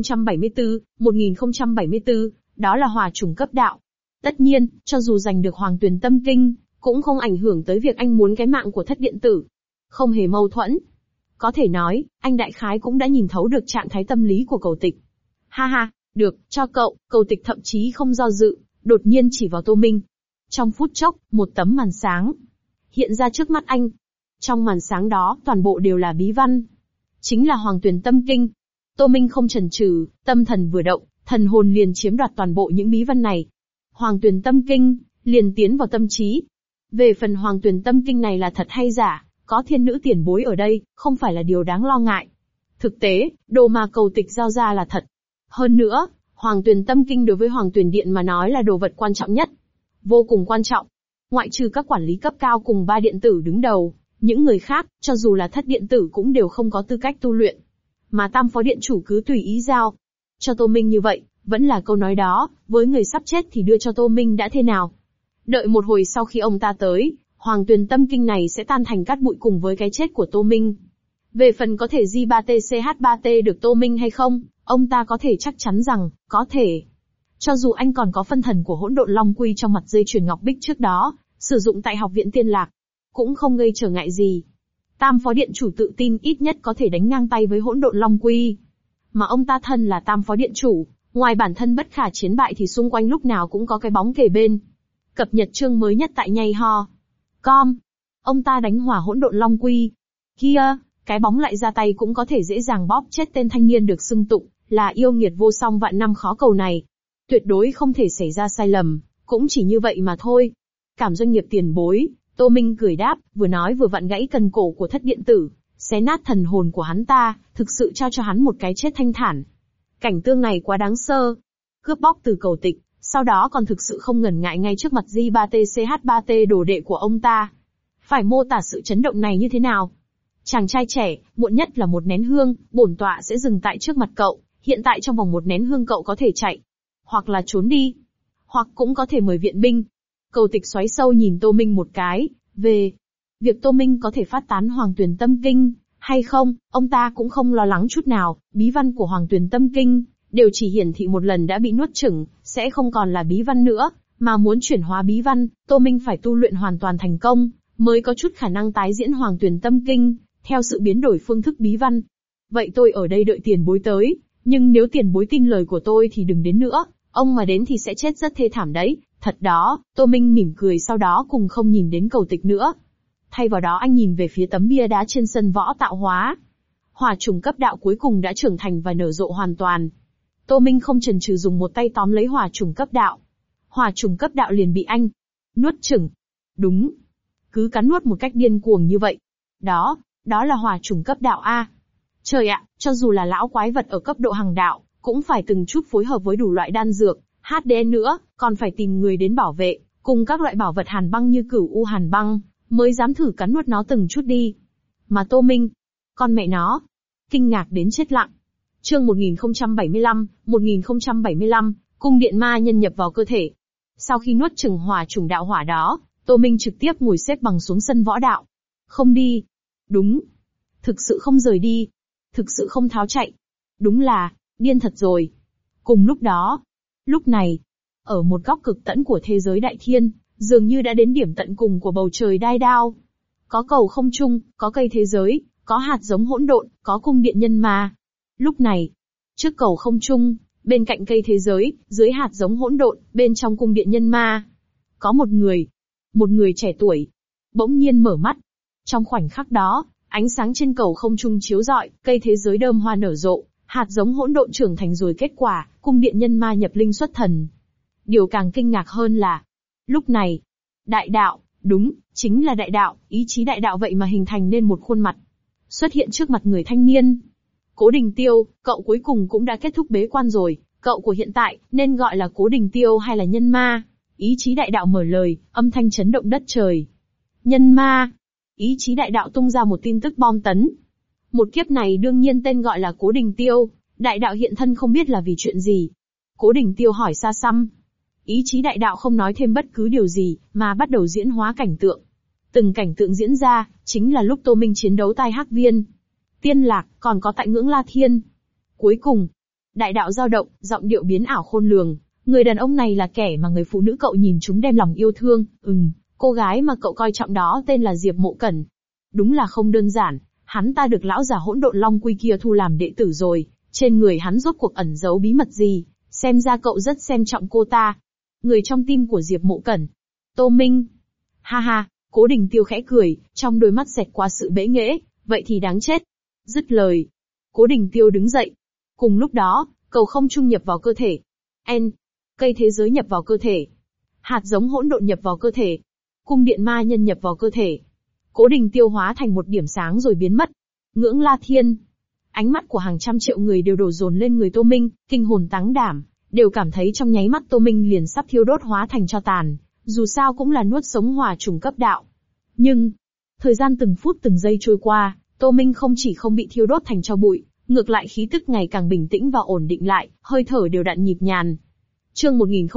1074, đó là hòa trùng cấp đạo. Tất nhiên, cho dù giành được Hoàng Tuyền Tâm Kinh, cũng không ảnh hưởng tới việc anh muốn cái mạng của thất điện tử. Không hề mâu thuẫn. Có thể nói, anh đại khái cũng đã nhìn thấu được trạng thái tâm lý của Cầu Tịch. Ha ha, được, cho cậu, Cầu Tịch thậm chí không do dự, đột nhiên chỉ vào Tô Minh. Trong phút chốc, một tấm màn sáng hiện ra trước mắt anh. Trong màn sáng đó, toàn bộ đều là bí văn. Chính là Hoàng Tuyền Tâm Kinh. Tô Minh không chần chừ, tâm thần vừa động, thần hồn liền chiếm đoạt toàn bộ những bí văn này. Hoàng Tuyền Tâm Kinh liền tiến vào tâm trí. Về phần Hoàng Tuyền Tâm Kinh này là thật hay giả, có thiên nữ tiền bối ở đây, không phải là điều đáng lo ngại. Thực tế, đồ mà Cầu Tịch giao ra là thật. Hơn nữa, Hoàng Tuyền Tâm Kinh đối với Hoàng Tuyền Điện mà nói là đồ vật quan trọng nhất. Vô cùng quan trọng. Ngoại trừ các quản lý cấp cao cùng 3 điện tử đứng đầu, những người khác, cho dù là thất điện tử cũng đều không có tư cách tu luyện. Mà tam phó điện chủ cứ tùy ý giao cho Tô Minh như vậy, vẫn là câu nói đó, với người sắp chết thì đưa cho Tô Minh đã thế nào. Đợi một hồi sau khi ông ta tới, Hoàng Tuyền Tâm Kinh này sẽ tan thành cát bụi cùng với cái chết của Tô Minh. Về phần có thể J3TCH3T được Tô Minh hay không, ông ta có thể chắc chắn rằng, có thể. Cho dù anh còn có phân thần của hỗn độn long quy trong mặt dây chuyền ngọc bích trước đó, sử dụng tại học viện Tiên Lạc, cũng không gây trở ngại gì. Tam phó điện chủ tự tin ít nhất có thể đánh ngang tay với hỗn độn long quy. Mà ông ta thân là tam phó điện chủ, ngoài bản thân bất khả chiến bại thì xung quanh lúc nào cũng có cái bóng kề bên. Cập nhật chương mới nhất tại Nhây Ho. Com. Ông ta đánh hỏa hỗn độn long quy. Kia, cái bóng lại ra tay cũng có thể dễ dàng bóp chết tên thanh niên được xưng tụng là yêu nghiệt vô song vạn năm khó cầu này. Tuyệt đối không thể xảy ra sai lầm, cũng chỉ như vậy mà thôi. Cảm doanh nghiệp tiền bối, Tô Minh cười đáp, vừa nói vừa vặn gãy cần cổ của thất điện tử, xé nát thần hồn của hắn ta, thực sự trao cho hắn một cái chết thanh thản. Cảnh tượng này quá đáng sơ. cướp bóc từ Cầu Tịch, sau đó còn thực sự không ngần ngại ngay trước mặt J3TCH3T đồ đệ của ông ta. Phải mô tả sự chấn động này như thế nào? Chàng trai trẻ, muộn nhất là một nén hương, bổn tọa sẽ dừng tại trước mặt cậu, hiện tại trong vòng một nén hương cậu có thể chạy, hoặc là trốn đi, hoặc cũng có thể mời viện binh. Cầu Tịch xoáy sâu nhìn Tô Minh một cái, về việc Tô Minh có thể phát tán Hoàng Tuyền Tâm Kinh, hay không, ông ta cũng không lo lắng chút nào, bí văn của Hoàng Tuyền Tâm Kinh, đều chỉ hiển thị một lần đã bị nuốt chửng, sẽ không còn là bí văn nữa, mà muốn chuyển hóa bí văn, Tô Minh phải tu luyện hoàn toàn thành công, mới có chút khả năng tái diễn Hoàng Tuyền Tâm Kinh, theo sự biến đổi phương thức bí văn. Vậy tôi ở đây đợi tiền bối tới, nhưng nếu tiền bối tin lời của tôi thì đừng đến nữa, ông mà đến thì sẽ chết rất thê thảm đấy, thật đó, Tô Minh mỉm cười sau đó cùng không nhìn đến Cầu Tịch nữa. Thay vào đó anh nhìn về phía tấm bia đá trên sân võ tạo hóa. Hỏa trùng cấp đạo cuối cùng đã trưởng thành và nở rộ hoàn toàn. Tô Minh không chần chừ dùng một tay tóm lấy hỏa trùng cấp đạo. Hỏa trùng cấp đạo liền bị anh nuốt chửng. Đúng. Cứ cắn nuốt một cách điên cuồng như vậy. Đó là hỏa trùng cấp đạo A. Trời ạ, cho dù là lão quái vật ở cấp độ hằng đạo, cũng phải từng chút phối hợp với đủ loại đan dược, HDN nữa, còn phải tìm người đến bảo vệ, cùng các loại bảo vật hàn băng như cửu u hàn băng, mới dám thử cắn nuốt nó từng chút đi. Mà Tô Minh, con mẹ nó, kinh ngạc đến chết lặng. Chương 1075, cung điện ma nhân nhập vào cơ thể. Sau khi nuốt chửng hỏa trùng đạo hỏa đó, Tô Minh trực tiếp ngồi xếp bằng xuống sân võ đạo. Không đi. Đúng. Thực sự không rời đi. Thực sự không tháo chạy. Đúng là, điên thật rồi. Cùng lúc đó, lúc này, ở một góc cực tận của thế giới đại thiên, dường như đã đến điểm tận cùng của bầu trời đai đao. Có cầu không trung, có cây thế giới, có hạt giống hỗn độn, có cung điện nhân ma. Lúc này, trước cầu không trung, bên cạnh cây thế giới, dưới hạt giống hỗn độn, bên trong cung điện nhân ma, có một người trẻ tuổi, bỗng nhiên mở mắt. Trong khoảnh khắc đó, ánh sáng trên cầu không trung chiếu rọi, cây thế giới đơm hoa nở rộ, hạt giống hỗn độn trưởng thành rồi kết quả, cung điện nhân ma nhập linh xuất thần. Điều càng kinh ngạc hơn là, lúc này, đại đạo, đúng, chính là đại đạo, ý chí đại đạo vậy mà hình thành nên một khuôn mặt, xuất hiện trước mặt người thanh niên. Cố Đình Tiêu, cậu cuối cùng cũng đã kết thúc bế quan rồi, cậu của hiện tại, nên gọi là Cố Đình Tiêu hay là nhân ma? Ý chí đại đạo mở lời, âm thanh chấn động đất trời. Nhân ma. Ý chí đại đạo tung ra một tin tức bom tấn. Một kiếp này đương nhiên tên gọi là Cố Đình Tiêu, đại đạo hiện thân không biết là vì chuyện gì. Cố Đình Tiêu hỏi xa xăm. Ý chí đại đạo không nói thêm bất cứ điều gì, mà bắt đầu diễn hóa cảnh tượng. Từng cảnh tượng diễn ra, chính là lúc Tô Minh chiến đấu tai Hắc Viên, Tiên Lạc, còn có tại Ngưỡng La Thiên. Cuối cùng, đại đạo dao động, giọng điệu biến ảo khôn lường. Người đàn ông này là kẻ mà người phụ nữ cậu nhìn chúng đem lòng yêu thương, cô gái mà cậu coi trọng đó tên là Diệp Mộ Cẩn. Đúng là không đơn giản, hắn ta được lão già hỗn độn Long Quy kia thu làm đệ tử rồi, trên người hắn rốt cuộc ẩn giấu bí mật gì, xem ra cậu rất xem trọng cô ta. Người trong tim của Diệp Mộ Cẩn. Tô Minh. Ha ha, Cố Đình Tiêu khẽ cười, trong đôi mắt xẹt qua sự bẽ nghễ, vậy thì đáng chết. Dứt lời, Cố Đình Tiêu đứng dậy. Cùng lúc đó, cầu không trung nhập vào cơ thể. Cây thế giới nhập vào cơ thể. Hạt giống hỗn độn nhập vào cơ thể. Cung điện ma nhân nhập vào cơ thể. Cố Đình Tiêu hóa thành một điểm sáng rồi biến mất. Ngưỡng La Thiên. Ánh mắt của hàng trăm triệu người đều đổ dồn lên người Tô Minh, kinh hồn táng đảm, đều cảm thấy trong nháy mắt Tô Minh liền sắp thiêu đốt hóa thành tro tàn, dù sao cũng là nuốt sống hỏa trùng cấp đạo. Nhưng, thời gian từng phút từng giây trôi qua, Tô Minh không chỉ không bị thiêu đốt thành tro bụi, ngược lại khí tức ngày càng bình tĩnh và ổn định lại, hơi thở đều đặn nhịp nhàn. Chương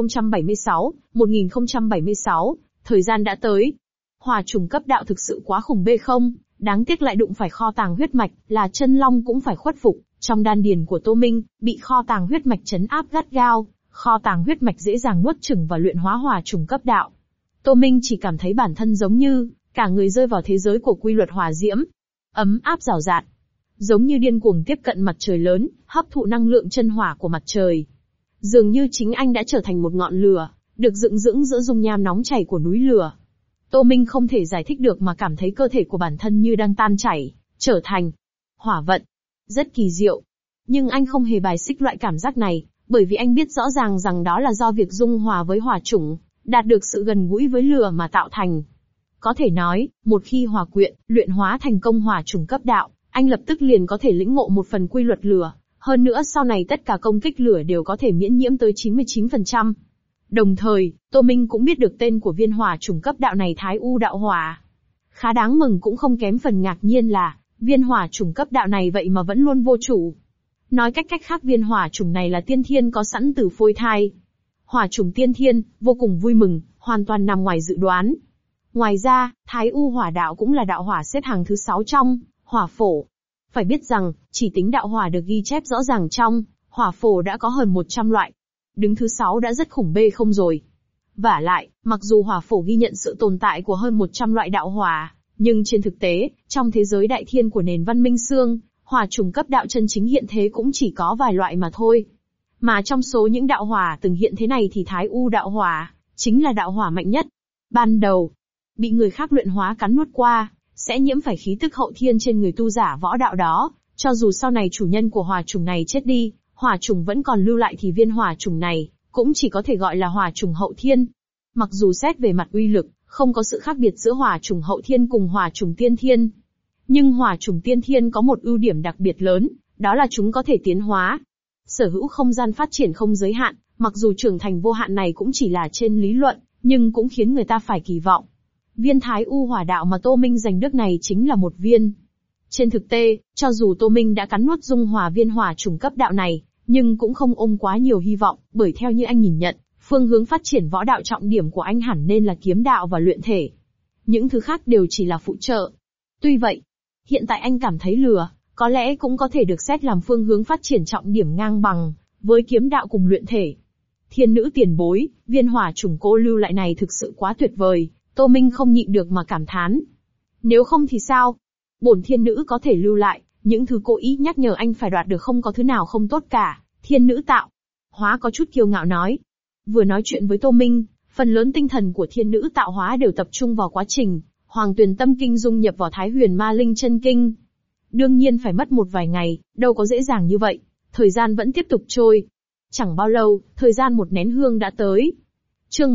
1076, thời gian đã tới. Hỏa trùng cấp đạo thực sự quá khủng bê không, đáng tiếc lại đụng phải kho tàng huyết mạch, là chân long cũng phải khuất phục. Trong đan điền của Tô Minh, bị kho tàng huyết mạch trấn áp gắt gao, kho tàng huyết mạch dễ dàng nuốt chửng và luyện hóa hỏa trùng cấp đạo. Tô Minh chỉ cảm thấy bản thân giống như cả người rơi vào thế giới của quy luật hỏa diễm, ấm áp rào rạt, giống như điên cuồng tiếp cận mặt trời lớn, hấp thụ năng lượng chân hỏa của mặt trời. Dường như chính anh đã trở thành một ngọn lửa, được dựng dưỡng giữa dung nham nóng chảy của núi lửa. Tô Minh không thể giải thích được mà cảm thấy cơ thể của bản thân như đang tan chảy, trở thành hỏa vận. Rất kỳ diệu. Nhưng anh không hề bài xích loại cảm giác này, bởi vì anh biết rõ ràng rằng đó là do việc dung hòa với hỏa chủng, đạt được sự gần gũi với lửa mà tạo thành. Có thể nói, một khi hòa quyện, luyện hóa thành công hỏa chủng cấp đạo, anh lập tức liền có thể lĩnh ngộ một phần quy luật lửa, Hơn nữa sau này tất cả công kích lửa đều có thể miễn nhiễm tới 99%. Đồng thời, Tô Minh cũng biết được tên của viên hỏa chủng cấp đạo này Thái U đạo hỏa. Khá đáng mừng cũng không kém phần ngạc nhiên là, viên hỏa chủng cấp đạo này vậy mà vẫn luôn vô chủ. Nói cách khác viên hỏa chủng này là tiên thiên có sẵn từ phôi thai. Hỏa chủng tiên thiên, vô cùng vui mừng, hoàn toàn nằm ngoài dự đoán. Ngoài ra, Thái U hỏa đạo cũng là đạo hỏa xếp hàng thứ 6 trong hỏa phổ. Phải biết rằng, chỉ tính đạo hỏa được ghi chép rõ ràng trong hỏa phổ đã có hơn 100 loại. Đứng thứ 6 đã rất khủng bê không rồi. Vả lại, mặc dù hỏa phổ ghi nhận sự tồn tại của hơn 100 loại đạo hỏa, nhưng trên thực tế, trong thế giới đại thiên của nền văn minh xương, hỏa chủng cấp đạo chân chính hiện thế cũng chỉ có vài loại mà thôi. Mà trong số những đạo hỏa từng hiện thế này thì Thái U đạo hỏa chính là đạo hỏa mạnh nhất. Ban đầu, bị người khác luyện hóa cắn nuốt qua, sẽ nhiễm phải khí tức hậu thiên trên người tu giả võ đạo đó, cho dù sau này chủ nhân của hỏa chủng này chết đi, hỏa chủng vẫn còn lưu lại thì viên hỏa chủng này cũng chỉ có thể gọi là hỏa chủng hậu thiên. Mặc dù xét về mặt uy lực, không có sự khác biệt giữa hỏa chủng hậu thiên cùng hỏa chủng tiên thiên. Nhưng hỏa chủng tiên thiên có một ưu điểm đặc biệt lớn, đó là chúng có thể tiến hóa. Sở hữu không gian phát triển không giới hạn, mặc dù trưởng thành vô hạn này cũng chỉ là trên lý luận, nhưng cũng khiến người ta phải kỳ vọng. Viên Thái U hỏa đạo mà Tô Minh giành được này chính là một viên. Trên thực tế, cho dù Tô Minh đã cắn nuốt dung hòa viên hỏa chủng cấp đạo này, nhưng cũng không ôm quá nhiều hy vọng, bởi theo như anh nhìn nhận, phương hướng phát triển võ đạo trọng điểm của anh hẳn nên là kiếm đạo và luyện thể. Những thứ khác đều chỉ là phụ trợ. Tuy vậy, hiện tại anh cảm thấy lửa, có lẽ cũng có thể được xét làm phương hướng phát triển trọng điểm ngang bằng với kiếm đạo cùng luyện thể. Thiên nữ tiền bối, viên hỏa chủng cô lưu lại này thực sự quá tuyệt vời, Tô Minh không nhịn được mà cảm thán. Nếu không thì sao? Bổn thiên nữ có thể lưu lại, những thứ cô ý nhắc nhở anh phải đoạt được không có thứ nào không tốt cả, thiên nữ tạo. Hóa có chút kiêu ngạo nói. Vừa nói chuyện với Tô Minh, phần lớn tinh thần của thiên nữ tạo hóa đều tập trung vào quá trình Hoàng Tuyền Tâm Kinh dung nhập vào Thái Huyền Ma Linh Chân Kinh. Đương nhiên phải mất một vài ngày, đâu có dễ dàng như vậy, thời gian vẫn tiếp tục trôi. Chẳng bao lâu, thời gian một nén hương đã tới. Chương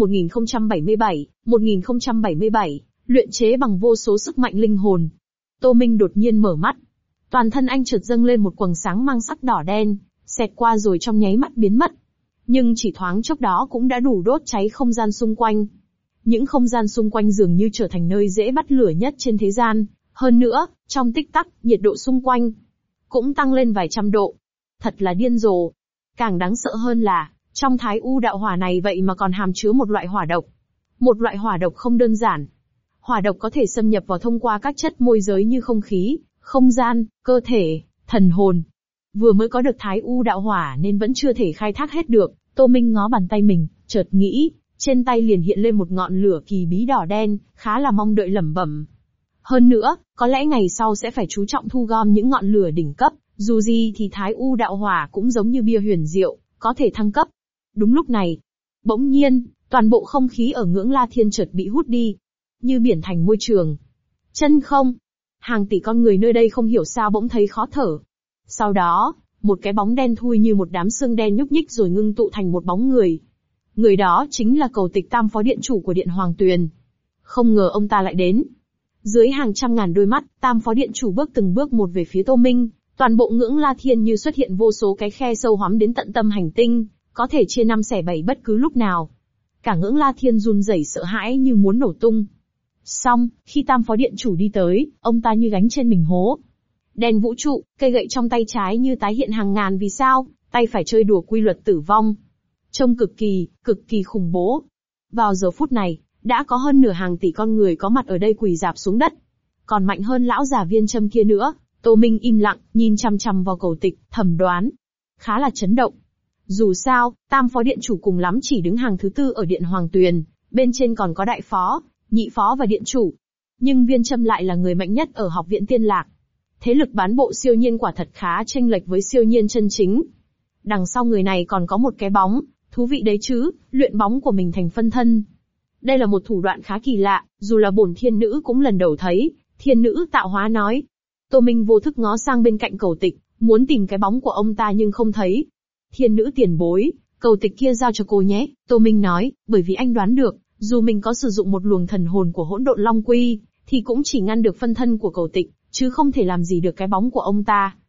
1077, luyện chế bằng vô số sức mạnh linh hồn. Tô Minh đột nhiên mở mắt. Toàn thân anh chợt dâng lên một quầng sáng mang sắc đỏ đen, xẹt qua rồi trong nháy mắt biến mất. Nhưng chỉ thoáng chốc đó cũng đã đủ đốt cháy không gian xung quanh. Những không gian xung quanh dường như trở thành nơi dễ bắt lửa nhất trên thế gian. Hơn nữa, trong tích tắc, nhiệt độ xung quanh cũng tăng lên vài trăm độ. Thật là điên rồ. Càng đáng sợ hơn là, trong Thái U đạo hỏa này vậy mà còn hàm chứa một loại hỏa độc. Một loại hỏa độc không đơn giản. Hỏa độc có thể xâm nhập vào thông qua các chất môi giới như không khí, không gian, cơ thể, thần hồn. Vừa mới có được Thái U đạo hỏa nên vẫn chưa thể khai thác hết được. Tô Minh ngó bàn tay mình, chợt nghĩ, trên tay liền hiện lên một ngọn lửa kỳ bí đỏ đen, khá là mong đợi lẩm bẩm. Hơn nữa, có lẽ ngày sau sẽ phải chú trọng thu gom những ngọn lửa đỉnh cấp, dù gì thì Thái U đạo hỏa cũng giống như bia huyền diệu, có thể thăng cấp. Đúng lúc này, bỗng nhiên, toàn bộ không khí ở ngưỡng La Thiên chợt bị hút đi, như biển thành môi trường. Chân không, hàng tỷ con người nơi đây không hiểu sao bỗng thấy khó thở. Sau đó, một cái bóng đen thui như một đám xương đen nhúc nhích rồi ngưng tụ thành một bóng người. Người đó chính là Cầu Tịch Tam Phó Điện Chủ của Điện Hoàng Tuyền. Không ngờ ông ta lại đến. Dưới hàng trăm ngàn đôi mắt, Tam Phó Điện Chủ bước từng bước một về phía Tô Minh, toàn bộ ngưỡng La Thiên như xuất hiện vô số cái khe sâu hoắm đến tận tâm hành tinh, có thể chia năm xẻ bảy bất cứ lúc nào. Cả ngưỡng La Thiên run rẩy sợ hãi như muốn nổ tung. Xong, khi Tam Phó Điện Chủ đi tới, ông ta như gánh trên mình hố. Đèn vũ trụ, cây gậy trong tay trái như tái hiện hàng ngàn vì sao, tay phải chơi đùa quy luật tử vong. Trông cực kỳ khủng bố. Vào giờ phút này, đã có hơn nửa hàng tỷ con người có mặt ở đây quỳ rạp xuống đất. Còn mạnh hơn lão già Viên Châm kia nữa. Tô Minh im lặng, nhìn chằm chằm vào Cầu Tịch, thầm đoán. Khá là chấn động. Dù sao, Tam Phó Điện Chủ cùng lắm chỉ đứng hàng thứ tư ở Điện Hoàng Tuyền, bên trên còn có Đại Phó, Nhị Phó và Điện Chủ. Nhưng Viên Châm lại là người mạnh nhất ở Học viện Tiên Lạc. Thế lực bán bộ siêu nhiên quả thật khá chênh lệch với siêu nhiên chân chính. Đằng sau người này còn có một cái bóng, thú vị đấy chứ, luyện bóng của mình thành phân thân. Đây là một thủ đoạn khá kỳ lạ, dù là bổn thiên nữ cũng lần đầu thấy. Thiên nữ tạo hóa nói. Tô Minh vô thức ngó sang bên cạnh Cầu Tịch, muốn tìm cái bóng của ông ta nhưng không thấy. Thiên nữ tiền bối, Cầu Tịch kia giao cho cô nhé, Tô Minh nói, bởi vì anh đoán được, dù mình có sử dụng một luồng thần hồn của Hỗn Độn Long Quy, thì cũng chỉ ngăn được phân thân của Cầu Tịch, chứ không thể làm gì được cái bóng của ông ta.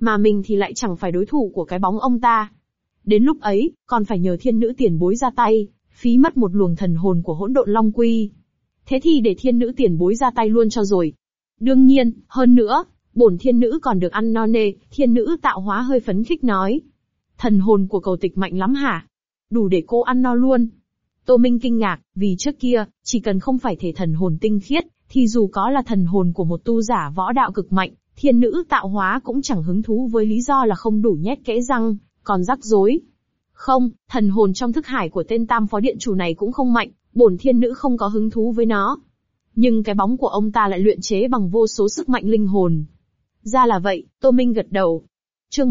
Mà mình thì lại chẳng phải đối thủ của cái bóng ông ta. Đến lúc ấy, còn phải nhờ thiên nữ tiền bối ra tay, phí mất một luồng thần hồn của hỗn độn long quy. Thế thì để thiên nữ tiền bối ra tay luôn cho rồi. Đương nhiên, hơn nữa, bổn thiên nữ còn được ăn no nê, thiên nữ tạo hóa hơi phấn khích nói. Thần hồn của Cầu Tịch mạnh lắm hả? Đủ để cô ăn no luôn. Tô Minh kinh ngạc, vì trước kia, chỉ cần không phải thể thần hồn tinh khiết, thì dù có là thần hồn của một tu giả võ đạo cực mạnh, thiên nữ tạo hóa cũng chẳng hứng thú với lý do là không đủ nhét kẽ răng, còn rắc rối. Không, thần hồn trong thức hải của tên Tam Phó Điện Chủ này cũng không mạnh, bổn thiên nữ không có hứng thú với nó. Nhưng cái bóng của ông ta lại luyện chế bằng vô số sức mạnh linh hồn. Ra là vậy, Tô Minh gật đầu. Chương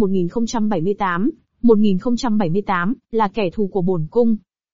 1078 là kẻ thù của bổn cung.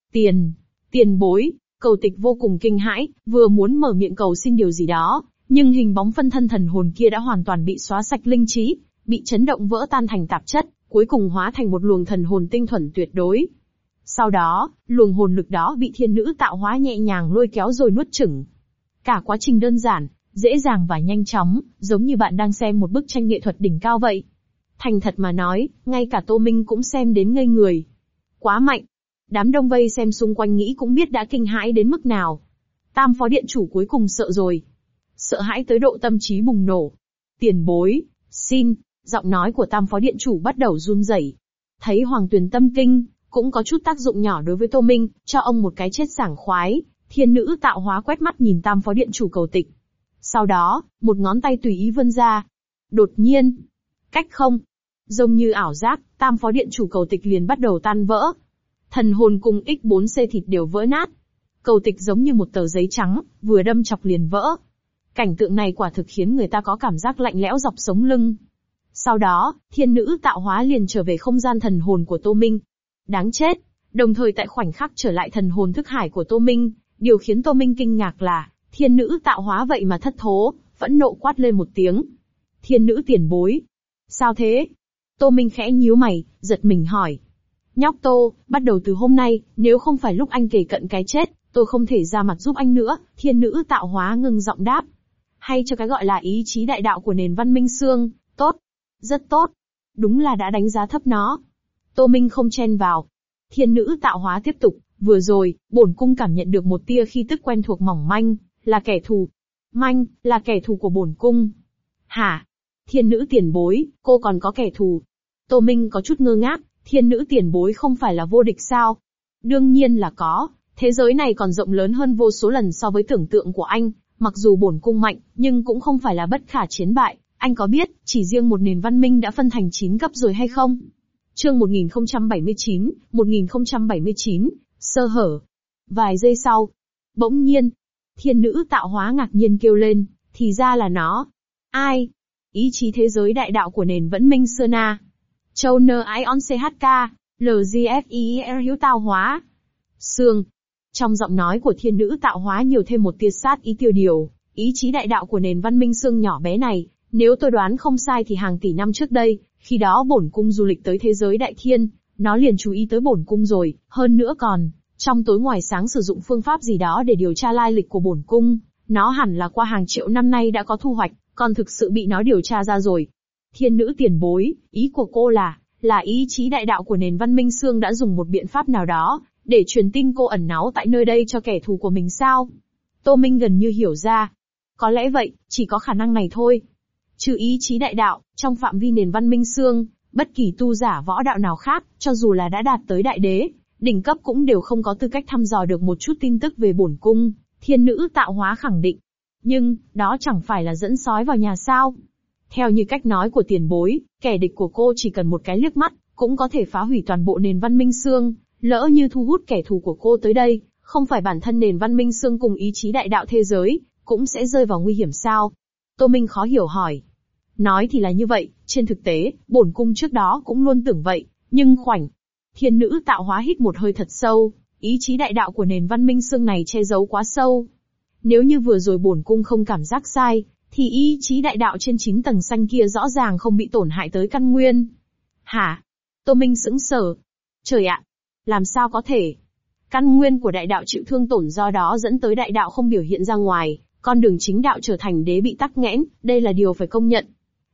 Tiền bối, Cầu Tịch vô cùng kinh hãi, vừa muốn mở miệng cầu xin điều gì đó, nhưng hình bóng phân thân thần hồn kia đã hoàn toàn bị xóa sạch linh trí, bị chấn động vỡ tan thành tạp chất, cuối cùng hóa thành một luồng thần hồn tinh thuần tuyệt đối. Sau đó, luồng hồn lực đó bị thiên nữ tạo hóa nhẹ nhàng lôi kéo rồi nuốt chửng. Cả quá trình đơn giản, dễ dàng và nhanh chóng, giống như bạn đang xem một bức tranh nghệ thuật đỉnh cao vậy. Thành thật mà nói, ngay cả Tô Minh cũng xem đến ngây người. Quá mạnh. Đám đông vây xem xung quanh nghĩ cũng biết đã kinh hãi đến mức nào. Tam Phó Điện Chủ cuối cùng sợ rồi. Sợ hãi tới độ tâm trí bùng nổ. Tiền bối, xin, giọng nói của Tam Phó Điện Chủ bắt đầu run rẩy. Thấy Hoàng Tuyền tâm kinh, cũng có chút tác dụng nhỏ đối với Tô Minh, cho ông một cái chết sảng khoái. Thiên nữ tạo hóa quét mắt nhìn Tam Phó Điện Chủ Cầu Tịch. Sau đó, một ngón tay tùy ý vươn ra. Đột nhiên, cách không, giống như ảo giác, Tam Phó Điện Chủ Cầu Tịch liền bắt đầu tan vỡ. Thần hồn cùng X4C thịt đều vỡ nát. Cầu Tịch giống như một tờ giấy trắng, vừa đâm chọc liền vỡ. Cảnh tượng này quả thực khiến người ta có cảm giác lạnh lẽo dọc sống lưng. Sau đó, thiên nữ tạo hóa liền trở về không gian thần hồn của Tô Minh. Đáng chết! Đồng thời tại khoảnh khắc trở lại thần hồn thức hải của Tô Minh, điều khiến Tô Minh kinh ngạc là, thiên nữ tạo hóa vậy mà thất thố, phẫn nộ quát lên một tiếng. Thiên nữ tiền bối! Sao thế? Tô Minh khẽ nhíu mày, giật mình hỏi. Nhóc Tô, bắt đầu từ hôm nay, nếu không phải lúc anh kề cận cái chết, tôi không thể ra mặt giúp anh nữa, thiên nữ tạo hóa ngừng giọng đáp. Hay cho cái gọi là ý chí đại đạo của nền văn minh xương, tốt. Rất tốt. Đúng là đã đánh giá thấp nó. Tô Minh không chen vào. Thiên nữ tạo hóa tiếp tục, vừa rồi, bổn cung cảm nhận được một tia khí tức quen thuộc mỏng manh, là kẻ thù. Là kẻ thù của bổn cung. Hả? Thiên nữ tiền bối, cô còn có kẻ thù. Tô Minh có chút ngơ ngác, thiên nữ tiền bối không phải là vô địch sao? Đương nhiên là có, thế giới này còn rộng lớn hơn vô số lần so với tưởng tượng của anh, mặc dù bổn cung mạnh, nhưng cũng không phải là bất khả chiến bại. Anh có biết, chỉ riêng một nền văn minh đã phân thành 9 cấp rồi hay không? Chương 1079, sơ hở. Vài giây sau, bỗng nhiên, thiên nữ tạo hóa ngạc nhiên kêu lên, thì ra là nó. Ai? Ý chí thế giới đại đạo của nền vẫn minh xưa na. Châu nơ ion CHK, LGFIER hiếu tạo hóa. Sương. Trong giọng nói của thiên nữ tạo hóa nhiều thêm một tia sát ý tiêu điều, ý chí đại đạo của nền văn minh xương nhỏ bé này. Nếu tôi đoán không sai thì hàng tỷ năm trước đây, khi đó bổn cung du lịch tới thế giới đại thiên, nó liền chú ý tới bổn cung rồi, hơn nữa còn, trong tối ngoài sáng sử dụng phương pháp gì đó để điều tra lai lịch của bổn cung, nó hẳn là qua hàng triệu năm nay đã có thu hoạch, còn thực sự bị nó điều tra ra rồi. Thiên nữ tiền bối, ý của cô là ý chí đại đạo của nền văn minh xương đã dùng một biện pháp nào đó, để truyền tin cô ẩn náu tại nơi đây cho kẻ thù của mình sao? Tô Minh gần như hiểu ra. Có lẽ vậy, chỉ có khả năng này thôi. Trừ ý chí đại đạo, trong phạm vi nền văn minh xương, bất kỳ tu giả võ đạo nào khác, cho dù là đã đạt tới đại đế, đỉnh cấp cũng đều không có tư cách thăm dò được một chút tin tức về bổn cung, thiên nữ tạo hóa khẳng định. Nhưng, đó chẳng phải là dẫn sói vào nhà sao? Theo như cách nói của tiền bối, kẻ địch của cô chỉ cần một cái liếc mắt, cũng có thể phá hủy toàn bộ nền văn minh xương, lỡ như thu hút kẻ thù của cô tới đây, không phải bản thân nền văn minh xương cùng ý chí đại đạo thế giới, cũng sẽ rơi vào nguy hiểm sao? Tô Minh khó hiểu hỏi. Nói thì là như vậy, trên thực tế, bổn cung trước đó cũng luôn tưởng vậy, nhưng thiên nữ tạo hóa hít một hơi thật sâu, ý chí đại đạo của nền văn minh xương này che giấu quá sâu. Nếu như vừa rồi bổn cung không cảm giác sai, thì ý chí đại đạo trên 9 tầng xanh kia rõ ràng không bị tổn hại tới căn nguyên. Hả? Tô Minh sững sờ. Trời ạ! Làm sao có thể? Căn nguyên của đại đạo chịu thương tổn do đó dẫn tới đại đạo không biểu hiện ra ngoài, con đường chính đạo trở thành đế bị tắc nghẽn, đây là điều phải công nhận.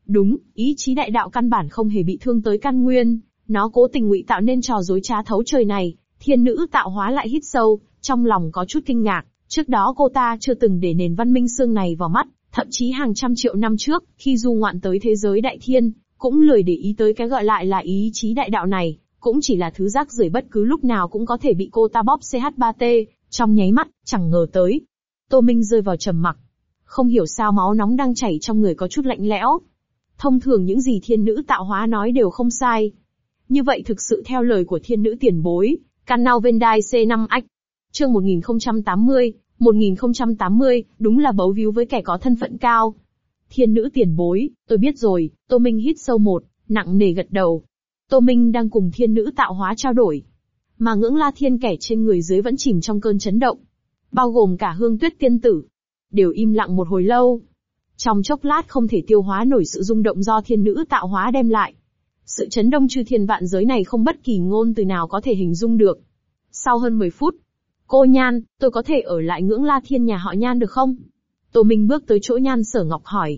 Đúng, ý chí đại đạo căn bản không hề bị thương tới căn nguyên, nó cố tình ngụy tạo nên trò dối trá thấu trời này. Thiên nữ tạo hóa lại hít sâu, trong lòng có chút kinh ngạc, trước đó cô ta chưa từng để nền văn minh xương này vào mắt, thậm chí hàng trăm triệu năm trước, khi du ngoạn tới thế giới đại thiên, cũng lười để ý tới cái gọi lại là ý chí đại đạo này, cũng chỉ là thứ rác rưởi bất cứ lúc nào cũng có thể bị cô ta bóp CH3T, trong nháy mắt, chẳng ngờ tới. Tô Minh rơi vào trầm mặc. Không hiểu sao máu nóng đang chảy trong người có chút lạnh lẽo. Thông thường những gì thiên nữ tạo hóa nói đều không sai. Như vậy thực sự theo lời của thiên nữ tiền bối, Canal Vendai C5X. Chương 1080, đúng là bấu víu với kẻ có thân phận cao. Thiên nữ tiền bối, tôi biết rồi. Tô Minh hít sâu một, nặng nề gật đầu. Tô Minh đang cùng thiên nữ tạo hóa trao đổi. Mà Ngưỡng La Thiên kẻ trên người dưới vẫn chìm trong cơn chấn động. Bao gồm cả Hương Tuyết tiên tử. Đều im lặng một hồi lâu. Trong chốc lát không thể tiêu hóa nổi sự rung động do thiên nữ tạo hóa đem lại. Sự chấn động chư thiên vạn giới này không bất kỳ ngôn từ nào có thể hình dung được. Sau hơn 10 phút, cô Nhan, tôi có thể ở lại Ngưỡng La Thiên nhà họ Nhan được không? Tô Minh bước tới chỗ Nhan Sở Ngọc hỏi.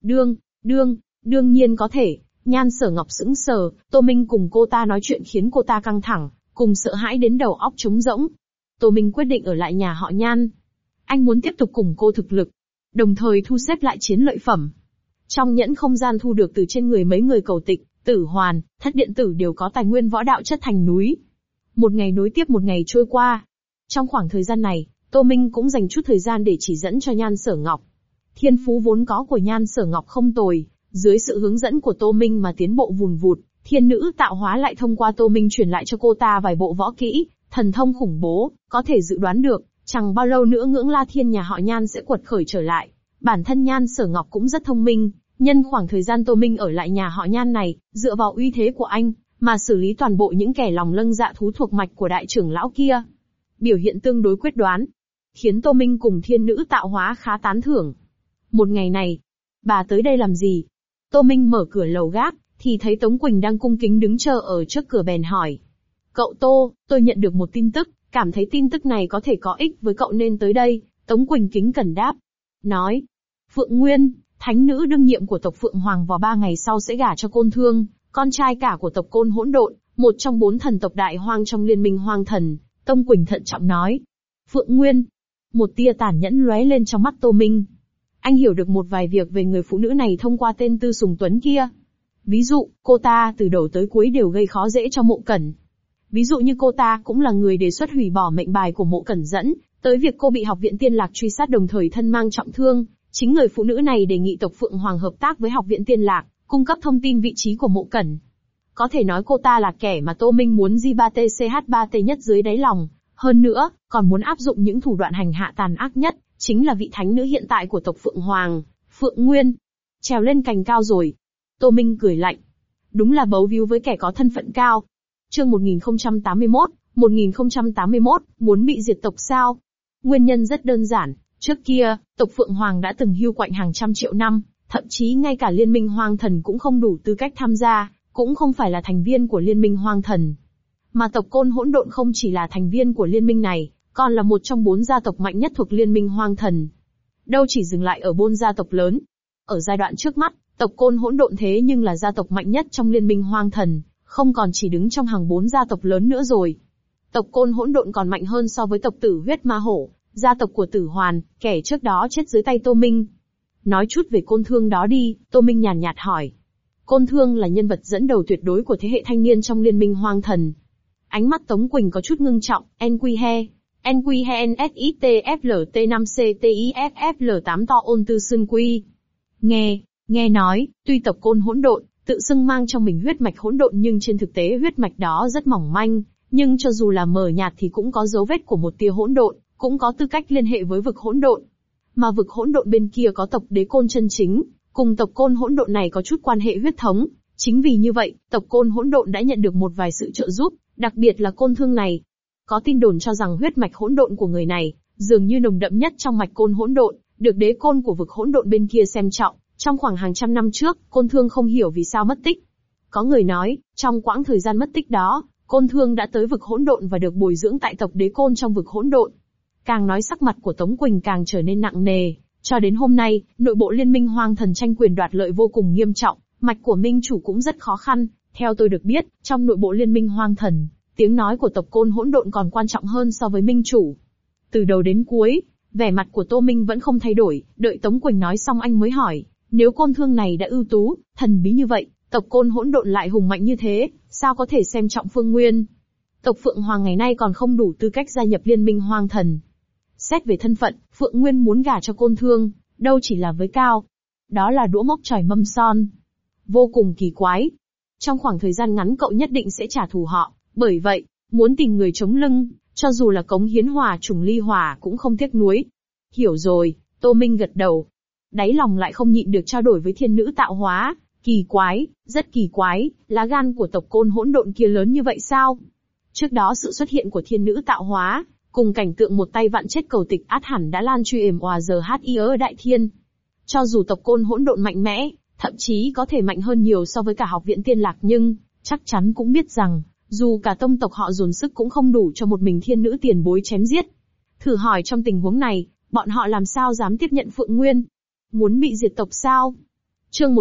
Đương nhiên có thể. Nhan Sở Ngọc sững sờ, Tô Minh cùng cô ta nói chuyện khiến cô ta căng thẳng, cùng sợ hãi đến đầu óc trống rỗng. Tô Minh quyết định ở lại nhà họ Nhan. Anh muốn tiếp tục củng cố thực lực, đồng thời thu xếp lại chiến lợi phẩm. Trong nhẫn không gian thu được từ trên người mấy người cầu tịch, Tử Hoàn, Thất Điện Tử đều có tài nguyên võ đạo chất thành núi. Một ngày nối tiếp một ngày trôi qua. Trong khoảng thời gian này, Tô Minh cũng dành chút thời gian để chỉ dẫn cho Nhan Sở Ngọc. Thiên phú vốn có của Nhan Sở Ngọc không tồi, dưới sự hướng dẫn của Tô Minh mà tiến bộ vùn vụt, thiên nữ tạo hóa lại thông qua Tô Minh truyền lại cho cô ta vài bộ võ kỹ, thần thông khủng bố, có thể dự đoán được, chẳng bao lâu nữa Ngưỡng La Thiên nhà họ Nhan sẽ quật khởi trở lại. Bản thân Nhan Sở Ngọc cũng rất thông minh, nhân khoảng thời gian Tô Minh ở lại nhà họ Nhan này, dựa vào uy thế của anh, mà xử lý toàn bộ những kẻ lòng lâng dạ thú thuộc mạch của đại trưởng lão kia. Biểu hiện tương đối quyết đoán, khiến Tô Minh cùng thiên nữ tạo hóa khá tán thưởng. Một ngày này, bà tới đây làm gì? Tô Minh mở cửa lầu gác, thì thấy Tống Quỳnh đang cung kính đứng chờ ở trước cửa bèn hỏi. Cậu Tô, tôi nhận được một tin tức, cảm thấy tin tức này có thể có ích với cậu nên tới đây. Tống Quỳnh kính cẩn đáp. Nói, Phượng Nguyên, thánh nữ đương nhiệm của tộc Phượng Hoàng vào 3 ngày sau sẽ gả cho Côn Thương, con trai cả của tộc Côn Hỗn Độn, một trong 4 thần tộc đại hoang trong liên minh hoang thần. Tống Quỳnh thận trọng nói. Phượng Nguyên. Một tia tàn nhẫn lóe lên trong mắt Tô Minh. Anh hiểu được một vài việc về người phụ nữ này thông qua tên Tư Sùng Tuấn kia. Ví dụ, cô ta từ đầu tới cuối đều gây khó dễ cho Mộ Cẩn. Ví dụ như cô ta cũng là người đề xuất hủy bỏ mệnh bài của Mộ Cẩn dẫn tới việc cô bị Học viện Tiên Lạc truy sát đồng thời thân mang trọng thương. Chính người phụ nữ này đề nghị tộc Phượng Hoàng hợp tác với Học viện Tiên Lạc, cung cấp thông tin vị trí của Mộ Cẩn. Có thể nói cô ta là kẻ mà Tô Minh muốn J3TCH3T nhất dưới đáy lòng. Hơn nữa, còn muốn áp dụng những thủ đoạn hành hạ tàn ác nhất, chính là vị thánh nữ hiện tại của tộc Phượng Hoàng, Phượng Nguyên. Trèo lên cành cao rồi. Tô Minh cười lạnh. Đúng là bấu víu với kẻ có thân phận cao. Chương 1081, muốn bị diệt tộc sao? Nguyên nhân rất đơn giản, trước kia, tộc Phượng Hoàng đã từng hưu quạnh hàng trăm triệu năm, thậm chí ngay cả Liên minh Hoang Thần cũng không đủ tư cách tham gia, cũng không phải là thành viên của Liên minh Hoang Thần. Mà tộc Côn Hỗn Độn không chỉ là thành viên của liên minh này, còn là một trong 4 gia tộc mạnh nhất thuộc Liên minh Hoang Thần. Đâu chỉ dừng lại ở 4 gia tộc lớn. Ở giai đoạn trước mắt, tộc Côn Hỗn Độn thế nhưng là gia tộc mạnh nhất trong Liên minh Hoang Thần, không còn chỉ đứng trong hàng 4 gia tộc lớn nữa rồi. Tộc Côn Hỗn Độn còn mạnh hơn so với tộc Tử Huyết Ma Hổ, gia tộc của Tử Hoàn, kẻ trước đó chết dưới tay Tô Minh. Nói chút về Côn Thương đó đi, Tô Minh nhàn nhạt hỏi. Côn Thương là nhân vật dẫn đầu tuyệt đối của thế hệ thanh niên trong Liên minh Hoang Thần. Ánh mắt Tống Quỳnh có chút ngưng trọng, NQHE NSXTFLT5CTIFFL8 to ôn tư xương quy. Nghe nói, tuy tộc Côn Hỗn Độn, tự xưng mang trong mình huyết mạch hỗn độn nhưng trên thực tế huyết mạch đó rất mỏng manh, nhưng cho dù là mờ nhạt thì cũng có dấu vết của một tia hỗn độn, cũng có tư cách liên hệ với vực hỗn độn. Mà vực hỗn độn bên kia có tộc Đế Côn chân chính, cùng tộc Côn Hỗn Độn này có chút quan hệ huyết thống. Chính vì như vậy, tộc Côn Hỗn Độn đã nhận được một vài sự trợ giúp, đặc biệt là Côn Thương này. Có tin đồn cho rằng huyết mạch hỗn độn của người này, dường như nồng đậm nhất trong mạch Côn Hỗn Độn, được Đế Côn của vực hỗn độn bên kia xem trọng. Trong khoảng hàng trăm năm trước, Côn Thương không hiểu vì sao mất tích. Có người nói, trong quãng thời gian mất tích đó, Côn Thương đã tới vực hỗn độn và được bồi dưỡng tại tộc Đế Côn trong vực hỗn độn. Càng nói sắc mặt của Tống Quỳnh càng trở nên nặng nề, Cho đến hôm nay, nội bộ liên minh hoang thần tranh quyền đoạt lợi vô cùng nghiêm trọng, mạch của minh chủ cũng rất khó khăn. Theo tôi được biết, trong nội bộ liên minh hoang thần, tiếng nói của tộc Côn Hỗn Độn còn quan trọng hơn so với minh chủ. Từ đầu đến cuối, vẻ mặt của Tô Minh vẫn không thay đổi, đợi Tống Quỳnh nói xong anh mới hỏi, nếu Côn Thương này đã ưu tú, thần bí như vậy, tộc Côn Hỗn Độn lại hùng mạnh như thế, sao có thể xem trọng Phương Nguyên? Tộc Phượng Hoàng ngày nay còn không đủ tư cách gia nhập liên minh hoang thần. Xét về thân phận, Phượng Nguyên muốn gả cho Côn Thương, đâu chỉ là với cao. Đó là đũa mốc chòi mâm son. Vô cùng kỳ quái. Trong khoảng thời gian ngắn cậu nhất định sẽ trả thù họ, bởi vậy, muốn tìm người chống lưng, cho dù là cống hiến hỏa trùng ly hỏa cũng không tiếc nuối. Hiểu rồi, Tô Minh gật đầu. Đáy lòng lại không nhịn được trao đổi với thiên nữ tạo hóa. Kỳ quái, rất kỳ quái, lá gan của tộc Côn Hỗn Độn kia lớn như vậy sao? Trước đó sự xuất hiện của thiên nữ tạo hóa, cùng cảnh tượng một tay vặn chết cầu tịch át hẳn đã lan truy ềm òa giờ hi ở đại thiên. Cho dù tộc Côn Hỗn Độn mạnh mẽ, thậm chí có thể mạnh hơn nhiều so với cả học viện Tiên Lạc nhưng, chắc chắn cũng biết rằng, dù cả tông tộc họ dồn sức cũng không đủ cho một mình thiên nữ tiền bối chém giết. Thử hỏi trong tình huống này, bọn họ làm sao dám tiếp nhận Phượng Nguyên? Muốn bị diệt tộc sao? Chương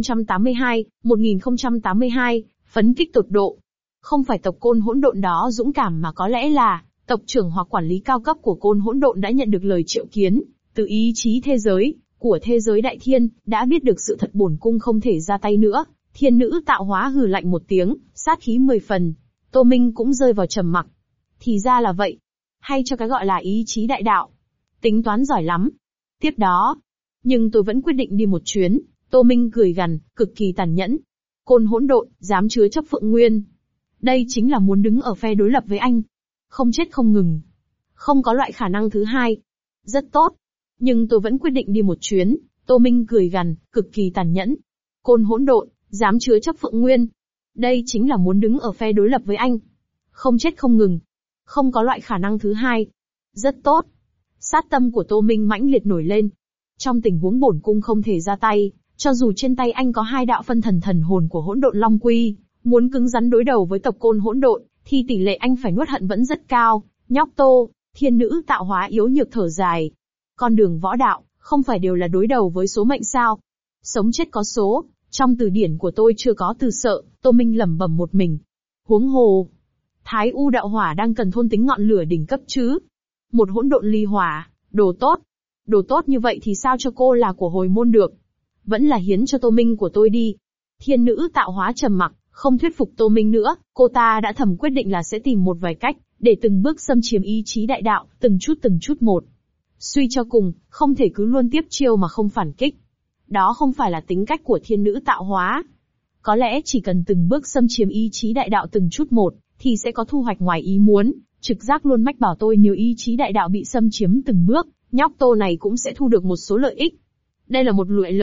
1082, phấn kích tột độ. Không phải tộc Côn Hỗn Độn đó dũng cảm mà có lẽ là, tộc trưởng hoặc quản lý cao cấp của Côn Hỗn Độn đã nhận được lời triệu kiến, từ ý chí thế giới, của thế giới đại thiên, đã biết được sự thật bổn cung không thể ra tay nữa. Thiên nữ tạo hóa hừ lạnh một tiếng, sát khí 10 phần. Tô Minh cũng rơi vào trầm mặc. Thì ra là vậy. Hay cho cái gọi là ý chí đại đạo. Tính toán giỏi lắm. Tiếp đó. Nhưng tôi vẫn quyết định đi một chuyến. Tô Minh cười gằn, cực kỳ tàn nhẫn. Côn Hỗn Độn, dám chứa chấp Phượng Nguyên. Đây chính là muốn đứng ở phe đối lập với anh. Không chết không ngừng. Không có loại khả năng thứ hai. Rất tốt. Nhưng tôi vẫn quyết định đi một chuyến. Tô Minh cười gằn, cực kỳ tàn nhẫn. Côn Hỗn Độn, dám chứa chấp Phượng Nguyên. Đây chính là muốn đứng ở phe đối lập với anh. Không chết không ngừng. Không có loại khả năng thứ hai. Rất tốt. Sát tâm của Tô Minh mãnh liệt nổi lên. Trong tình huống bổn cung không thể ra tay, cho dù trên tay anh có 2 đạo phân thần thần hồn của Hỗn Độn Long Quy, muốn cứng rắn đối đầu với tộc Côn Hỗn Độn, thì tỷ lệ anh phải nuốt hận vẫn rất cao. Nhóc Tô, thiên nữ tạo hóa yếu nhược thở dài. Con đường võ đạo, không phải đều là đối đầu với số mệnh sao? Sống chết có số, trong từ điển của tôi chưa có từ sợ, Tô Minh lẩm bẩm một mình. Huống hồ, Thái U đạo hỏa đang cần thôn tính ngọn lửa đỉnh cấp chứ. Một hỗn độn ly hỏa, đồ tốt. Đồ tốt như vậy thì sao cho cô là của hồi môn được? Vẫn là hiến cho Tô Minh của tôi đi. Thiên nữ tạo hóa trầm mặc, không thuyết phục Tô Minh nữa, cô ta đã thầm quyết định là sẽ tìm một vài cách, để từng bước xâm chiếm ý chí đại đạo, từng chút một. Suy cho cùng, không thể cứ luôn tiếp chiêu mà không phản kích. Đó không phải là tính cách của thiên nữ tạo hóa. Có lẽ chỉ cần từng bước xâm chiếm ý chí đại đạo từng chút một, thì sẽ có thu hoạch ngoài ý muốn. Trực giác luôn mách bảo tôi nếu ý chí đại đạo bị xâm chiếm từng bước, nhóc Tô này cũng sẽ thu được một số lợi ích. Đây là một loại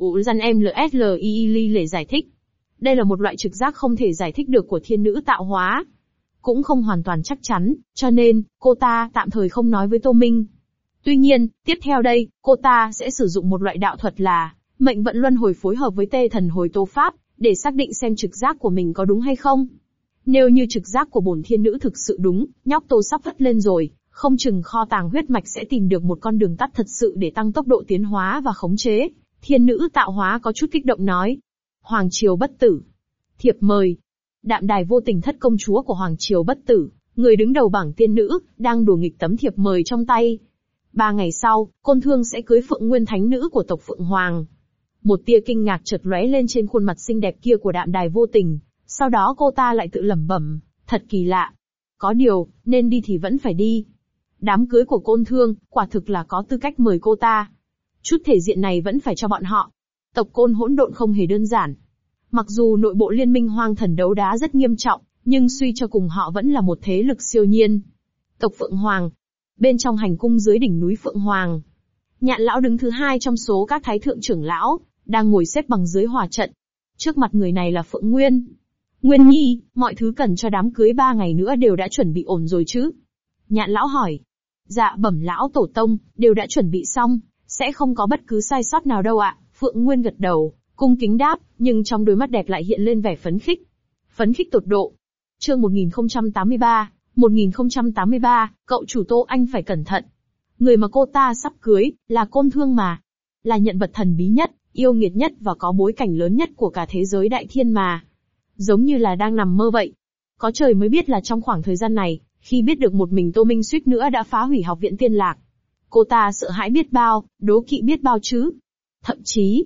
LLUZANMLSLII để giải thích. Đây là một loại trực giác không thể giải thích được của thiên nữ tạo hóa. Cũng không hoàn toàn chắc chắn, cho nên, cô ta tạm thời không nói với Tô Minh. Tuy nhiên, tiếp theo đây, cô ta sẽ sử dụng một loại đạo thuật là mệnh vận luân hồi phối hợp với tê thần hồi tô pháp, để xác định xem trực giác của mình có đúng hay không. Nếu như trực giác của bổn thiên nữ thực sự đúng, nhóc Tô sắp vất lên rồi, không chừng kho tàng huyết mạch sẽ tìm được một con đường tắt thật sự để tăng tốc độ tiến hóa và khống chế. Thiên nữ tạo hóa có chút kích động nói. Hoàng Triều Bất Tử. Thiệp mời. Đạm Đài Vô Tình thất công chúa của Hoàng Triều Bất Tử, người đứng đầu bảng tiên nữ, đang đùa nghịch tấm thiệp mời trong tay. 3 ngày sau, Côn Thương sẽ cưới Phượng Nguyên thánh nữ của tộc Phượng Hoàng. Một tia kinh ngạc chợt lóe lên trên khuôn mặt xinh đẹp kia của Đạm Đài Vô Tình, sau đó cô ta lại tự lẩm bẩm, thật kỳ lạ. Có điều, nên đi thì vẫn phải đi. Đám cưới của Côn Thương, quả thực là có tư cách mời cô ta. Chút thể diện này vẫn phải cho bọn họ. Tộc Côn Hỗn Độn không hề đơn giản. Mặc dù nội bộ liên minh hoang thần đấu đá rất nghiêm trọng, nhưng suy cho cùng họ vẫn là một thế lực siêu nhiên. Tộc Phượng Hoàng. Bên trong hành cung dưới đỉnh núi Phượng Hoàng, Nhạn lão đứng thứ 2 trong số các thái thượng trưởng lão, đang ngồi xếp bằng dưới hỏa trận. Trước mặt người này là Phượng Nguyên. Nguyên Nhi, mọi thứ cần cho đám cưới 3 ngày nữa đều đã chuẩn bị ổn rồi chứ? Nhạn lão hỏi. Dạ bẩm lão tổ tông, đều đã chuẩn bị xong, sẽ không có bất cứ sai sót nào đâu ạ. Phượng Nguyên gật đầu, cung kính đáp, nhưng trong đôi mắt đẹp lại hiện lên vẻ phấn khích. Phấn khích tột độ. Chương 1083, cậu chủ Tô anh phải cẩn thận. Người mà cô ta sắp cưới, là Côn Thương mà. Là nhân vật thần bí nhất, yêu nghiệt nhất và có bối cảnh lớn nhất của cả thế giới đại thiên mà. Giống như là đang nằm mơ vậy. Có trời mới biết là trong khoảng thời gian này, khi biết được một mình Tô Minh suýt nữa đã phá hủy học viện Tiên Lạc. Cô ta sợ hãi biết bao, đố kỵ biết bao chứ. Thậm chí,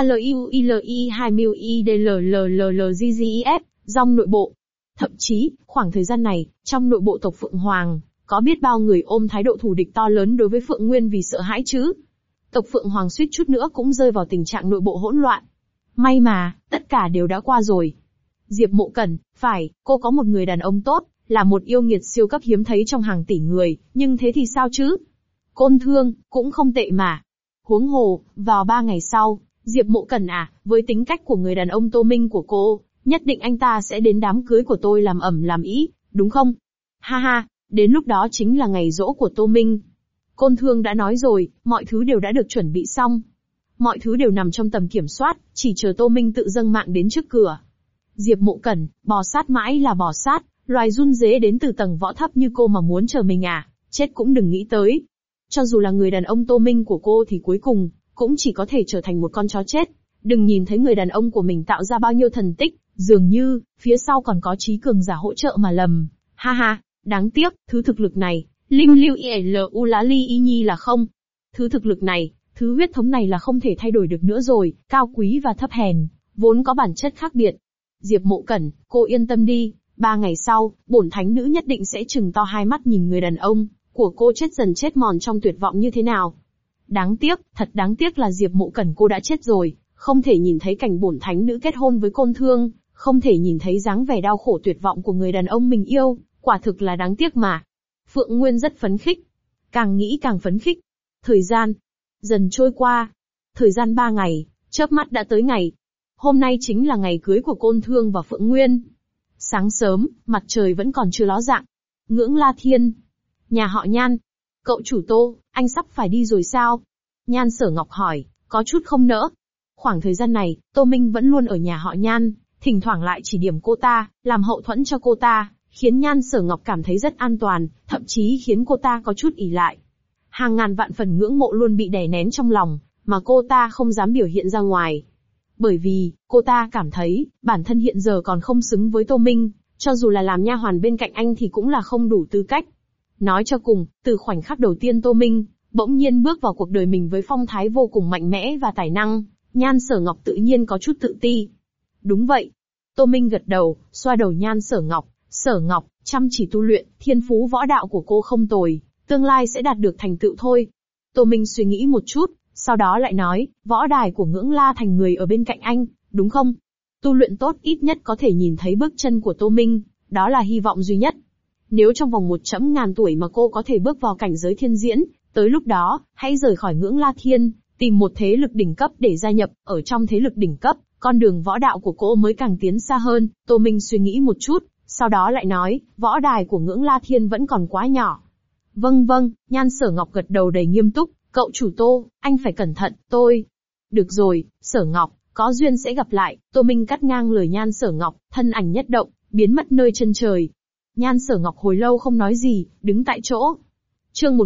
KLUILI2MUIDLLLGGIF, dòng nội bộ. Thậm chí, khoảng thời gian này, trong nội bộ tộc Phượng Hoàng, có biết bao người ôm thái độ thù địch to lớn đối với Phượng Nguyên vì sợ hãi chứ. Tộc Phượng Hoàng suýt chút nữa cũng rơi vào tình trạng nội bộ hỗn loạn. May mà, tất cả đều đã qua rồi. Diệp Mộ Cẩn, phải, cô có một người đàn ông tốt, là một yêu nghiệt siêu cấp hiếm thấy trong hàng tỷ người, nhưng thế thì sao chứ? Côn Thương, cũng không tệ mà. Huống hồ, vào 3 ngày sau, Diệp Mộ Cẩn với tính cách của người đàn ông Tô Minh của cô, nhất định anh ta sẽ đến đám cưới của tôi làm ầm làm ĩ, đúng không? Ha ha, đến lúc đó chính là ngày giỗ của Tô Minh. Côn Thương đã nói rồi, mọi thứ đều đã được chuẩn bị xong. Mọi thứ đều nằm trong tầm kiểm soát, chỉ chờ Tô Minh tự dâng mạng đến trước cửa. Diệp Mộ Cẩn, bò sát mãi là bò sát, loài run rế đến từ tầng võ thấp như cô mà muốn chờ mình chết cũng đừng nghĩ tới. Cho dù là người đàn ông Tô Minh của cô thì cuối cùng, cũng chỉ có thể trở thành một con chó chết. Đừng nhìn thấy người đàn ông của mình tạo ra bao nhiêu thần tích, dường như, phía sau còn có trí cường giả hỗ trợ mà lầm. Ha ha, đáng tiếc, thứ thực lực này, Linh Lưu ILU Lá Ly Y Nhi là không. Thứ thực lực này, thứ huyết thống này là không thể thay đổi được nữa rồi, cao quý và thấp hèn, vốn có bản chất khác biệt. Diệp Mộ Cẩn, cô yên tâm đi, 3 ngày sau, bổn thánh nữ nhất định sẽ trừng to hai mắt nhìn người đàn ông của cô chết dần chết mòn trong tuyệt vọng như thế nào. Đáng tiếc, thật đáng tiếc là Diệp Mộ Cẩn cô đã chết rồi, không thể nhìn thấy cảnh bổn thánh nữ kết hôn với Côn Thương, không thể nhìn thấy dáng vẻ đau khổ tuyệt vọng của người đàn ông mình yêu, quả thực là đáng tiếc mà. Phượng Nguyên rất phấn khích. Càng nghĩ càng phấn khích. Thời gian dần trôi qua. Thời gian 3 ngày, chớp mắt đã tới ngày. Hôm nay chính là ngày cưới của Côn Thương và Phượng Nguyên. Sáng sớm, mặt trời vẫn còn chưa ló dạng. Ngưỡng La Thiên. Nhà họ Nhan. Cậu chủ Tô, anh sắp phải đi rồi sao? Nhan Sở Ngọc hỏi, có chút không nỡ. Khoảng thời gian này, Tô Minh vẫn luôn ở nhà họ Nhan, thỉnh thoảng lại chỉ điểm cô ta, làm hậu thuẫn cho cô ta, khiến Nhan Sở Ngọc cảm thấy rất an toàn, thậm chí khiến cô ta có chút ỷ lại. Hàng ngàn vạn phần ngưỡng mộ luôn bị đè nén trong lòng, mà cô ta không dám biểu hiện ra ngoài. Bởi vì, cô ta cảm thấy, bản thân hiện giờ còn không xứng với Tô Minh, cho dù là làm nha hoàn bên cạnh anh thì cũng là không đủ tư cách. Nói cho cùng, từ khoảnh khắc đầu tiên Tô Minh bỗng nhiên bước vào cuộc đời mình với phong thái vô cùng mạnh mẽ và tài năng, Nhan Sở Ngọc tự nhiên có chút tự ti. Đúng vậy. Tô Minh gật đầu, xoa đầu Nhan Sở Ngọc. Sở Ngọc, chăm chỉ tu luyện, thiên phú võ đạo của cô không tồi, tương lai sẽ đạt được thành tựu thôi. Tô Minh suy nghĩ một chút, sau đó lại nói, võ đài của Ngưỡng La Thành người ở bên cạnh anh, đúng không? Tu luyện tốt ít nhất có thể nhìn thấy bước chân của Tô Minh, đó là hy vọng duy nhất. Nếu trong vòng 1.000 tuổi mà cô có thể bước vào cảnh giới thiên diễn, tới lúc đó, hãy rời khỏi Ngưỡng La Thiên, tìm một thế lực đỉnh cấp để gia nhập, ở trong thế lực đỉnh cấp, con đường võ đạo của cô mới càng tiến xa hơn. Tô Minh suy nghĩ một chút, sau đó lại nói, võ đài của Ngưỡng La Thiên vẫn còn quá nhỏ. Vâng, Nhan Sở Ngọc gật đầu đầy nghiêm túc, cậu chủ Tô, anh phải cẩn thận, tôi. Được rồi, Sở Ngọc, có duyên sẽ gặp lại. Tô Minh cắt ngang lời Nhan Sở Ngọc, thân ảnh nhất động, biến mất nơi chân trời. Nhan Sở Ngọc hồi lâu không nói gì, đứng tại chỗ. Chương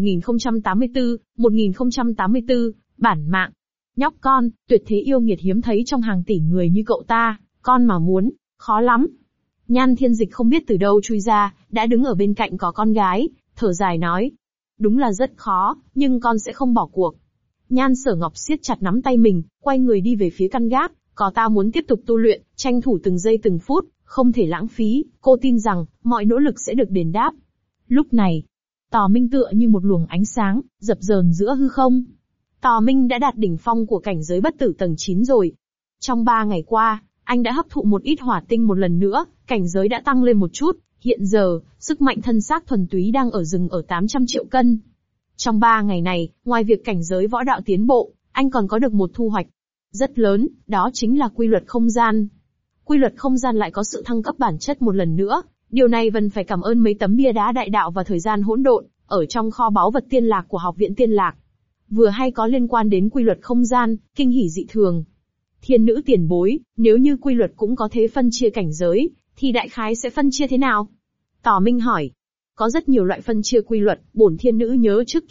1084, bản mạng. Nhóc con, tuyệt thế yêu nghiệt hiếm thấy trong hàng tỷ người như cậu ta, con mà muốn, khó lắm. Nhan Thiên Dịch không biết từ đâu chui ra, đã đứng ở bên cạnh có con gái, thở dài nói. Đúng là rất khó, nhưng con sẽ không bỏ cuộc. Nhan Sở Ngọc siết chặt nắm tay mình, quay người đi về phía căn gác, có ta muốn tiếp tục tu luyện, tranh thủ từng giây từng phút, không thể lãng phí, cô tin rằng, mọi nỗ lực sẽ được đền đáp. Lúc này, Tò Minh tựa như một luồng ánh sáng, dập dờn giữa hư không. Tò Minh đã đạt đỉnh phong của cảnh giới bất tử tầng 9 rồi. Trong 3 ngày qua, anh đã hấp thụ một ít hỏa tinh một lần nữa, cảnh giới đã tăng lên một chút, hiện giờ, sức mạnh thân xác thuần túy đang ở dừng ở 800 triệu cân. Trong 3 ngày này, ngoài việc cảnh giới võ đạo tiến bộ, anh còn có được một thu hoạch rất lớn, đó chính là quy luật không gian. Quy luật không gian lại có sự thăng cấp bản chất một lần nữa, điều này vẫn phải cảm ơn mấy tấm bia đá đại đạo và thời gian hỗn độn, ở trong kho báu vật tiên lạc của Học viện Tiên Lạc. Vừa hay có liên quan đến quy luật không gian, kinh hỉ dị thường. Thiên nữ tiền bối, nếu như quy luật cũng có thế phân chia cảnh giới, thì đại khái sẽ phân chia thế nào? Tò Minh hỏi. Có rất nhiều loại phân chia quy luật, bổn thiên nữ nhớ trước kia,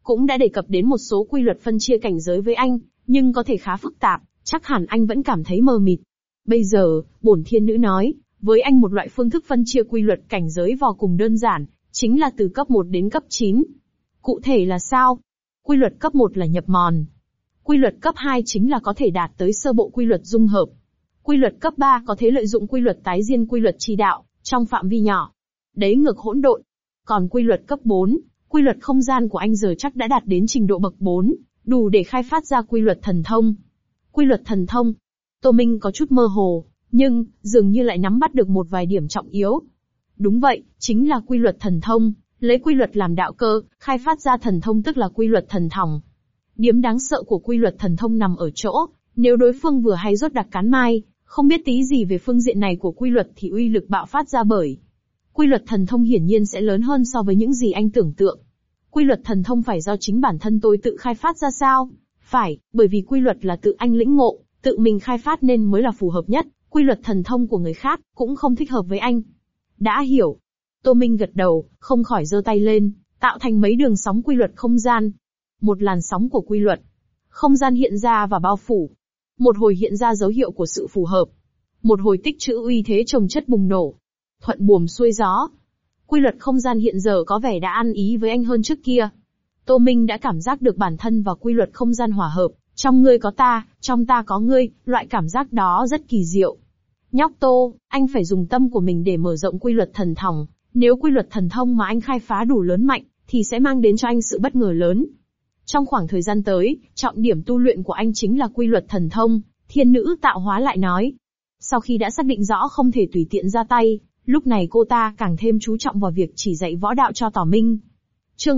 cũng đã đề cập đến một số quy luật phân chia cảnh giới với anh, nhưng có thể khá phức tạp, chắc hẳn anh vẫn cảm thấy mờ mịt. Bây giờ, bổn thiên nữ nói, với anh một loại phương thức phân chia quy luật cảnh giới vô cùng đơn giản, chính là từ cấp 1 đến cấp 9. Cụ thể là sao? Quy luật cấp 1 là nhập mòn. Quy luật cấp 2 chính là có thể đạt tới sơ bộ quy luật dung hợp. Quy luật cấp 3 có thể lợi dụng quy luật tái diên quy luật chi đạo, trong phạm vi nhỏ. Đếm ngược hỗn độn. Còn quy luật cấp 4, quy luật không gian của anh giờ chắc đã đạt đến trình độ bậc 4, đủ để khai phát ra quy luật thần thông. Quy luật thần thông. Tô Minh có chút mơ hồ, nhưng, dường như lại nắm bắt được một vài điểm trọng yếu. Đúng vậy, chính là quy luật thần thông, lấy quy luật làm đạo cơ, khai phát ra thần thông tức là quy luật thần thòng. Điểm đáng sợ của quy luật thần thông nằm ở chỗ, nếu đối phương vừa hay rốt đặc cán mai, không biết tí gì về phương diện này của quy luật thì uy lực bạo phát ra bởi. Quy luật thần thông hiển nhiên sẽ lớn hơn so với những gì anh tưởng tượng. Quy luật thần thông phải do chính bản thân tôi tự khai phát ra sao? Phải, bởi vì quy luật là tự anh lĩnh ngộ, tự mình khai phát nên mới là phù hợp nhất, quy luật thần thông của người khác cũng không thích hợp với anh. Đã hiểu. Tô Minh gật đầu, không khỏi giơ tay lên, tạo thành mấy đường sóng quy luật không gian. Một làn sóng của quy luật không gian hiện ra và bao phủ. Một hồi hiện ra dấu hiệu của sự phù hợp. Một hồi tích trữ uy thế chồng chất bùng nổ. Thuận buồm xuôi gió. Quy luật không gian hiện giờ có vẻ đã ăn ý với anh hơn trước kia. Tô Minh đã cảm giác được bản thân và quy luật không gian hòa hợp, trong ngươi có ta, trong ta có ngươi, loại cảm giác đó rất kỳ diệu. Nhóc Tô, anh phải dùng tâm của mình để mở rộng quy luật thần thòng, nếu quy luật thần thông mà anh khai phá đủ lớn mạnh, thì sẽ mang đến cho anh sự bất ngờ lớn. Trong khoảng thời gian tới, trọng điểm tu luyện của anh chính là quy luật thần thông, thiên nữ tạo hóa lại nói. Sau khi đã xác định rõ không thể tùy tiện ra tay, lúc này cô ta càng thêm chú trọng vào việc chỉ dạy võ đạo cho Tỏ Minh. Chương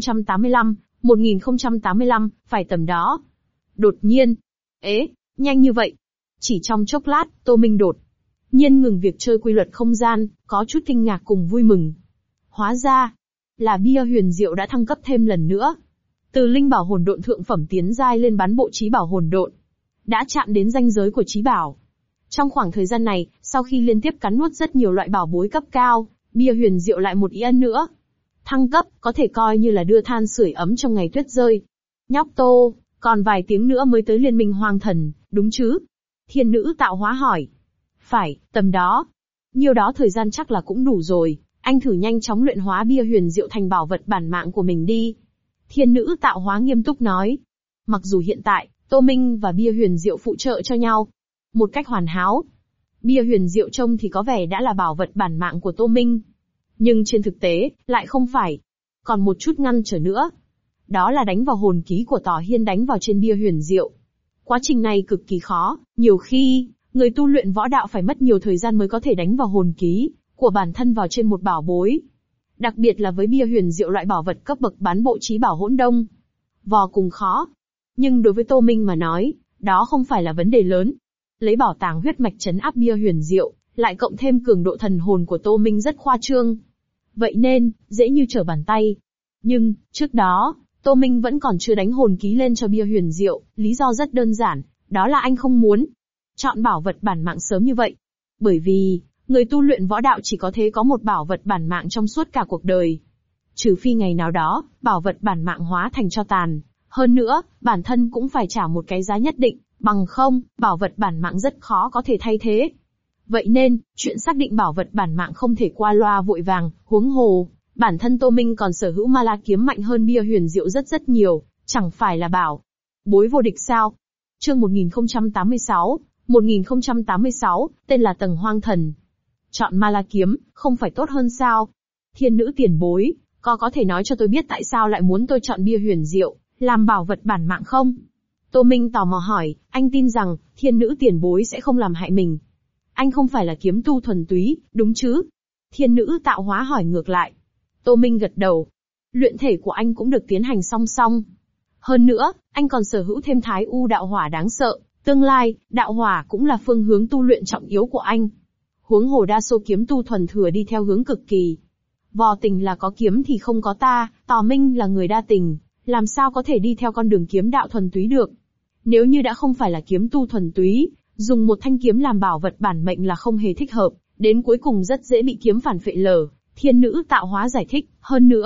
1085, phải tầm đó. Đột nhiên. Nhanh như vậy. Chỉ trong chốc lát, Tô Minh đột nhiên ngừng việc chơi quy luật không gian, có chút kinh ngạc cùng vui mừng. Hóa ra, là bia huyền diệu đã thăng cấp thêm lần nữa. Từ linh bảo hồn độn thượng phẩm tiến giai lên bán bộ chí bảo hồn độn. Đã chạm đến ranh giới của chí bảo. Trong khoảng thời gian này, sau khi liên tiếp cắn nuốt rất nhiều loại bảo bối cấp cao, bia huyền diệu lại một ý ân nữa. Thăng cấp, có thể coi như là đưa than sưởi ấm trong ngày tuyết rơi. Nhóc Tô, còn vài tiếng nữa mới tới liên minh hoang thần, đúng chứ? Thiên nữ tạo hóa hỏi. Phải, tầm đó. Nhiều đó thời gian chắc là cũng đủ rồi, anh thử nhanh chóng luyện hóa bia huyền diệu thành bảo vật bản mạng của mình đi. Thiên nữ tạo hóa nghiêm túc nói. Mặc dù hiện tại, Tô Minh và bia huyền diệu phụ trợ cho nhau. Một cách hoàn hảo. Bia huyền diệu trông thì có vẻ đã là bảo vật bản mạng của Tô Minh. Nhưng trên thực tế, lại không phải. Còn một chút ngăn trở nữa. Đó là đánh vào hồn ký của Tỏ Hiên đánh vào trên bia huyền diệu. Quá trình này cực kỳ khó, nhiều khi, người tu luyện võ đạo phải mất nhiều thời gian mới có thể đánh vào hồn ký của bản thân vào trên một bảo bối. Đặc biệt là với bia huyền diệu loại bảo vật cấp bậc bán bộ chí bảo hỗn đông. Vò cùng khó. Nhưng đối với Tô Minh mà nói, đó không phải là vấn đề lớn. Lấy bảo tàng huyết mạch trấn áp bia huyền diệu, lại cộng thêm cường độ thần hồn của Tô Minh rất khoa trương. Vậy nên, dễ như trở bàn tay. Nhưng, trước đó, Tô Minh vẫn còn chưa đánh hồn ký lên cho bia huyền diệu, lý do rất đơn giản, đó là anh không muốn chọn bảo vật bản mạng sớm như vậy. Bởi vì, người tu luyện võ đạo chỉ có thể có một bảo vật bản mạng trong suốt cả cuộc đời. Trừ phi ngày nào đó, bảo vật bản mạng hóa thành tro tàn. Hơn nữa, bản thân cũng phải trả một cái giá nhất định, bằng không, bảo vật bản mạng rất khó có thể thay thế. Vậy nên, chuyện xác định bảo vật bản mạng không thể qua loa vội vàng, huống hồ. Bản thân Tô Minh còn sở hữu ma la kiếm mạnh hơn bia huyền diệu rất nhiều, chẳng phải là bảo bối vô địch sao? Chương 1086, tên là Tầng Hoang Thần. Chọn ma la kiếm, không phải tốt hơn sao? Thiên nữ tiền bối, có thể nói cho tôi biết tại sao lại muốn tôi chọn bia huyền diệu, làm bảo vật bản mạng không? Tô Minh tò mò hỏi, anh tin rằng, thiên nữ tiền bối sẽ không làm hại mình. Anh không phải là kiếm tu thuần túy, đúng chứ? Thiên nữ tạo hóa hỏi ngược lại. Tô Minh gật đầu. Luyện thể của anh cũng được tiến hành song song. Hơn nữa, anh còn sở hữu thêm Thái U đạo hỏa đáng sợ, tương lai, đạo hỏa cũng là phương hướng tu luyện trọng yếu của anh. Huống hồ đa số kiếm tu thuần thừa đi theo hướng cực kỳ. Vò tình là có kiếm thì không có ta, Tỏ Minh là người đa tình, làm sao có thể đi theo con đường kiếm đạo thuần túy được. Nếu như đã không phải là kiếm tu thuần túy, dùng một thanh kiếm làm bảo vật bản mệnh là không hề thích hợp, đến cuối cùng rất dễ bị kiếm phản phệ lở. Thiên nữ tạo hóa giải thích, hơn nữa,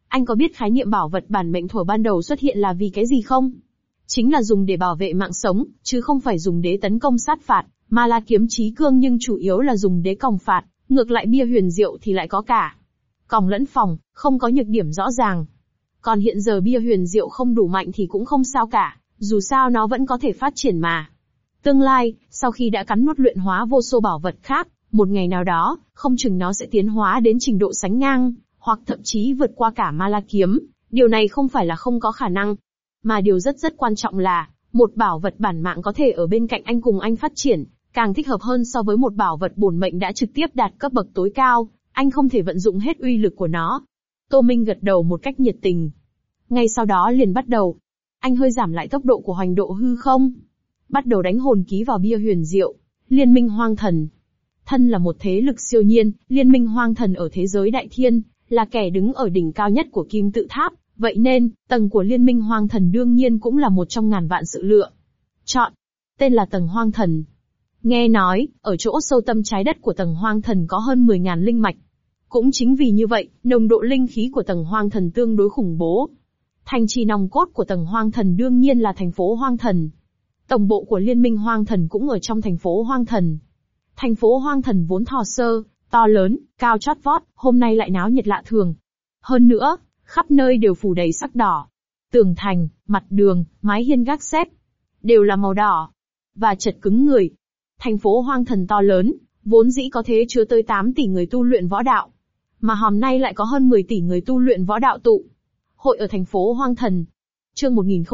Anh có biết khái niệm bảo vật bản mệnh thuở ban đầu xuất hiện là vì cái gì không? Chính là dùng để bảo vệ mạng sống, chứ không phải dùng để tấn công sát phạt, mà là kiếm chí cương nhưng chủ yếu là dùng để còng phạt, ngược lại bia huyền diệu thì lại có cả còng lẫn phòng, không có nhược điểm rõ ràng. Còn hiện giờ bia huyền diệu không đủ mạnh thì cũng không sao cả, dù sao nó vẫn có thể phát triển mà. Tương lai, sau khi đã cắn nuốt luyện hóa vô số bảo vật khác, một ngày nào đó, không chừng nó sẽ tiến hóa đến trình độ sánh ngang, hoặc thậm chí vượt qua cả ma la kiếm. Điều này không phải là không có khả năng, mà điều rất quan trọng là, một bảo vật bản mạng có thể ở bên cạnh anh cùng anh phát triển, càng thích hợp hơn so với một bảo vật bổn mệnh đã trực tiếp đạt cấp bậc tối cao, anh không thể vận dụng hết uy lực của nó. Tô Minh gật đầu một cách nhiệt tình. Ngay sau đó liền bắt đầu. Anh hơi giảm lại tốc độ của hoành độ hư không. Bắt đầu đánh hồn ký vào bia huyền diệu. Liên minh hoang thần. Thân là một thế lực siêu nhiên, liên minh hoang thần ở thế giới đại thiên, là kẻ đứng ở đỉnh cao nhất của kim tự tháp. Vậy nên, tầng của liên minh hoang thần đương nhiên cũng là một trong ngàn vạn sự lựa chọn. Tên là tầng hoang thần. Nghe nói, ở chỗ sâu tâm trái đất của tầng hoang thần có hơn 10.000 linh mạch. Cũng chính vì như vậy, nồng độ linh khí của tầng hoang thần tương đối khủng bố. Thành trì nòng cốt của tầng hoang thần đương nhiên là thành phố hoang thần. Tổng bộ của liên minh hoang thần cũng ở trong thành phố hoang thần. Thành phố hoang thần vốn thô sơ, to lớn, cao chót vót, hôm nay lại náo nhiệt lạ thường. Hơn nữa, khắp nơi đều phủ đầy sắc đỏ. Tường thành, mặt đường, mái hiên gác xếp, đều là màu đỏ. Và chật cứng người. Thành phố hoang thần to lớn, vốn dĩ có thế chứa tới 8 tỷ người tu luyện võ đạo. Mà hôm nay lại có hơn 10 tỷ người tu luyện võ đạo tụ hội ở thành phố hoang thần. Chương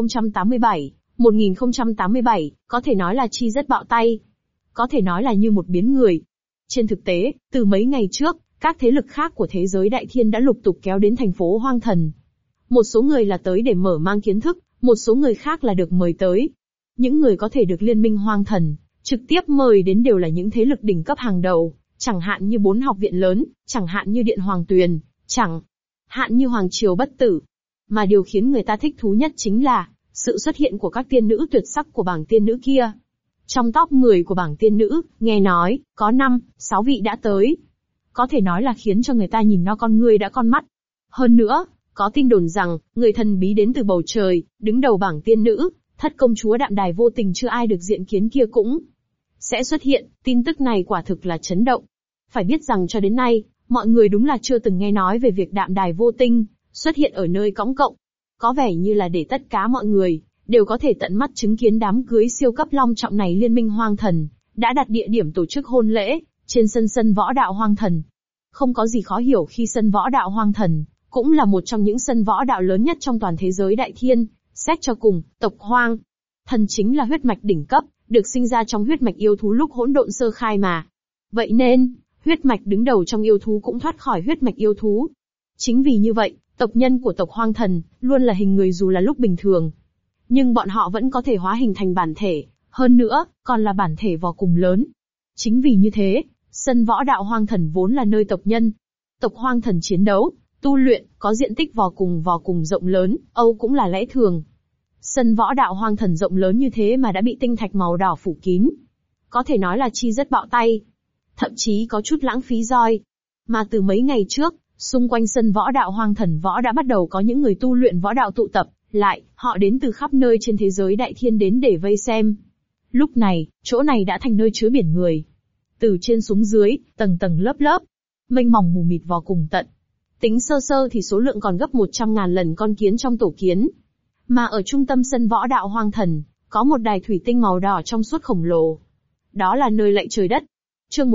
1087, có thể nói là chi rất bạo tay. Có thể nói là như một biến người. Trên thực tế, từ mấy ngày trước, các thế lực khác của thế giới đại thiên đã lục tục kéo đến thành phố hoang thần. Một số người là tới để mở mang kiến thức, một số người khác là được mời tới. Những người có thể được liên minh hoang thần trực tiếp mời đến đều là những thế lực đỉnh cấp hàng đầu, chẳng hạn như 4 học viện lớn, chẳng hạn như Điện Hoàng Tuyền, chẳng hạn như Hoàng Triều Bất Tử. Mà điều khiến người ta thích thú nhất chính là sự xuất hiện của các tiên nữ tuyệt sắc của bảng tiên nữ kia. Trong top 10 của bảng tiên nữ, nghe nói, có 5-6 vị đã tới. Có thể nói là khiến cho người ta nhìn nó con ngươi đã con mắt. Hơn nữa, có tin đồn rằng, người thần bí đến từ bầu trời, đứng đầu bảng tiên nữ, thất công chúa Đạm Đài vô tình chưa ai được diện kiến kia cũng sẽ xuất hiện. Tin tức này quả thực là chấn động. Phải biết rằng cho đến nay, mọi người đúng là chưa từng nghe nói về việc Đạm Đài vô tinh xuất hiện ở nơi cõng cộng. Có vẻ như là để tất cả mọi người đều có thể tận mắt chứng kiến đám cưới siêu cấp long trọng này. Liên minh hoang thần đã đặt địa điểm tổ chức hôn lễ trên sân võ đạo hoang thần. Không có gì khó hiểu khi sân võ đạo hoang thần cũng là một trong những sân võ đạo lớn nhất trong toàn thế giới đại thiên. Xét cho cùng, tộc hoang thần chính là huyết mạch đỉnh cấp, được sinh ra trong huyết mạch yêu thú lúc hỗn độn sơ khai mà. Vậy nên, huyết mạch đứng đầu trong yêu thú cũng thoát khỏi huyết mạch yêu thú. Chính vì như vậy, tộc nhân của tộc hoang thần luôn là hình người dù là lúc bình thường. Nhưng bọn họ vẫn có thể hóa hình thành bản thể, hơn nữa, còn là bản thể vô cùng lớn. Chính vì như thế, sân võ đạo hoang thần vốn là nơi tộc nhân. Tộc hoang thần chiến đấu, tu luyện, có diện tích vô cùng rộng lớn, Âu cũng là lẽ thường. Sân võ đạo hoang thần rộng lớn như thế mà đã bị tinh thạch màu đỏ phủ kín. Có thể nói là chi rất bạo tay. Thậm chí có chút lãng phí roi. Mà từ mấy ngày trước, xung quanh sân võ đạo hoang thần võ đã bắt đầu có những người tu luyện võ đạo tụ tập lại, họ đến từ khắp nơi trên thế giới đại thiên đến để vây xem. Lúc này, chỗ này đã thành nơi chứa biển người. Từ trên xuống dưới, tầng tầng lớp lớp, mênh mòng mù mịt vô cùng tận. Tính sơ sơ thì số lượng còn gấp 100.000 lần con kiến trong tổ kiến. Mà ở trung tâm sân võ đạo hoang thần, có một đài thủy tinh màu đỏ trong suốt khổng lồ. Đó là nơi lạy trời đất. Chương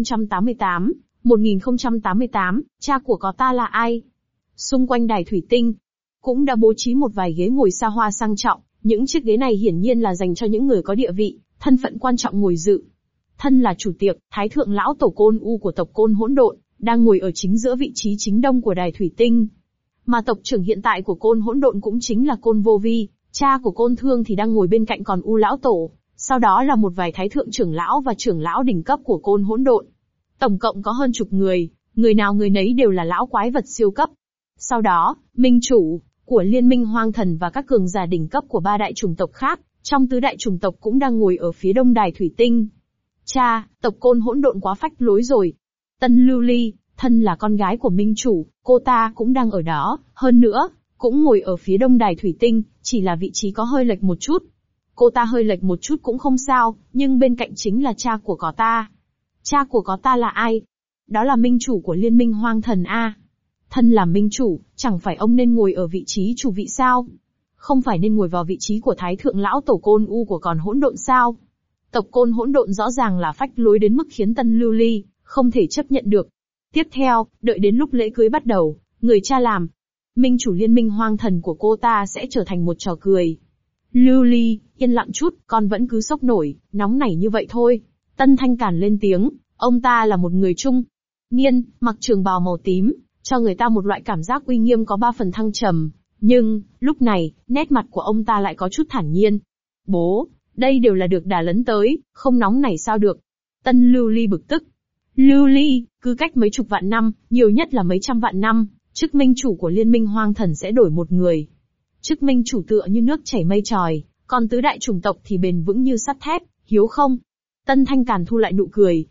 1088, cha của có ta là ai? Xung quanh đài thủy tinh, cũng đã bố trí một vài ghế ngồi xa hoa sang trọng. Những chiếc ghế này hiển nhiên là dành cho những người có địa vị, thân phận quan trọng ngồi dự. Thân là chủ tiệc, Thái thượng lão tổ Côn U của tộc Côn Hỗn Độn, đang ngồi ở chính giữa vị trí chính đông của đài thủy tinh. Mà tộc trưởng hiện tại của Côn Hỗn Độn cũng chính là Côn Vô Vi, cha của Côn Thương thì đang ngồi bên cạnh còn U lão tổ. Sau đó là một vài thái thượng trưởng lão và trưởng lão đỉnh cấp của Côn Hỗn Độn. Tổng cộng có hơn chục người, người nào người nấy đều là lão quái vật siêu cấp. Sau đó, minh chủ của Liên minh Hoang Thần và các cường giả đỉnh cấp của 3 đại chủng tộc khác, trong tứ đại chủng tộc cũng đang ngồi ở phía đông đài thủy tinh. Cha, tộc Côn Hỗn Độn quá phách lối rồi. Tân Lưu Ly, Thân là con gái của minh chủ, cô ta cũng đang ở đó, hơn nữa, cũng ngồi ở phía đông đài thủy tinh, chỉ là vị trí có hơi lệch một chút. Cô ta hơi lệch một chút cũng không sao, nhưng bên cạnh chính là cha của có ta. Cha của có ta là ai? Đó là minh chủ của Liên minh Hoang Thần A. Thân là minh chủ, chẳng phải ông nên ngồi ở vị trí chủ vị sao? Không phải nên ngồi vào vị trí của Thái Thượng Lão Tổ Côn U của còn hỗn độn sao? Tộc Côn hỗn độn rõ ràng là phách lối đến mức khiến Tân Lưu Ly không thể chấp nhận được. Tiếp theo, đợi đến lúc lễ cưới bắt đầu, người cha làm. Minh chủ Liên minh Hoang Thần của cô ta sẽ trở thành một trò cười. Lưu Ly, yên lặng chút, con vẫn cứ sốc nổi, nóng nảy như vậy thôi. Tân Thanh Càn lên tiếng, ông ta là một người trung niên, mặc trường bào màu tím, cho người ta một loại cảm giác uy nghiêm có 3 phần thăng trầm. Nhưng, lúc này, nét mặt của ông ta lại có chút thản nhiên. Bố, đây đều là được đà lấn tới, không nóng nảy sao được. Tân Lưu Ly bực tức. Lưu Ly, cứ cách mấy chục vạn năm, nhiều nhất là mấy trăm vạn năm, chức minh chủ của Liên minh Hoang Thần sẽ đổi một người. Chức minh chủ tựa như nước chảy mây tròi, còn tứ đại chủng tộc thì bền vững như sắt thép, hiếu không? Tân Thanh Càn thu lại nụ cười,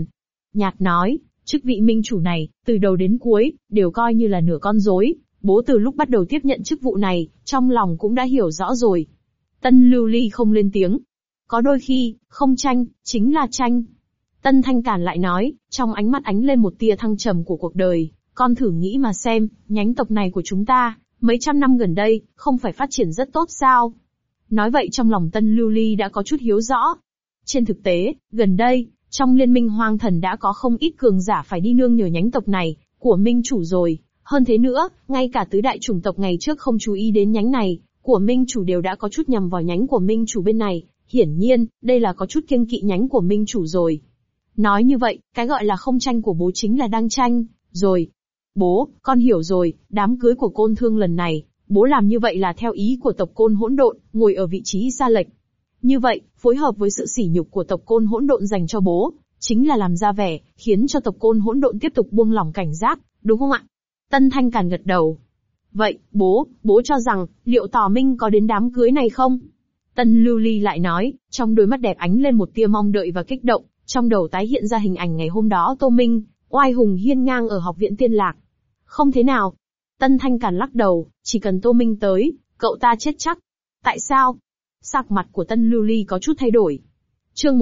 nhạt nói, chức vị minh chủ này, từ đầu đến cuối, đều coi như là nửa con rối. Bố từ lúc bắt đầu tiếp nhận chức vụ này, trong lòng cũng đã hiểu rõ rồi. Tân Lưu Ly không lên tiếng. Có đôi khi, không tranh, chính là tranh. Tân Thanh Càn lại nói, trong ánh mắt ánh lên một tia thăng trầm của cuộc đời. Con thử nghĩ mà xem, nhánh tộc này của chúng ta, mấy trăm năm gần đây, không phải phát triển rất tốt sao? Nói vậy trong lòng Tân Lưu Ly đã có chút hiếu rõ. Trên thực tế, gần đây, trong Liên minh Hoang Thần đã có không ít cường giả phải đi nương nhờ nhánh tộc này, của minh chủ rồi. Hơn thế nữa, ngay cả tứ đại chủng tộc ngày trước không chú ý đến nhánh này, của minh chủ đều đã có chút nhằm vào nhánh của minh chủ bên này. Hiển nhiên, đây là có chút kiêng kỵ nhánh của minh chủ rồi. Nói như vậy, cái gọi là không tranh của bố chính là đang tranh, rồi. Bố, con hiểu rồi, đám cưới của Côn Thương lần này, bố làm như vậy là theo ý của tộc Côn hỗn độn, ngồi ở vị trí xa lệch. Như vậy, phối hợp với sự sỉ nhục của tộc Côn hỗn độn dành cho bố, chính là làm ra vẻ, khiến cho tộc Côn hỗn độn tiếp tục buông lỏng cảnh giác, đúng không ạ? Tân Thanh Càn gật đầu. Vậy, bố cho rằng, liệu Tỏ Minh có đến đám cưới này không? Tân Lưu Ly lại nói, trong đôi mắt đẹp ánh lên một tia mong đợi và kích động, trong đầu tái hiện ra hình ảnh ngày hôm đó Tô Minh, oai hùng hiên ngang ở học viện Tiên Lạc. Không thế nào. Tân Thanh Càn lắc đầu, chỉ cần Tô Minh tới, cậu ta chết chắc. Tại sao? Sắc mặt của Tân Lưu Ly có chút thay đổi. Chương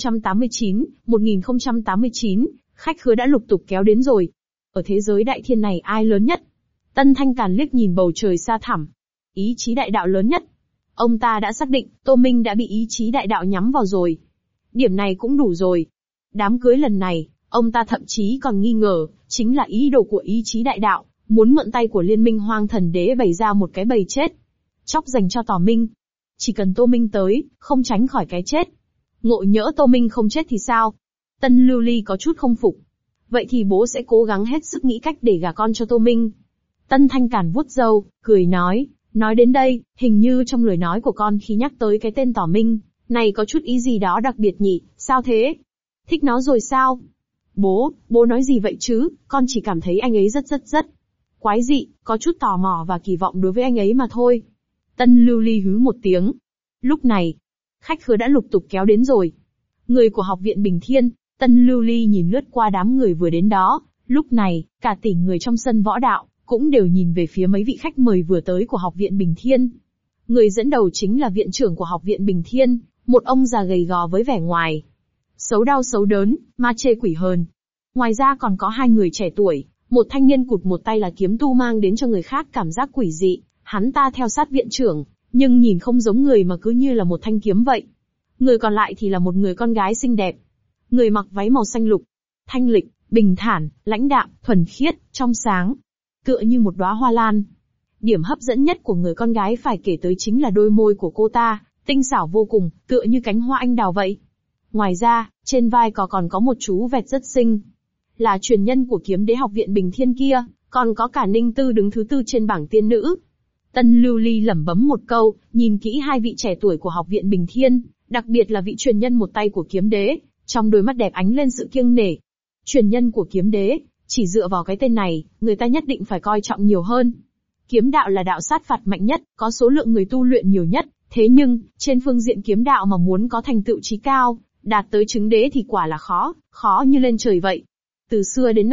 1089, khách khứa đã lục tục kéo đến rồi. Ở thế giới đại thiên này ai lớn nhất? Tân Thanh Càn liếc nhìn bầu trời xa thẳm. Ý chí đại đạo lớn nhất. Ông ta đã xác định, Tô Minh đã bị ý chí đại đạo nhắm vào rồi. Điểm này cũng đủ rồi. Đám cưới lần này, ông ta thậm chí còn nghi ngờ, chính là ý đồ của ý chí đại đạo, muốn mượn tay của Liên minh Hoang Thần Đế bày ra một cái bầy chết. Chóc dành cho Tỏ Minh. Chỉ cần Tô Minh tới, không tránh khỏi cái chết. Ngộ nhỡ Tô Minh không chết thì sao? Tân Lưu Ly có chút không phục. Vậy thì bố sẽ cố gắng hết sức nghĩ cách để gả con cho Tô Minh. Tân Thanh Càn vuốt râu, cười nói đến đây, hình như trong lời nói của con khi nhắc tới cái tên Tỏ Minh, này có chút ý gì đó đặc biệt nhỉ, sao thế? Thích nó rồi sao? Bố nói gì vậy chứ, con chỉ cảm thấy anh ấy rất quái dị, có chút tò mò và kỳ vọng đối với anh ấy mà thôi. Tân Lưu Ly hứ một tiếng. Lúc này, khách khứa đã lục tục kéo đến rồi. Người của học viện Bình Thiên. Tân Lưu Ly nhìn lướt qua đám người vừa đến đó, lúc này, cả tỷ người trong sân võ đạo, cũng đều nhìn về phía mấy vị khách mời vừa tới của học viện Bình Thiên. Người dẫn đầu chính là viện trưởng của học viện Bình Thiên, một ông già gầy gò với vẻ ngoài xấu đau xấu đớn, ma chê quỷ hờn. Ngoài ra còn có 2 người trẻ tuổi, một thanh niên cụt một tay là kiếm tu mang đến cho người khác cảm giác quỷ dị, hắn ta theo sát viện trưởng, nhưng nhìn không giống người mà cứ như là một thanh kiếm vậy. Người còn lại thì là một người con gái xinh đẹp. Người mặc váy màu xanh lục, thanh lịch, bình thản, lãnh đạm, thuần khiết, trong sáng, tựa như một đóa hoa lan. Điểm hấp dẫn nhất của người con gái phải kể tới chính là đôi môi của cô ta, tinh xảo vô cùng, tựa như cánh hoa anh đào vậy. Ngoài ra, trên vai còn có một chú vẹt rất xinh. Là truyền nhân của kiếm đế học viện Bình Thiên kia, còn có cả Ninh Tư đứng thứ 4 trên bảng tiên nữ. Tân Lưu Ly lẩm bẩm một câu, nhìn kỹ 2 vị trẻ tuổi của học viện Bình Thiên, đặc biệt là vị truyền nhân một tay của kiếm đế, trong đôi mắt đẹp ánh lên sự kiêng nể. Truyền nhân của kiếm đế, chỉ dựa vào cái tên này, người ta nhất định phải coi trọng nhiều hơn. Kiếm đạo là đạo sát phạt mạnh nhất, có số lượng người tu luyện nhiều nhất, thế nhưng, trên phương diện kiếm đạo mà muốn có thành tựu chí cao, đạt tới chứng đế thì quả là khó như lên trời vậy. Từ xưa đến nay,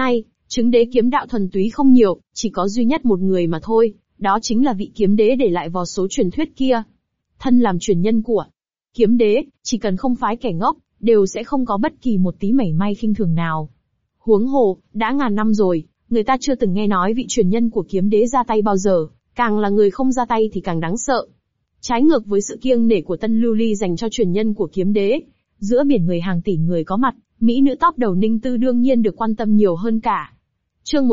Chứng đế kiếm đạo thuần túy không nhiều, chỉ có duy nhất một người mà thôi, đó chính là vị kiếm đế để lại vào số truyền thuyết kia. Thân làm truyền nhân của kiếm đế, chỉ cần không phái kẻ ngốc, đều sẽ không có bất kỳ một tí mảy may khinh thường nào. Huống hồ, đã ngàn năm rồi, người ta chưa từng nghe nói vị truyền nhân của kiếm đế ra tay bao giờ, càng là người không ra tay thì càng đáng sợ. Trái ngược với sự kiêng nể của Tân Lưu Ly dành cho truyền nhân của kiếm đế, giữa biển người hàng tỷ người có mặt, mỹ nữ tóc đầu Ninh Tư đương nhiên được quan tâm nhiều hơn cả. Chương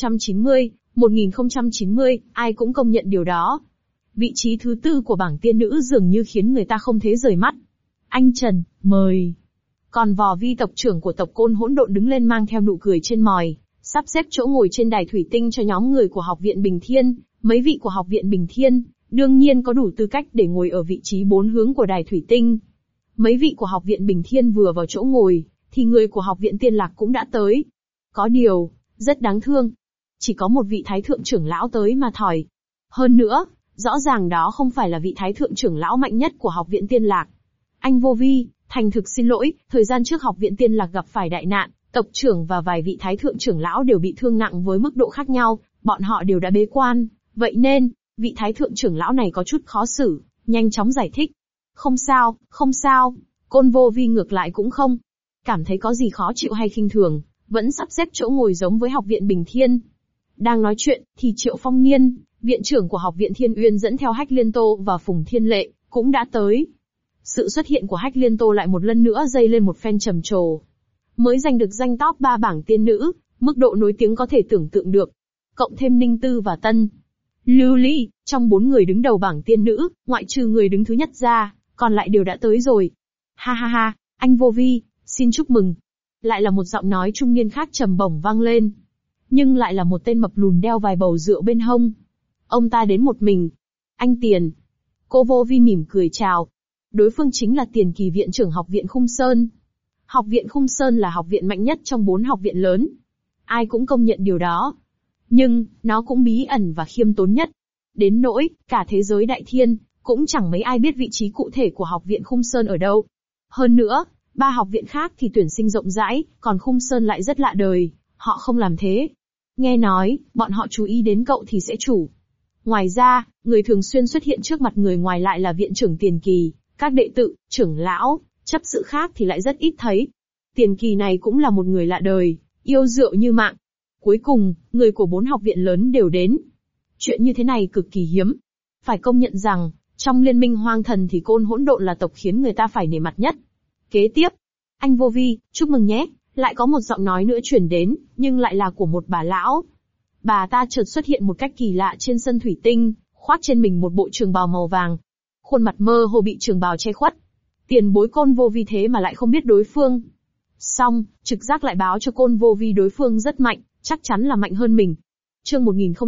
1090, ai cũng công nhận điều đó. Vị trí thứ tư của bảng tiên nữ dường như khiến người ta không thể rời mắt. Anh Trần, mời. Còn Vò Vi tộc trưởng của tộc Côn Hỗn Độn đứng lên mang theo nụ cười trên mòi, sắp xếp chỗ ngồi trên đài thủy tinh cho nhóm người của Học viện Bình Thiên. Mấy vị của Học viện Bình Thiên, đương nhiên có đủ tư cách để ngồi ở vị trí bốn hướng của đài thủy tinh. Mấy vị của Học viện Bình Thiên vừa vào chỗ ngồi, thì người của Học viện Tiên Lạc cũng đã tới. Có điều, rất đáng thương. Chỉ có một vị thái thượng trưởng lão tới mà thỏi. Hơn nữa, rõ ràng đó không phải là vị thái thượng trưởng lão mạnh nhất của Học viện Tiên Lạc. Anh Vô Vi, thành thực xin lỗi, thời gian trước Học viện Tiên Lạc gặp phải đại nạn, tộc trưởng và vài vị thái thượng trưởng lão đều bị thương nặng với mức độ khác nhau, bọn họ đều đã bế quan, vậy nên, vị thái thượng trưởng lão này có chút khó xử, nhanh chóng giải thích. Không sao, không sao, Côn Vô Vi ngược lại cũng không cảm thấy có gì khó chịu hay khinh thường, vẫn sắp xếp chỗ ngồi giống với Học viện Bình Thiên. Đang nói chuyện, thì Triệu Phong Niên, viện trưởng của Học viện Thiên Uyên dẫn theo Hách Liên Tô và Phùng Thiên Lệ, cũng đã tới. Sự xuất hiện của Hách Liên Tô lại một lần nữa dây lên một phen trầm trồ. Mới giành được danh top 3 bảng tiên nữ, mức độ nổi tiếng có thể tưởng tượng được. Cộng thêm Ninh Tư và Tân Lưu Ly, trong 4 người đứng đầu bảng tiên nữ, ngoại trừ người đứng thứ nhất ra, còn lại đều đã tới rồi. Ha ha ha, anh Vô Vi, xin chúc mừng. Lại là một giọng nói trung niên khác trầm bổng vang lên. Nhưng lại là một tên mập lùn đeo vài bầu rượu bên hông. Ông ta đến một mình. Anh Tiền. Cô Vô Vi mỉm cười chào. Đối phương chính là Tiền Kỳ viện trưởng Học viện Khung Sơn. Học viện Khung Sơn là học viện mạnh nhất trong 4 học viện lớn. Ai cũng công nhận điều đó. Nhưng, nó cũng bí ẩn và khiêm tốn nhất. Đến nỗi, cả thế giới đại thiên, cũng chẳng mấy ai biết vị trí cụ thể của Học viện Khung Sơn ở đâu. Hơn nữa, 3 học viện khác thì tuyển sinh rộng rãi, còn Khung Sơn lại rất lạ đời, họ không làm thế. Nghe nói, bọn họ chú ý đến cậu thì sẽ chủ. Ngoài ra, người thường xuyên xuất hiện trước mặt người ngoài lại là viện trưởng Tiền Kỳ, các đệ tử, trưởng lão, chấp sự khác thì lại rất ít thấy. Tiền Kỳ này cũng là một người lạ đời, yêu rượu như mạng. Cuối cùng, người của 4 học viện lớn đều đến. Chuyện như thế này cực kỳ hiếm. Phải công nhận rằng, trong liên minh hoang thần thì Côn Hỗn Độn là tộc khiến người ta phải nể mặt nhất. Kế tiếp, anh Vô Vi, chúc mừng nhé. Lại có một giọng nói nữa truyền đến, nhưng lại là của một bà lão. Bà ta chợt xuất hiện một cách kỳ lạ trên sân thủy tinh, khoác trên mình một bộ trường bào màu vàng. Khuôn mặt mơ hồ bị trường bào che khuất. Tiền bối Côn Vô Vi thế mà lại không biết đối phương. Xong, trực giác lại báo cho Côn Vô Vi đối phương rất mạnh, chắc chắn là mạnh hơn mình. Chương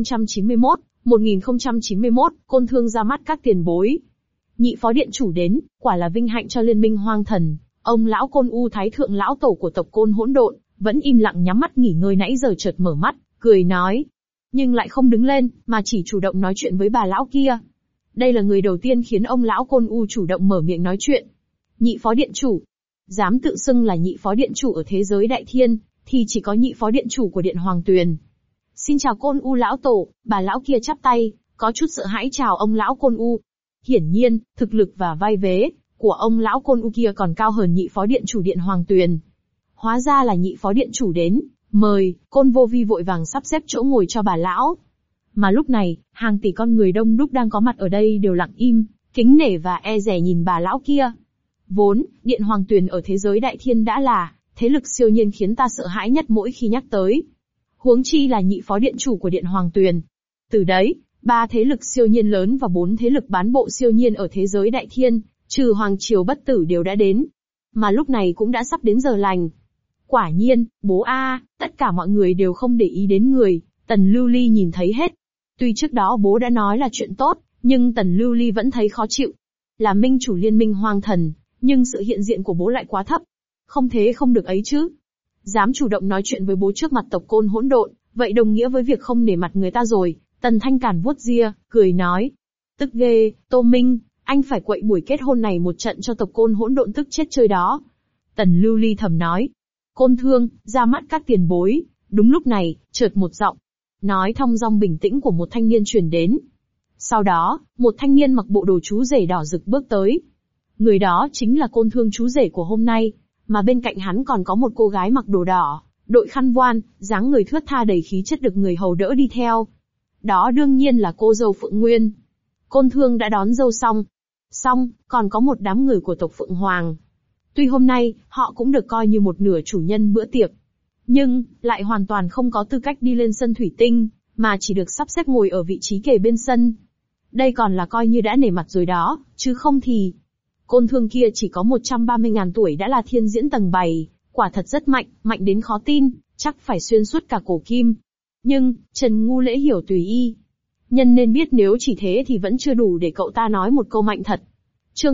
1091, Côn Thương ra mắt các tiền bối. Nhị phó điện chủ đến, quả là vinh hạnh cho liên minh hoang thần. Ông lão Côn U Thái thượng lão tổ của tộc Côn Hỗn Độn, vẫn im lặng nhắm mắt nghỉ ngơi nãy giờ chợt mở mắt, cười nói. Nhưng lại không đứng lên, mà chỉ chủ động nói chuyện với bà lão kia. Đây là người đầu tiên khiến ông lão Côn U chủ động mở miệng nói chuyện. Nhị phó điện chủ. Dám tự xưng là nhị phó điện chủ ở thế giới đại thiên, thì chỉ có nhị phó điện chủ của điện Hoàng Tuyền. Xin chào Côn U lão tổ, bà lão kia chắp tay, có chút sợ hãi chào ông lão Côn U. Hiển nhiên, thực lực và vai vế của ông lão Côn U kia còn cao hơn nhị phó điện chủ điện Hoàng Tuyền. Hóa ra là nhị phó điện chủ đến, mời. Côn Vô Vi vội vàng sắp xếp chỗ ngồi cho bà lão. Mà lúc này, hàng tỷ con người đông đúc đang có mặt ở đây đều lặng im, kính nể và e dè nhìn bà lão kia. Vốn, điện Hoàng Tuyền ở thế giới đại thiên đã là thế lực siêu nhiên khiến ta sợ hãi nhất mỗi khi nhắc tới. Huống chi là nhị phó điện chủ của điện Hoàng Tuyền. Từ đấy, 3 thế lực siêu nhiên lớn và 4 thế lực bán bộ siêu nhiên ở thế giới đại thiên, trừ Hoàng Triều Bất Tử đều đã đến. Mà lúc này cũng đã sắp đến giờ lành. Quả nhiên, bố tất cả mọi người đều không để ý đến người, Tần Lưu Ly nhìn thấy hết. Tuy trước đó bố đã nói là chuyện tốt, nhưng Tần Lưu Ly vẫn thấy khó chịu. Là minh chủ liên minh hoang thần, nhưng sự hiện diện của bố lại quá thấp. Không thế không được ấy chứ. Dám chủ động nói chuyện với bố trước mặt tộc Côn Hỗn Độn, vậy đồng nghĩa với việc không nể mặt người ta rồi. Tần Thanh Cản vuốt ria, cười nói. Tức ghê, Tô Minh, anh phải quậy buổi kết hôn này một trận cho tộc Côn Hỗn Độn tức chết chơi đó. Tần Lưu Ly thầm nói. Côn Thương, ra mắt các tiền bối, Đúng lúc này, chợt một giọng nói thong dong bình tĩnh của một thanh niên truyền đến. Sau đó, một thanh niên mặc bộ đồ chú rể đỏ rực bước tới. Người đó chính là Côn Thương chú rể của hôm nay, mà bên cạnh hắn còn có một cô gái mặc đồ đỏ, đội khăn voan, dáng người thướt tha đầy khí chất được người hầu đỡ đi theo. Đó đương nhiên là cô dâu Phượng Nguyên. Côn Thương đã đón dâu xong, còn có một đám người của tộc Phượng Hoàng. Tuy hôm nay, họ cũng được coi như một nửa chủ nhân bữa tiệc, nhưng, lại hoàn toàn không có tư cách đi lên sân thủy tinh, mà chỉ được sắp xếp ngồi ở vị trí kề bên sân. Đây còn là coi như đã nể mặt rồi đó, chứ không thì... Côn Thương kia chỉ có 130.000 tuổi đã là thiên diễn tầng 7, quả thật rất mạnh, mạnh đến khó tin, chắc phải xuyên suốt cả cổ kim. Nhưng, Trần Ngu Lễ hiểu tùy y. Nhân nên biết nếu chỉ thế thì vẫn chưa đủ để cậu ta nói một câu mạnh thật. Chương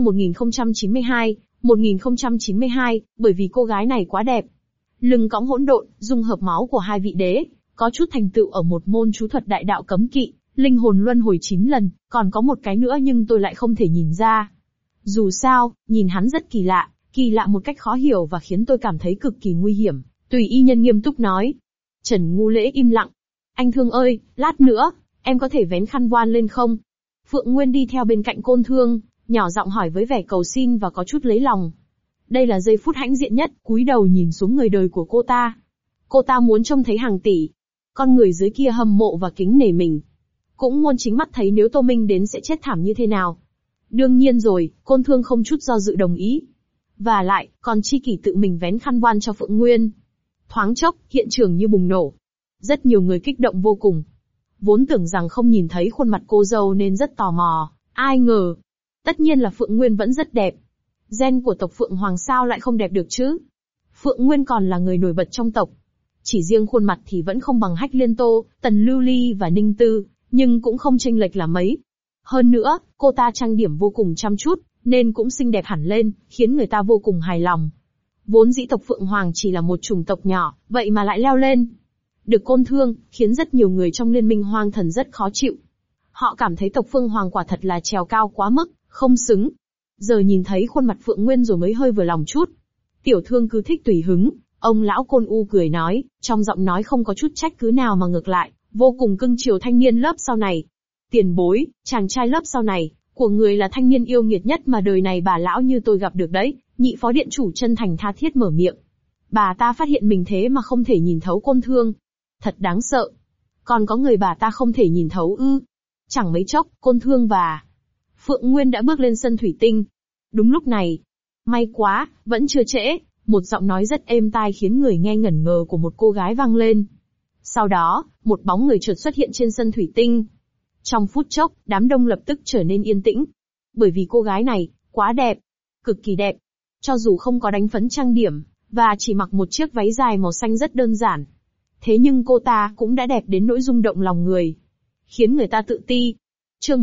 1092, bởi vì cô gái này quá đẹp. Lưng cõng hỗn độn, dung hợp máu của hai vị đế, có chút thành tựu ở một môn chú thuật đại đạo cấm kỵ, linh hồn luân hồi 9 lần, còn có một cái nữa nhưng tôi lại không thể nhìn ra. Dù sao, nhìn hắn rất kỳ lạ một cách khó hiểu và khiến tôi cảm thấy cực kỳ nguy hiểm. Tùy y nhân nghiêm túc nói. Trần Ngu Lễ im lặng. Anh Thương ơi, lát nữa, em có thể vén khăn voan lên không? Phượng Nguyên đi theo bên cạnh Côn Thương, nhỏ giọng hỏi với vẻ cầu xin và có chút lấy lòng. Đây là giây phút hãnh diện nhất, cúi đầu nhìn xuống người đời của cô ta. Cô ta muốn trông thấy hàng tỷ. Con người dưới kia hâm mộ và kính nể mình. Cũng muốn chính mắt thấy nếu Tô Minh đến sẽ chết thảm như thế nào. Đương nhiên rồi, Côn Thương không chút do dự đồng ý. Và lại, còn chi kỷ tự mình vén khăn voan cho Phượng Nguyên. Thoáng chốc, hiện trường như bùng nổ. Rất nhiều người kích động vô cùng. Vốn tưởng rằng không nhìn thấy khuôn mặt cô dâu nên rất tò mò, ai ngờ. Tất nhiên là Phượng Nguyên vẫn rất đẹp. Gen của tộc Phượng Hoàng sao lại không đẹp được chứ? Phượng Nguyên còn là người nổi bật trong tộc. Chỉ riêng khuôn mặt thì vẫn không bằng Hách Liên Tô, Tần Lưu Ly và Ninh Tư, nhưng cũng không chênh lệch là mấy. Hơn nữa, cô ta trang điểm vô cùng chăm chút, nên cũng xinh đẹp hẳn lên, khiến người ta vô cùng hài lòng. Vốn dĩ tộc Phượng Hoàng chỉ là một chủng tộc nhỏ, vậy mà lại leo lên được Côn Thương, khiến rất nhiều người trong liên minh hoang thần rất khó chịu. Họ cảm thấy tộc Phương Hoàng quả thật là trèo cao quá mức, không xứng. Giờ nhìn thấy khuôn mặt Phượng Nguyên rồi mới hơi vừa lòng chút. Tiểu Thương cứ thích tùy hứng, ông lão Côn U cười nói, trong giọng nói không có chút trách cứ nào mà ngược lại, vô cùng cưng chiều thanh niên lớp sau này. Tiền bối, chàng trai lớp sau này, của người là thanh niên yêu nghiệt nhất mà đời này bà lão như tôi gặp được đấy, nhị phó điện chủ chân thành tha thiết mở miệng. Bà ta phát hiện mình thế mà không thể nhìn thấu Côn Thương. Thật đáng sợ. Còn có người bà ta không thể nhìn thấu ư. Chẳng mấy chốc, Côn Thương và Phượng Nguyên đã bước lên sân thủy tinh. Đúng lúc này, may quá, vẫn chưa trễ, một giọng nói rất êm tai khiến người nghe ngẩn ngơ của một cô gái vang lên. Sau đó, một bóng người chợt xuất hiện trên sân thủy tinh. Trong phút chốc, đám đông lập tức trở nên yên tĩnh. Bởi vì cô gái này, quá đẹp. Cực kỳ đẹp. Cho dù không có đánh phấn trang điểm, và chỉ mặc một chiếc váy dài màu xanh rất đơn giản. Thế nhưng cô ta cũng đã đẹp đến nỗi rung động lòng người. Khiến người ta tự ti. Chương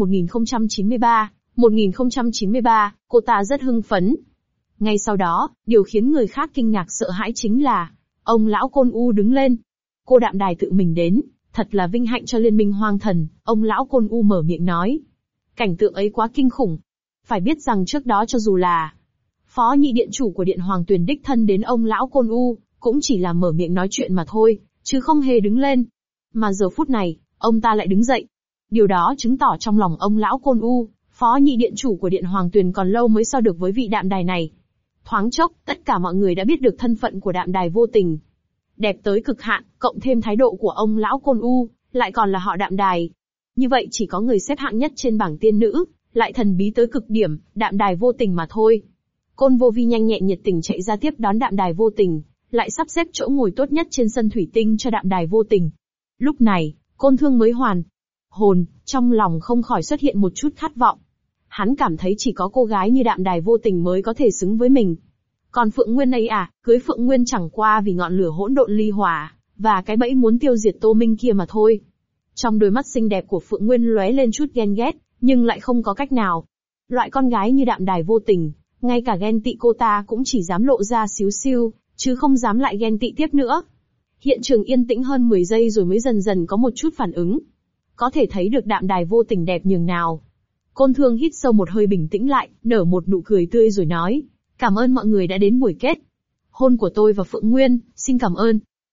1093, cô ta rất hưng phấn. Ngay sau đó, điều khiến người khác kinh ngạc sợ hãi chính là, ông lão Côn U đứng lên. Cô Đạm Đài tự mình đến, thật là vinh hạnh cho liên minh hoang thần, ông lão Côn U mở miệng nói. Cảnh tượng ấy quá kinh khủng. Phải biết rằng trước đó cho dù là phó nhị điện chủ của điện Hoàng Tuyền đích thân đến ông lão Côn U, cũng chỉ là mở miệng nói chuyện mà thôi, chứ không hề đứng lên. Mà giờ phút này, ông ta lại đứng dậy. Điều đó chứng tỏ trong lòng ông lão Côn U, phó nhị điện chủ của điện Hoàng Tuyền còn lâu mới so được với vị Đạm Đài này. Thoáng chốc, tất cả mọi người đã biết được thân phận của Đạm Đài vô tình. Đẹp tới cực hạn, cộng thêm thái độ của ông lão Côn U, lại còn là họ Đạm Đài. Như vậy chỉ có người xếp hạng nhất trên bảng tiên nữ, lại thần bí tới cực điểm, Đạm Đài vô tình mà thôi. Côn Vô Vi nhanh nhẹn nhiệt tình chạy ra tiếp đón Đạm Đài vô tình, lại sắp xếp chỗ ngồi tốt nhất trên sân thủy tinh cho Đạm Đài vô tình. Lúc này, Côn Thương mới hoàn hồn, trong lòng không khỏi xuất hiện một chút khát vọng. Hắn cảm thấy chỉ có cô gái như Đạm Đài vô tình mới có thể xứng với mình. Còn Phượng Nguyên ấy à, cưới Phượng Nguyên chẳng qua vì ngọn lửa hỗn độn ly hỏa, và cái bẫy muốn tiêu diệt Tô Minh kia mà thôi. Trong đôi mắt xinh đẹp của Phượng Nguyên lóe lên chút ghen ghét, nhưng lại không có cách nào. Loại con gái như Đạm Đài vô tình, ngay cả ghen tị cô ta cũng chỉ dám lộ ra xíu xiu, chứ không dám lại ghen tị tiếp nữa. Hiện trường yên tĩnh hơn 10 giây rồi mới dần dần có một chút phản ứng. Có thể thấy được Đạm Đài vô tình đẹp nhường nào. Côn Thương hít sâu một hơi bình tĩnh lại, nở một nụ cười tươi rồi nói. Cảm ơn mọi người đã đến buổi kết hôn của tôi và Phượng Nguyên, xin cảm ơn.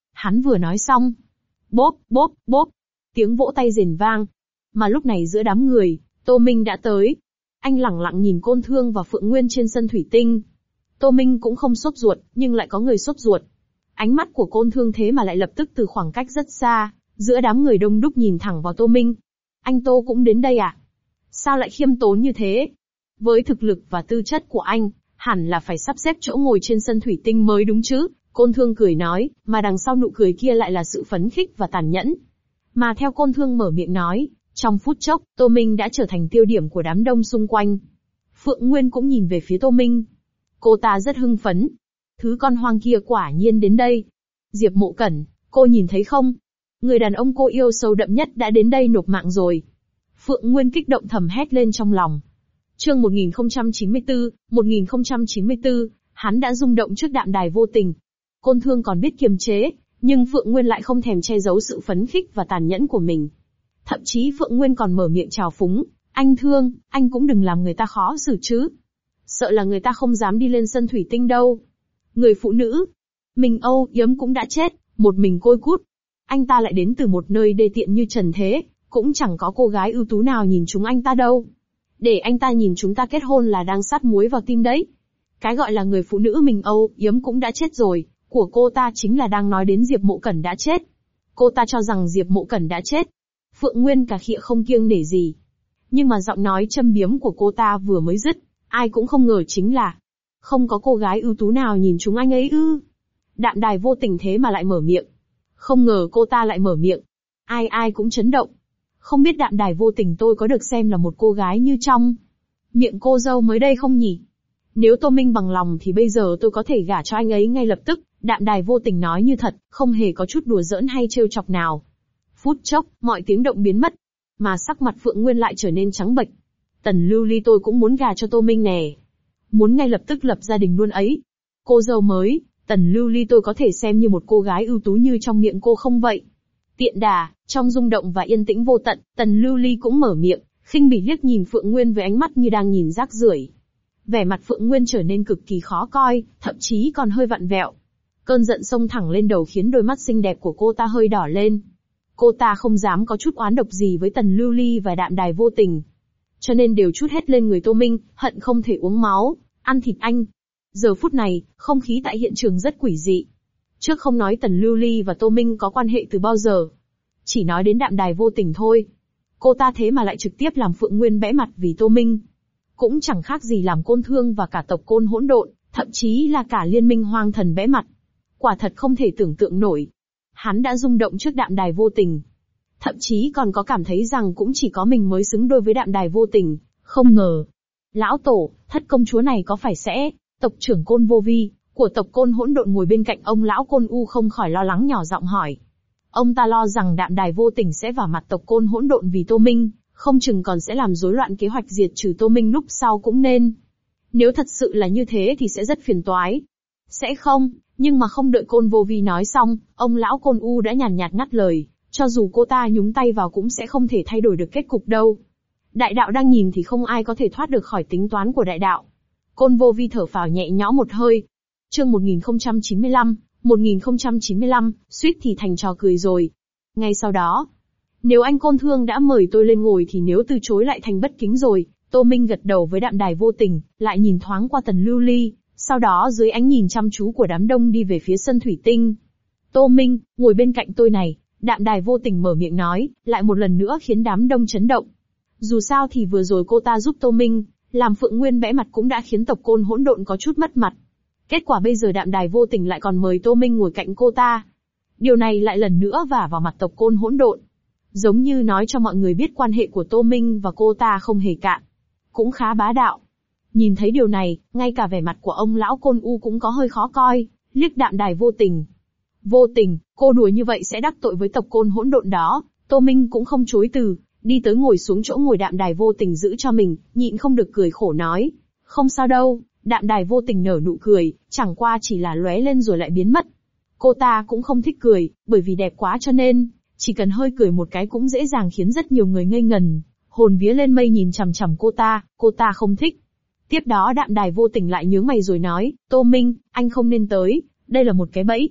Hắn vừa nói xong. Bốp, bốp, bốp. Tiếng vỗ tay rền vang. Mà lúc này giữa đám người, Tô Minh đã tới. Anh lẳng lặng nhìn Côn Thương và Phượng Nguyên trên sân thủy tinh. Tô Minh cũng không sốt ruột, nhưng lại có người sốt ruột. Ánh mắt của Côn Thương thế mà lại lập tức từ khoảng cách rất xa, giữa đám người đông đúc nhìn thẳng vào Tô Minh. Anh Tô cũng đến đây à? Sao lại khiêm tốn như thế? Với thực lực và tư chất của anh, hẳn là phải sắp xếp chỗ ngồi trên sân thủy tinh mới đúng chứ? Côn Thương cười nói, mà đằng sau nụ cười kia lại là sự phấn khích và tàn nhẫn. Mà theo Côn Thương mở miệng nói, trong phút chốc, Tô Minh đã trở thành tiêu điểm của đám đông xung quanh. Phượng Nguyên cũng nhìn về phía Tô Minh. Cô ta rất hưng phấn. Thứ con hoang kia quả nhiên đến đây. Diệp Mộ Cẩn, cô nhìn thấy không? Người đàn ông cô yêu sâu đậm nhất đã đến đây nộp mạng rồi. Phượng Nguyên kích động thầm hét lên trong lòng. Chương 1094, hắn đã rung động trước đạm đài vô tình. Côn Thương còn biết kiềm chế, nhưng Phượng Nguyên lại không thèm che giấu sự phấn khích và tàn nhẫn của mình. Thậm chí Phượng Nguyên còn mở miệng chào phúng, anh Thương, anh cũng đừng làm người ta khó xử chứ. Sợ là người ta không dám đi lên sân thủy tinh đâu. Người phụ nữ, mình Âu Yếm cũng đã chết, một mình côi cút. Anh ta lại đến từ một nơi đê tiện như trần thế, cũng chẳng có cô gái ưu tú nào nhìn chúng anh ta đâu. Để anh ta nhìn chúng ta kết hôn là đang sát muối vào tim đấy. Cái gọi là người phụ nữ mình Âu Yếm cũng đã chết rồi, của cô ta chính là đang nói đến Diệp Mộ Cẩn đã chết. Cô ta cho rằng Diệp Mộ Cẩn đã chết. Phượng Nguyên cà khịa không kiêng nể gì. Nhưng mà giọng nói châm biếm của cô ta vừa mới dứt, ai cũng không ngờ chính là không có cô gái ưu tú nào nhìn chúng anh ấy ư. Đạm đài vô tình thế mà lại mở miệng. Không ngờ cô ta lại mở miệng. Ai cũng chấn động. Không biết đạm đài vô tình tôi có được xem là một cô gái như trong miệng cô dâu mới đây không nhỉ? Nếu Tô Minh bằng lòng thì bây giờ tôi có thể gả cho anh ấy ngay lập tức. Đạm đài vô tình nói như thật, không hề có chút đùa giỡn hay trêu chọc nào. Phút chốc, mọi tiếng động biến mất. Mà sắc mặt Phượng Nguyên lại trở nên trắng bệch. Tần Lưu Ly tôi cũng muốn gả cho Tô Minh nè. Muốn ngay lập tức lập gia đình luôn ấy. Cô dâu mới, Tần Lưu Ly tôi có thể xem như một cô gái ưu tú như trong miệng cô không vậy? Tiện đà, trong rung động và yên tĩnh vô tận, Tần Lưu Ly cũng mở miệng, khinh bỉ liếc nhìn Phượng Nguyên với ánh mắt như đang nhìn rác rưởi. Vẻ mặt Phượng Nguyên trở nên cực kỳ khó coi, thậm chí còn hơi vặn vẹo. Cơn giận xông thẳng lên đầu khiến đôi mắt xinh đẹp của cô ta hơi đỏ lên. Cô ta không dám có chút oán độc gì với Tần Lưu Ly và đạm đài vô tình. Cho nên đều trút hết lên người Tô Minh, hận không thể uống máu, ăn thịt anh. Giờ phút này, không khí tại hiện trường rất quỷ dị. Trước không nói Tần Lưu Ly và Tô Minh có quan hệ từ bao giờ. Chỉ nói đến đạm đài vô tình thôi. Cô ta thế mà lại trực tiếp làm Phượng Nguyên bẽ mặt vì Tô Minh. Cũng chẳng khác gì làm Côn Thương và cả tộc Côn hỗn độn, thậm chí là cả liên minh hoang thần bẽ mặt. Quả thật không thể tưởng tượng nổi. Hắn đã rung động trước đạm đài vô tình. Thậm chí còn có cảm thấy rằng cũng chỉ có mình mới xứng đôi với đạm đài vô tình. Không ngờ. Lão tổ, thất công chúa này có phải sẽ, tộc trưởng Côn Vô Vi, của tộc Côn hỗn độn ngồi bên cạnh ông lão Côn U không khỏi lo lắng nhỏ giọng hỏi. Ông ta lo rằng đạm đài vô tình sẽ vào mặt tộc Côn hỗn độn vì Tô Minh, không chừng còn sẽ làm rối loạn kế hoạch diệt trừ Tô Minh lúc sau cũng nên. Nếu thật sự là như thế thì sẽ rất phiền toái. Sẽ không, nhưng mà không đợi Côn Vô Vi nói xong, ông lão Côn U đã nhàn nhạt ngắt lời, cho dù cô ta nhúng tay vào cũng sẽ không thể thay đổi được kết cục đâu. Đại đạo đang nhìn thì không ai có thể thoát được khỏi tính toán của đại đạo. Côn Vô Vi thở phào nhẹ nhõm một hơi. Chương 1095, suýt thì thành trò cười rồi. Ngay sau đó, nếu anh Côn Thương đã mời tôi lên ngồi thì nếu từ chối lại thành bất kính rồi. Tô Minh gật đầu với đạm đài vô tình, lại nhìn thoáng qua Tần Lưu Ly, sau đó dưới ánh nhìn chăm chú của đám đông đi về phía sân thủy tinh. Tô Minh, ngồi bên cạnh tôi này, đạm đài vô tình mở miệng nói, lại một lần nữa khiến đám đông chấn động. Dù sao thì vừa rồi cô ta giúp Tô Minh, làm Phượng Nguyên bẽ mặt cũng đã khiến tộc Côn hỗn độn có chút mất mặt. Kết quả bây giờ đạm đài vô tình lại còn mời Tô Minh ngồi cạnh cô ta. Điều này lại lần nữa vả vào mặt tộc Côn hỗn độn. Giống như nói cho mọi người biết quan hệ của Tô Minh và cô ta không hề cạn. Cũng khá bá đạo. Nhìn thấy điều này, ngay cả vẻ mặt của ông lão Côn U cũng có hơi khó coi, liếc đạm đài vô tình. Vô tình, cô đùa như vậy sẽ đắc tội với tộc Côn hỗn độn đó. Tô Minh cũng không chối từ, đi tới ngồi xuống chỗ ngồi đạm đài vô tình giữ cho mình, nhịn không được cười khổ nói. Không sao đâu, đạm đài vô tình nở nụ cười, chẳng qua chỉ là lóe lên rồi lại biến mất. Cô ta cũng không thích cười, bởi vì đẹp quá cho nên, chỉ cần hơi cười một cái cũng dễ dàng khiến rất nhiều người ngây ngần, hồn vía lên mây nhìn chằm chằm cô ta không thích. Tiếp đó đạm đài vô tình lại nhướng mày rồi nói, Tô Minh, anh không nên tới, đây là một cái bẫy.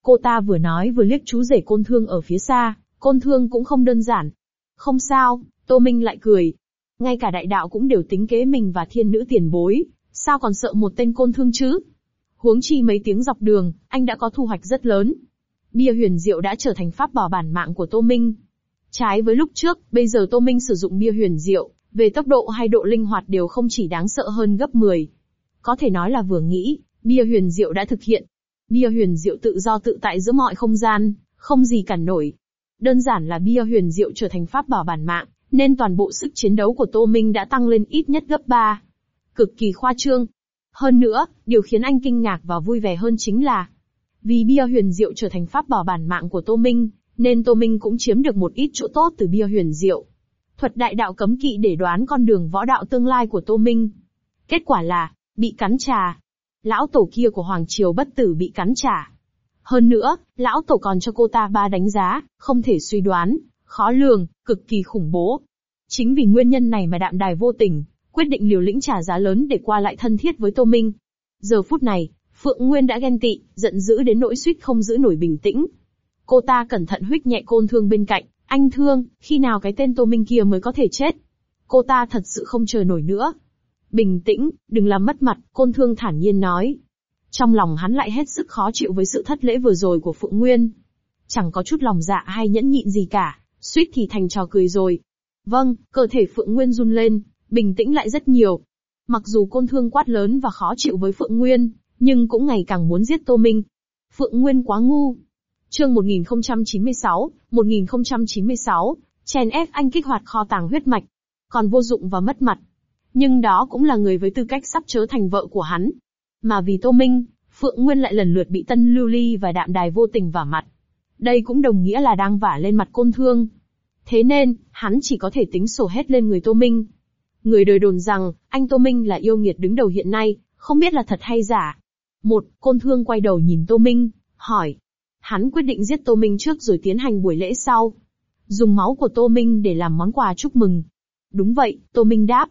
Cô ta vừa nói vừa liếc chú rể Côn Thương ở phía xa, Côn Thương cũng không đơn giản. Không sao, Tô Minh lại cười. Ngay cả đại đạo cũng đều tính kế mình và thiên nữ tiền bối, sao còn sợ một tên Côn Thương chứ? Huống chi mấy tiếng dọc đường, anh đã có thu hoạch rất lớn. Bia huyền diệu đã trở thành pháp bảo bản mạng của Tô Minh. Trái với lúc trước, bây giờ Tô Minh sử dụng bia huyền diệu, về tốc độ hay độ linh hoạt đều không chỉ đáng sợ hơn gấp 10. Có thể nói là vừa nghĩ, bia huyền diệu đã thực hiện. Bia huyền diệu tự do tự tại giữa mọi không gian, không gì cản nổi. Đơn giản là bia huyền diệu trở thành pháp bảo bản mạng, nên toàn bộ sức chiến đấu của Tô Minh đã tăng lên ít nhất gấp 3. Cực kỳ khoa trương. Hơn nữa, điều khiến anh kinh ngạc và vui vẻ hơn chính là, vì bia huyền diệu trở thành pháp bảo bản mạng của Tô Minh, nên Tô Minh cũng chiếm được một ít chỗ tốt từ bia huyền diệu. Thuật đại đạo cấm kỵ để đoán con đường võ đạo tương lai của Tô Minh. Kết quả là, bị cắn trả. Lão tổ kia của Hoàng Triều Bất Tử bị cắn trả. Hơn nữa, lão tổ còn cho cô ta 3 đánh giá, không thể suy đoán, khó lường, cực kỳ khủng bố. Chính vì nguyên nhân này mà Đạm Đài Vô Tình quyết định liều lĩnh trả giá lớn để qua lại thân thiết với Tô Minh. Giờ phút này, Phượng Nguyên đã ghen tị, giận dữ đến nỗi suýt không giữ nổi bình tĩnh. Cô ta cẩn thận huých nhẹ Côn Thương bên cạnh, anh Thương, khi nào cái tên Tô Minh kia mới có thể chết? Cô ta thật sự không chờ nổi nữa. Bình tĩnh, đừng làm mất mặt, Côn Thương thản nhiên nói. Trong lòng hắn lại hết sức khó chịu với sự thất lễ vừa rồi của Phượng Nguyên. Chẳng có chút lòng dạ hay nhẫn nhịn gì cả, suýt thì thành trò cười rồi. Vâng, cơ thể Phượng Nguyên run lên, bình tĩnh lại rất nhiều. Mặc dù Côn Thương quát lớn và khó chịu với Phượng Nguyên, nhưng cũng ngày càng muốn giết Tô Minh. Phượng Nguyên quá ngu. Chương 1096, chèn ép anh kích hoạt kho tàng huyết mạch. Còn vô dụng và mất mặt. Nhưng đó cũng là người với tư cách sắp trở thành vợ của hắn. Mà vì Tô Minh, Phượng Nguyên lại lần lượt bị Tân Lưu Ly và Đạm Đài Vô Tình vả mặt. Đây cũng đồng nghĩa là đang vả lên mặt Côn Thương. Thế nên, hắn chỉ có thể tính sổ hết lên người Tô Minh. Người đời đồn rằng, anh Tô Minh là yêu nghiệt đứng đầu hiện nay, không biết là thật hay giả. Côn Thương quay đầu nhìn Tô Minh, hỏi. Hắn quyết định giết Tô Minh trước rồi tiến hành buổi lễ sau. Dùng máu của Tô Minh để làm món quà chúc mừng. Đúng vậy, Tô Minh đáp.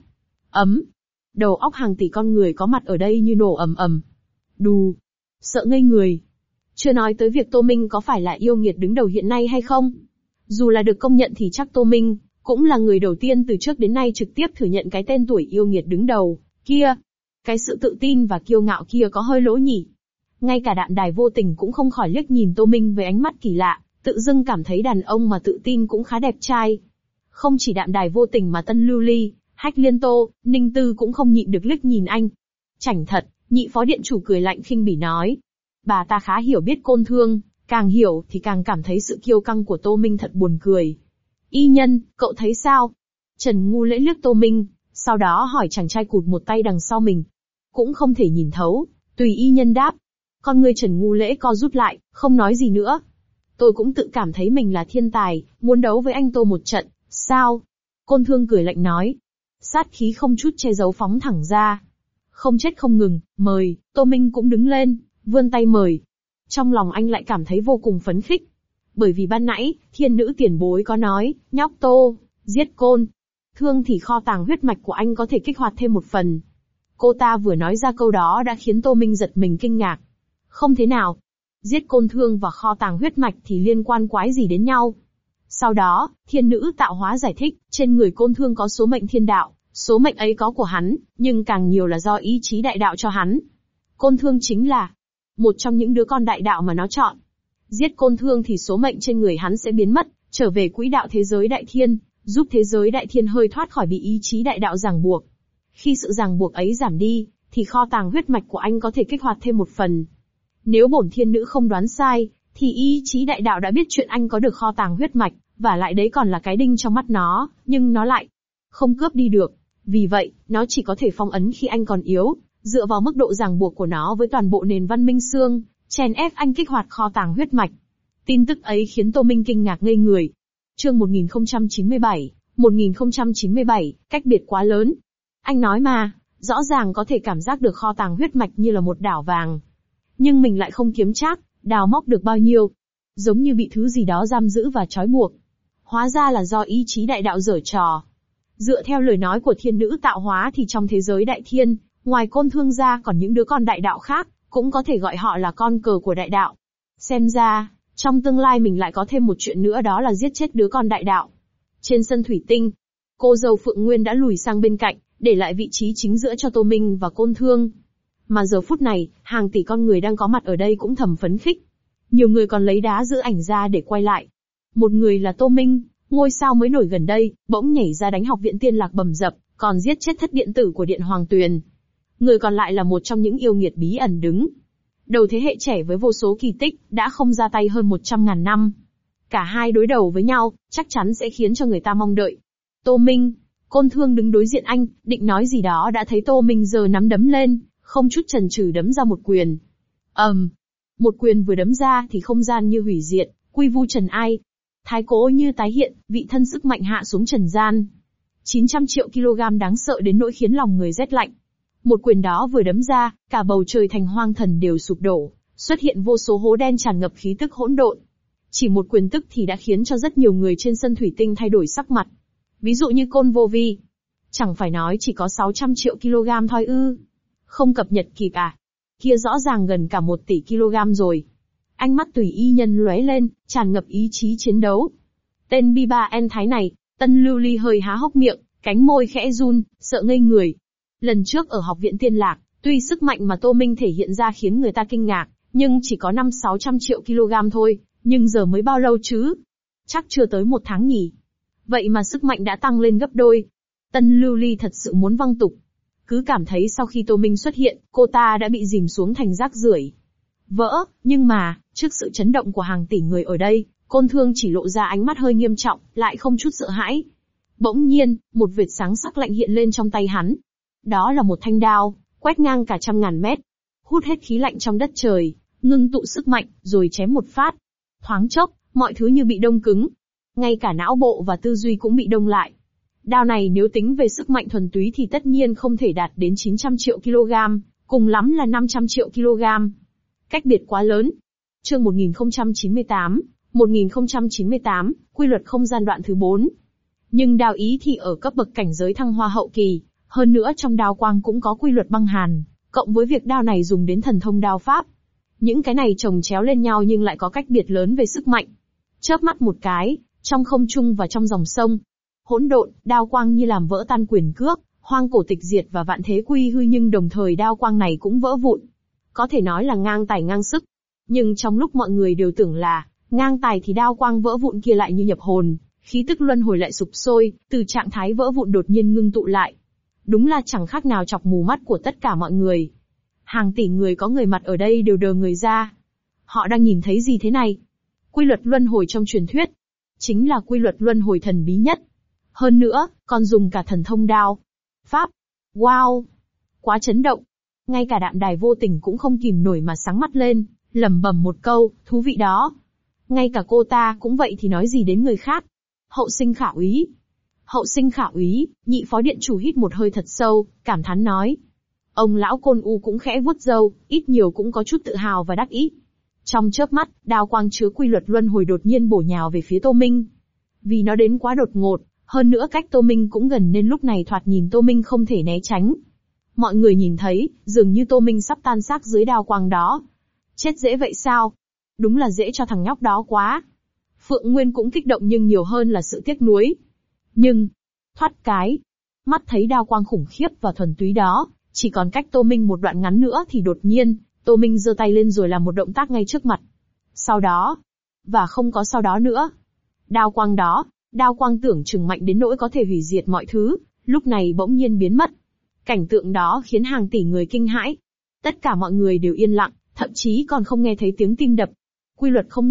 Đầu óc hàng tỷ con người có mặt ở đây như nổ ầm ầm. Đù. Sợ ngây người. Chưa nói tới việc Tô Minh có phải là yêu nghiệt đứng đầu hiện nay hay không. Dù là được công nhận thì chắc Tô Minh cũng là người đầu tiên từ trước đến nay trực tiếp thừa nhận cái tên tuổi yêu nghiệt đứng đầu kia. Cái sự tự tin và kiêu ngạo kia có hơi lỗ nhỉ. Ngay cả Đạm Đài Vô Tình cũng không khỏi liếc nhìn Tô Minh với ánh mắt kỳ lạ, tự dưng cảm thấy đàn ông mà tự tin cũng khá đẹp trai. Không chỉ Đạm Đài Vô Tình mà Tân Lưu Ly, Hách Liên Tô, Ninh Tư cũng không nhịn được liếc nhìn anh. Chảnh thật, nhị phó điện chủ cười lạnh khinh bỉ nói. Bà ta khá hiểu biết Côn Thương, càng hiểu thì càng cảm thấy sự kiêu căng của Tô Minh thật buồn cười. Y nhân, cậu thấy sao? Trần Ngu Lễ liếc Tô Minh, sau đó hỏi chàng trai cụt một tay đằng sau mình. Cũng không thể nhìn thấu, tùy y nhân đáp. Con người Trần Ngu Lễ co rút lại, không nói gì nữa. Tôi cũng tự cảm thấy mình là thiên tài, muốn đấu với anh Tô một trận, sao? Côn Thương cười lạnh nói. Sát khí không chút che giấu phóng thẳng ra. Không chết không ngừng, mời, Tô Minh cũng đứng lên, vươn tay mời. Trong lòng anh lại cảm thấy vô cùng phấn khích. Bởi vì ban nãy, thiên nữ tiền bối có nói, nhóc Tô, giết Côn Thương thì kho tàng huyết mạch của anh có thể kích hoạt thêm một phần. Cô ta vừa nói ra câu đó đã khiến Tô Minh giật mình kinh ngạc. Không thế nào. Giết Côn Thương và kho tàng huyết mạch thì liên quan quái gì đến nhau. Sau đó, thiên nữ tạo hóa giải thích, trên người Côn Thương có số mệnh thiên đạo, số mệnh ấy có của hắn, nhưng càng nhiều là do ý chí đại đạo cho hắn. Côn Thương chính là một trong những đứa con đại đạo mà nó chọn. Giết Côn Thương thì số mệnh trên người hắn sẽ biến mất, trở về quỹ đạo thế giới đại thiên, giúp thế giới đại thiên hơi thoát khỏi bị ý chí đại đạo ràng buộc. Khi sự ràng buộc ấy giảm đi, thì kho tàng huyết mạch của anh có thể kích hoạt thêm một phần. Nếu bổn thiên nữ không đoán sai, thì ý chí đại đạo đã biết chuyện anh có được kho tàng huyết mạch, và lại đấy còn là cái đinh trong mắt nó, nhưng nó lại không cướp đi được. Vì vậy, nó chỉ có thể phong ấn khi anh còn yếu, dựa vào mức độ ràng buộc của nó với toàn bộ nền văn minh xương, chèn ép anh kích hoạt kho tàng huyết mạch. Tin tức ấy khiến Tô Minh kinh ngạc ngây người. Chương 1097, cách biệt quá lớn. Anh nói mà, rõ ràng có thể cảm giác được kho tàng huyết mạch như là một đảo vàng. Nhưng mình lại không kiếm trác, đào móc được bao nhiêu. Giống như bị thứ gì đó giam giữ và trói buộc. Hóa ra là do ý chí đại đạo giở trò. Dựa theo lời nói của thiên nữ tạo hóa thì trong thế giới đại thiên, ngoài Côn Thương ra còn những đứa con đại đạo khác, cũng có thể gọi họ là con cờ của đại đạo. Xem ra, trong tương lai mình lại có thêm một chuyện nữa, đó là giết chết đứa con đại đạo. Trên sân thủy tinh, cô dâu Phượng Nguyên đã lùi sang bên cạnh, để lại vị trí chính giữa cho Tô Minh và Côn Thương. Mà giờ phút này, hàng tỷ con người đang có mặt ở đây cũng thầm phấn khích. Nhiều người còn lấy đá giữ ảnh ra để quay lại. Một người là Tô Minh, ngôi sao mới nổi gần đây, bỗng nhảy ra đánh học viện Tiên Lạc bầm dập, còn giết chết thất điện tử của Điện Hoàng Tuyền. Người còn lại là một trong những yêu nghiệt bí ẩn đứng đầu thế hệ trẻ với vô số kỳ tích, đã không ra tay hơn 100.000 năm. Cả hai đối đầu với nhau, chắc chắn sẽ khiến cho người ta mong đợi. Tô Minh, Côn Thương đứng đối diện anh, định nói gì đó đã thấy Tô Minh giơ nắm đấm lên, không chút chần chừ đấm ra một quyền. Một quyền vừa đấm ra thì không gian như hủy diệt, quy vu trần ai. Thái cố như tái hiện, vị thân sức mạnh hạ xuống trần gian. 900 triệu kg đáng sợ đến nỗi khiến lòng người rét lạnh. Một quyền đó vừa đấm ra, cả bầu trời thành hoang thần đều sụp đổ, xuất hiện vô số hố đen tràn ngập khí tức hỗn độn. Chỉ một quyền tức thì đã khiến cho rất nhiều người trên sân thủy tinh thay đổi sắc mặt. Ví dụ như Côn Vô Vi. Chẳng phải nói chỉ có 600 triệu kg thôi ư. Không cập nhật kịp à? Kia rõ ràng gần cả 1 tỷ kg rồi. Ánh mắt tùy y nhân lóe lên, tràn ngập ý chí chiến đấu. Tên Bi-Ba-En Thái này, Tân Lưu Ly hơi há hốc miệng, cánh môi khẽ run, sợ ngây người. Lần trước ở học viện Tiên Lạc, tuy sức mạnh mà Tô Minh thể hiện ra khiến người ta kinh ngạc, nhưng chỉ có 500-600 triệu kg thôi, nhưng giờ mới bao lâu chứ? Chắc chưa tới 1 tháng nhỉ? Vậy mà sức mạnh đã tăng lên gấp đôi. Tân Lưu Ly thật sự muốn văng tục. Cứ cảm thấy sau khi Tô Minh xuất hiện, cô ta đã bị dìm xuống thành rác rưởi. Vỡ, nhưng mà, trước sự chấn động của hàng tỷ người ở đây, Côn Thương chỉ lộ ra ánh mắt hơi nghiêm trọng, lại không chút sợ hãi. Bỗng nhiên, một vệt sáng sắc lạnh hiện lên trong tay hắn. Đó là một thanh đao, quét ngang cả 100.000 mét. Hút hết khí lạnh trong đất trời, ngưng tụ sức mạnh, rồi chém một phát. Thoáng chốc, mọi thứ như bị đông cứng. Ngay cả não bộ và tư duy cũng bị đông lại. Đao này nếu tính về sức mạnh thuần túy thì tất nhiên không thể đạt đến 900 triệu kg, cùng lắm là 500 triệu kg. Cách biệt quá lớn. Chương 1098, quy luật không gian đoạn thứ 4. Nhưng đao ý thì ở cấp bậc cảnh giới thăng hoa hậu kỳ, hơn nữa trong đao quang cũng có quy luật băng hàn, cộng với việc đao này dùng đến thần thông đao pháp. Những cái này chồng chéo lên nhau nhưng lại có cách biệt lớn về sức mạnh. Chớp mắt một cái, trong không trung và trong dòng sông, hỗn độn, đao quang như làm vỡ tan quyền cước, hoang cổ tịch diệt và vạn thế quy hư, nhưng đồng thời đao quang này cũng vỡ vụn. Có thể nói là ngang tài ngang sức. Nhưng trong lúc mọi người đều tưởng là ngang tài thì đao quang vỡ vụn kia lại như nhập hồn, khí tức luân hồi lại sụp sôi, từ trạng thái vỡ vụn đột nhiên ngưng tụ lại. Đúng là chẳng khác nào chọc mù mắt của tất cả mọi người. Hàng tỷ người có người mặt ở đây đều đờ người ra. Họ đang nhìn thấy gì thế này? Quy luật luân hồi trong truyền thuyết. Chính là quy luật luân hồi thần bí nhất. Hơn nữa, còn dùng cả thần thông đao pháp. Wow! Quá chấn động. Ngay cả Đạm Đài vô tình cũng không kìm nổi mà sáng mắt lên, lẩm bẩm một câu, thú vị đó. Ngay cả cô ta cũng vậy thì nói gì đến người khác. Hậu sinh khả úy. Hậu sinh khả úy, nhị phó điện chủ hít một hơi thật sâu, cảm thán nói. Ông lão Côn U cũng khẽ vuốt râu, ít nhiều cũng có chút tự hào và đắc ý. Trong chớp mắt, đao quang chứa quy luật luân hồi đột nhiên bổ nhào về phía Tô Minh. Vì nó đến quá đột ngột, hơn nữa cách Tô Minh cũng gần nên lúc này thoạt nhìn Tô Minh không thể né tránh. Mọi người nhìn thấy, dường như Tô Minh sắp tan xác dưới đao quang đó. Chết dễ vậy sao? Đúng là dễ cho thằng nhóc đó quá. Phượng Nguyên cũng kích động nhưng nhiều hơn là sự tiếc nuối. Nhưng, thoát cái, mắt thấy đao quang khủng khiếp và thuần túy đó, chỉ còn cách Tô Minh một đoạn ngắn nữa thì đột nhiên, Tô Minh giơ tay lên rồi làm một động tác ngay trước mặt. Sau đó, và không có sau đó nữa. Đao quang đó, đao quang tưởng chừng mạnh đến nỗi có thể hủy diệt mọi thứ, lúc này bỗng nhiên biến mất. Cảnh tượng đó khiến hàng tỷ người kinh hãi. Tất cả mọi người đều yên lặng, thậm chí còn không nghe thấy tiếng tim đập. Quy luật không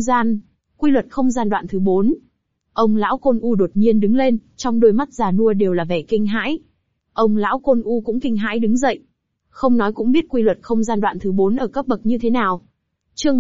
gian đoạn thứ 4. Ông lão Côn U đột nhiên đứng lên, trong đôi mắt già nua đều là vẻ kinh hãi. Ông lão Côn U cũng kinh hãi đứng dậy. Không nói cũng biết quy luật không gian đoạn thứ 4 ở cấp bậc như thế nào. Chương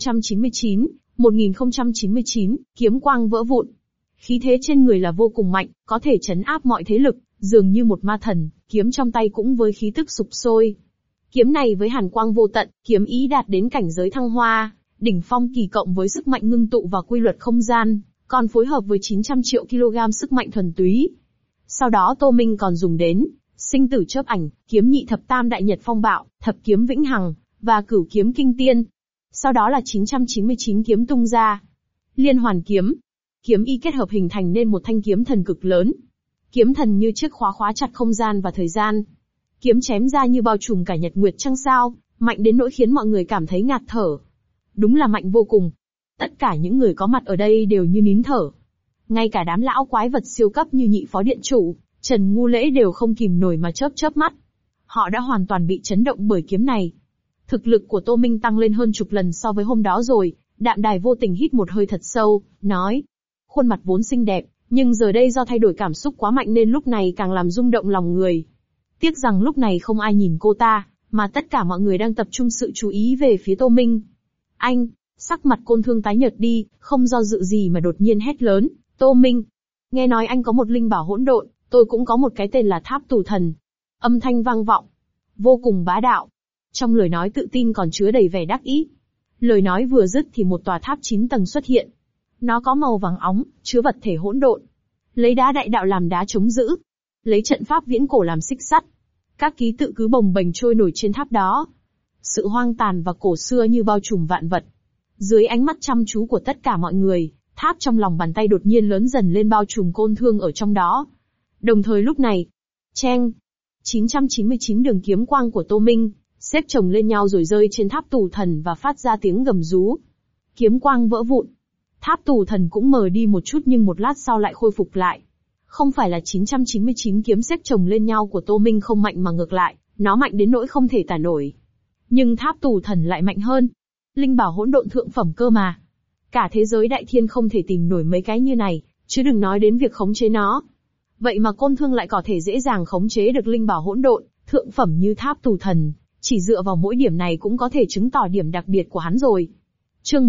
1099, kiếm quang vỡ vụn. Khí thế trên người là vô cùng mạnh, có thể trấn áp mọi thế lực, dường như một ma thần, kiếm trong tay cũng với khí tức sục sôi. Kiếm này với hàn quang vô tận, kiếm ý đạt đến cảnh giới thăng hoa, đỉnh phong kỳ cộng với sức mạnh ngưng tụ và quy luật không gian, còn phối hợp với 900 triệu kg sức mạnh thuần túy. Sau đó Tô Minh còn dùng đến sinh tử chớp ảnh, kiếm nhị thập tam đại nhật phong bạo, thập kiếm vĩnh hằng và cửu kiếm kinh tiên. Sau đó là 999 kiếm tung ra. Liên hoàn kiếm. Kiếm y kết hợp hình thành nên một thanh kiếm thần cực lớn. Kiếm thần như chiếc khóa khóa chặt không gian và thời gian. Kiếm chém ra như bao trùm cả nhật nguyệt trăng sao, mạnh đến nỗi khiến mọi người cảm thấy ngạt thở. Đúng là mạnh vô cùng. Tất cả những người có mặt ở đây đều như nín thở. Ngay cả đám lão quái vật siêu cấp như nhị phó điện chủ, Trần Ngu Lễ đều không kìm nổi mà chớp chớp mắt. Họ đã hoàn toàn bị chấn động bởi kiếm này. Thực lực của Tô Minh tăng lên hơn chục lần so với hôm đó rồi. Đạm Đài vô tình hít một hơi thật sâu, nói. Khuôn mặt vốn xinh đẹp, nhưng giờ đây do thay đổi cảm xúc quá mạnh nên lúc này càng làm rung động lòng người. Tiếc rằng lúc này không ai nhìn cô ta, mà tất cả mọi người đang tập trung sự chú ý về phía Tô Minh. Anh, sắc mặt Côn Thương tái nhợt đi, không do dự gì mà đột nhiên hét lớn. Tô Minh, nghe nói anh có một linh bảo hỗn độn, tôi cũng có một cái tên là Tháp Tù Thần. Âm thanh vang vọng, vô cùng bá đạo. Trong lời nói tự tin còn chứa đầy vẻ đắc ý. Lời nói vừa dứt thì một tòa tháp 9 tầng xuất hiện. Nó có màu vàng óng, chứa vật thể hỗn độn. Lấy đá đại đạo làm đá chống giữ. Lấy trận pháp viễn cổ làm xích sắt. Các ký tự cứ bồng bềnh trôi nổi trên tháp đó. Sự hoang tàn và cổ xưa như bao trùm vạn vật. Dưới ánh mắt chăm chú của tất cả mọi người, tháp trong lòng bàn tay đột nhiên lớn dần lên bao trùm Côn Thương ở trong đó. Đồng thời lúc này, cheng, 999 đường kiếm quang của Tô Minh, xếp chồng lên nhau rồi rơi trên tháp tù thần và phát ra tiếng gầm rú. Kiếm quang vỡ vụn. Tháp tù thần cũng mờ đi một chút nhưng một lát sau lại khôi phục lại. Không phải là 999 kiếm xếp chồng lên nhau của Tô Minh không mạnh mà ngược lại, nó mạnh đến nỗi không thể tả nổi. Nhưng tháp tù thần lại mạnh hơn. Linh bảo hỗn độn thượng phẩm cơ mà. Cả thế giới đại thiên không thể tìm nổi mấy cái như này, chứ đừng nói đến việc khống chế nó. Vậy mà Côn Thương lại có thể dễ dàng khống chế được linh bảo hỗn độn, thượng phẩm như tháp tù thần. Chỉ dựa vào mỗi điểm này cũng có thể chứng tỏ điểm đặc biệt của hắn rồi. Chương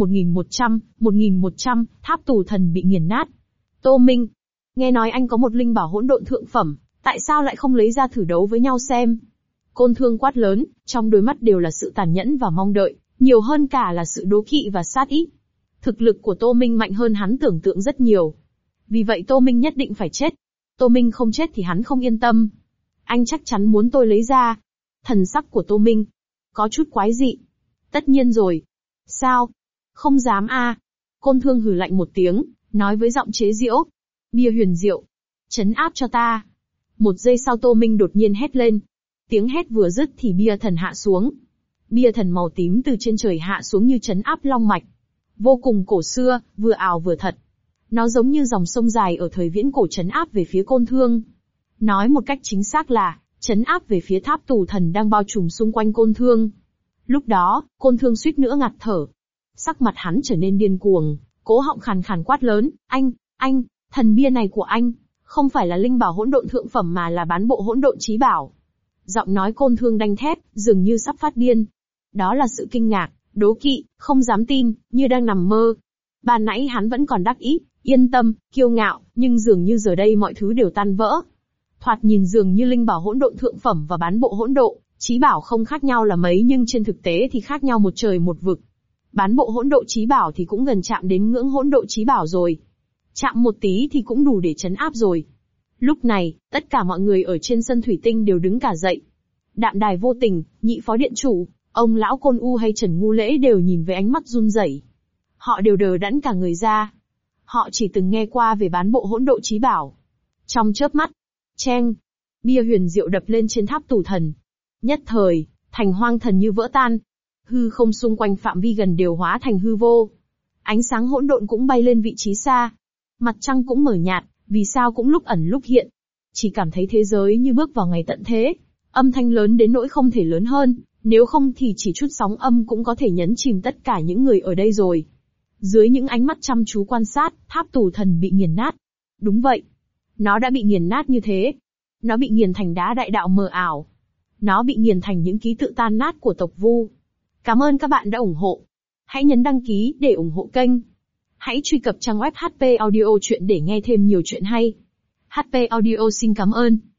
1100, tháp tù thần bị nghiền nát. Tô Minh, nghe nói anh có một linh bảo hỗn độn thượng phẩm, tại sao lại không lấy ra thử đấu với nhau xem? Côn Thương quát lớn, trong đôi mắt đều là sự tàn nhẫn và mong đợi, nhiều hơn cả là sự đố kỵ và sát ý. Thực lực của Tô Minh mạnh hơn hắn tưởng tượng rất nhiều. Vì vậy Tô Minh nhất định phải chết. Tô Minh không chết thì hắn không yên tâm. Anh chắc chắn muốn tôi lấy ra. Thần sắc của Tô Minh có chút quái dị. Tất nhiên rồi. Sao? Không dám a? Côn Thương hừ lạnh một tiếng, nói với giọng chế giễu. Bia huyền diệu. Trấn áp cho ta. Một giây sau Tô Minh đột nhiên hét lên. Tiếng hét vừa dứt thì bia thần hạ xuống. Bia thần màu tím từ trên trời hạ xuống như trấn áp long mạch. Vô cùng cổ xưa, vừa ảo vừa thật. Nó giống như dòng sông dài ở thời viễn cổ trấn áp về phía Côn Thương. Nói một cách chính xác là, trấn áp về phía tháp tù thần đang bao trùm xung quanh Côn Thương. Lúc đó, Côn Thương suýt nữa ngạt thở. Sắc mặt hắn trở nên điên cuồng, cố họng khàn khàn quát lớn, anh, thần bia này của anh, không phải là linh bảo hỗn độn thượng phẩm mà là bán bộ hỗn độn chí bảo. Giọng nói Côn Thương đanh thép, dường như sắp phát điên. Đó là sự kinh ngạc, đố kỵ, không dám tin, như đang nằm mơ. Ban nãy hắn vẫn còn đắc ý, yên tâm, kiêu ngạo, nhưng dường như giờ đây mọi thứ đều tan vỡ. Thoạt nhìn dường như linh bảo hỗn độn thượng phẩm và bán bộ hỗn độn chí bảo không khác nhau là mấy nhưng trên thực tế thì khác nhau một trời một vực. Bán bộ hỗn độn chí bảo thì cũng gần chạm đến ngưỡng hỗn độn chí bảo rồi. Chạm một tí thì cũng đủ để trấn áp rồi. Lúc này, tất cả mọi người ở trên sân thủy tinh đều đứng cả dậy. Đạm Đài vô tình, nhị phó điện chủ, ông lão Côn U hay Trần Ngu Lễ đều nhìn với ánh mắt run rẩy. Họ đều đờ đẫn cả người ra. Họ chỉ từng nghe qua về bán bộ hỗn độn chí bảo. Trong chớp mắt, cheng, bia huyền diệu đập lên trên tháp tù thần. Nhất thời, thành hoang thần như vỡ tan. Hư không xung quanh phạm vi gần đều hóa thành hư vô. Ánh sáng hỗn độn cũng bay lên vị trí xa. Mặt trăng cũng mờ nhạt, vì sao cũng lúc ẩn lúc hiện. Chỉ cảm thấy thế giới như bước vào ngày tận thế. Âm thanh lớn đến nỗi không thể lớn hơn, nếu không thì chỉ chút sóng âm cũng có thể nhấn chìm tất cả những người ở đây rồi. Dưới những ánh mắt chăm chú quan sát, tháp tù thần bị nghiền nát. Đúng vậy. Nó đã bị nghiền nát như thế. Nó bị nghiền thành đá đại đạo mờ ảo. Nó bị nghiền thành những ký tự tan nát của tộc Vu. Cảm ơn các bạn đã ủng hộ. Hãy nhấn đăng ký để ủng hộ kênh. Hãy truy cập trang web HP Audio Chuyện để nghe thêm nhiều chuyện hay. HP Audio xin cảm ơn.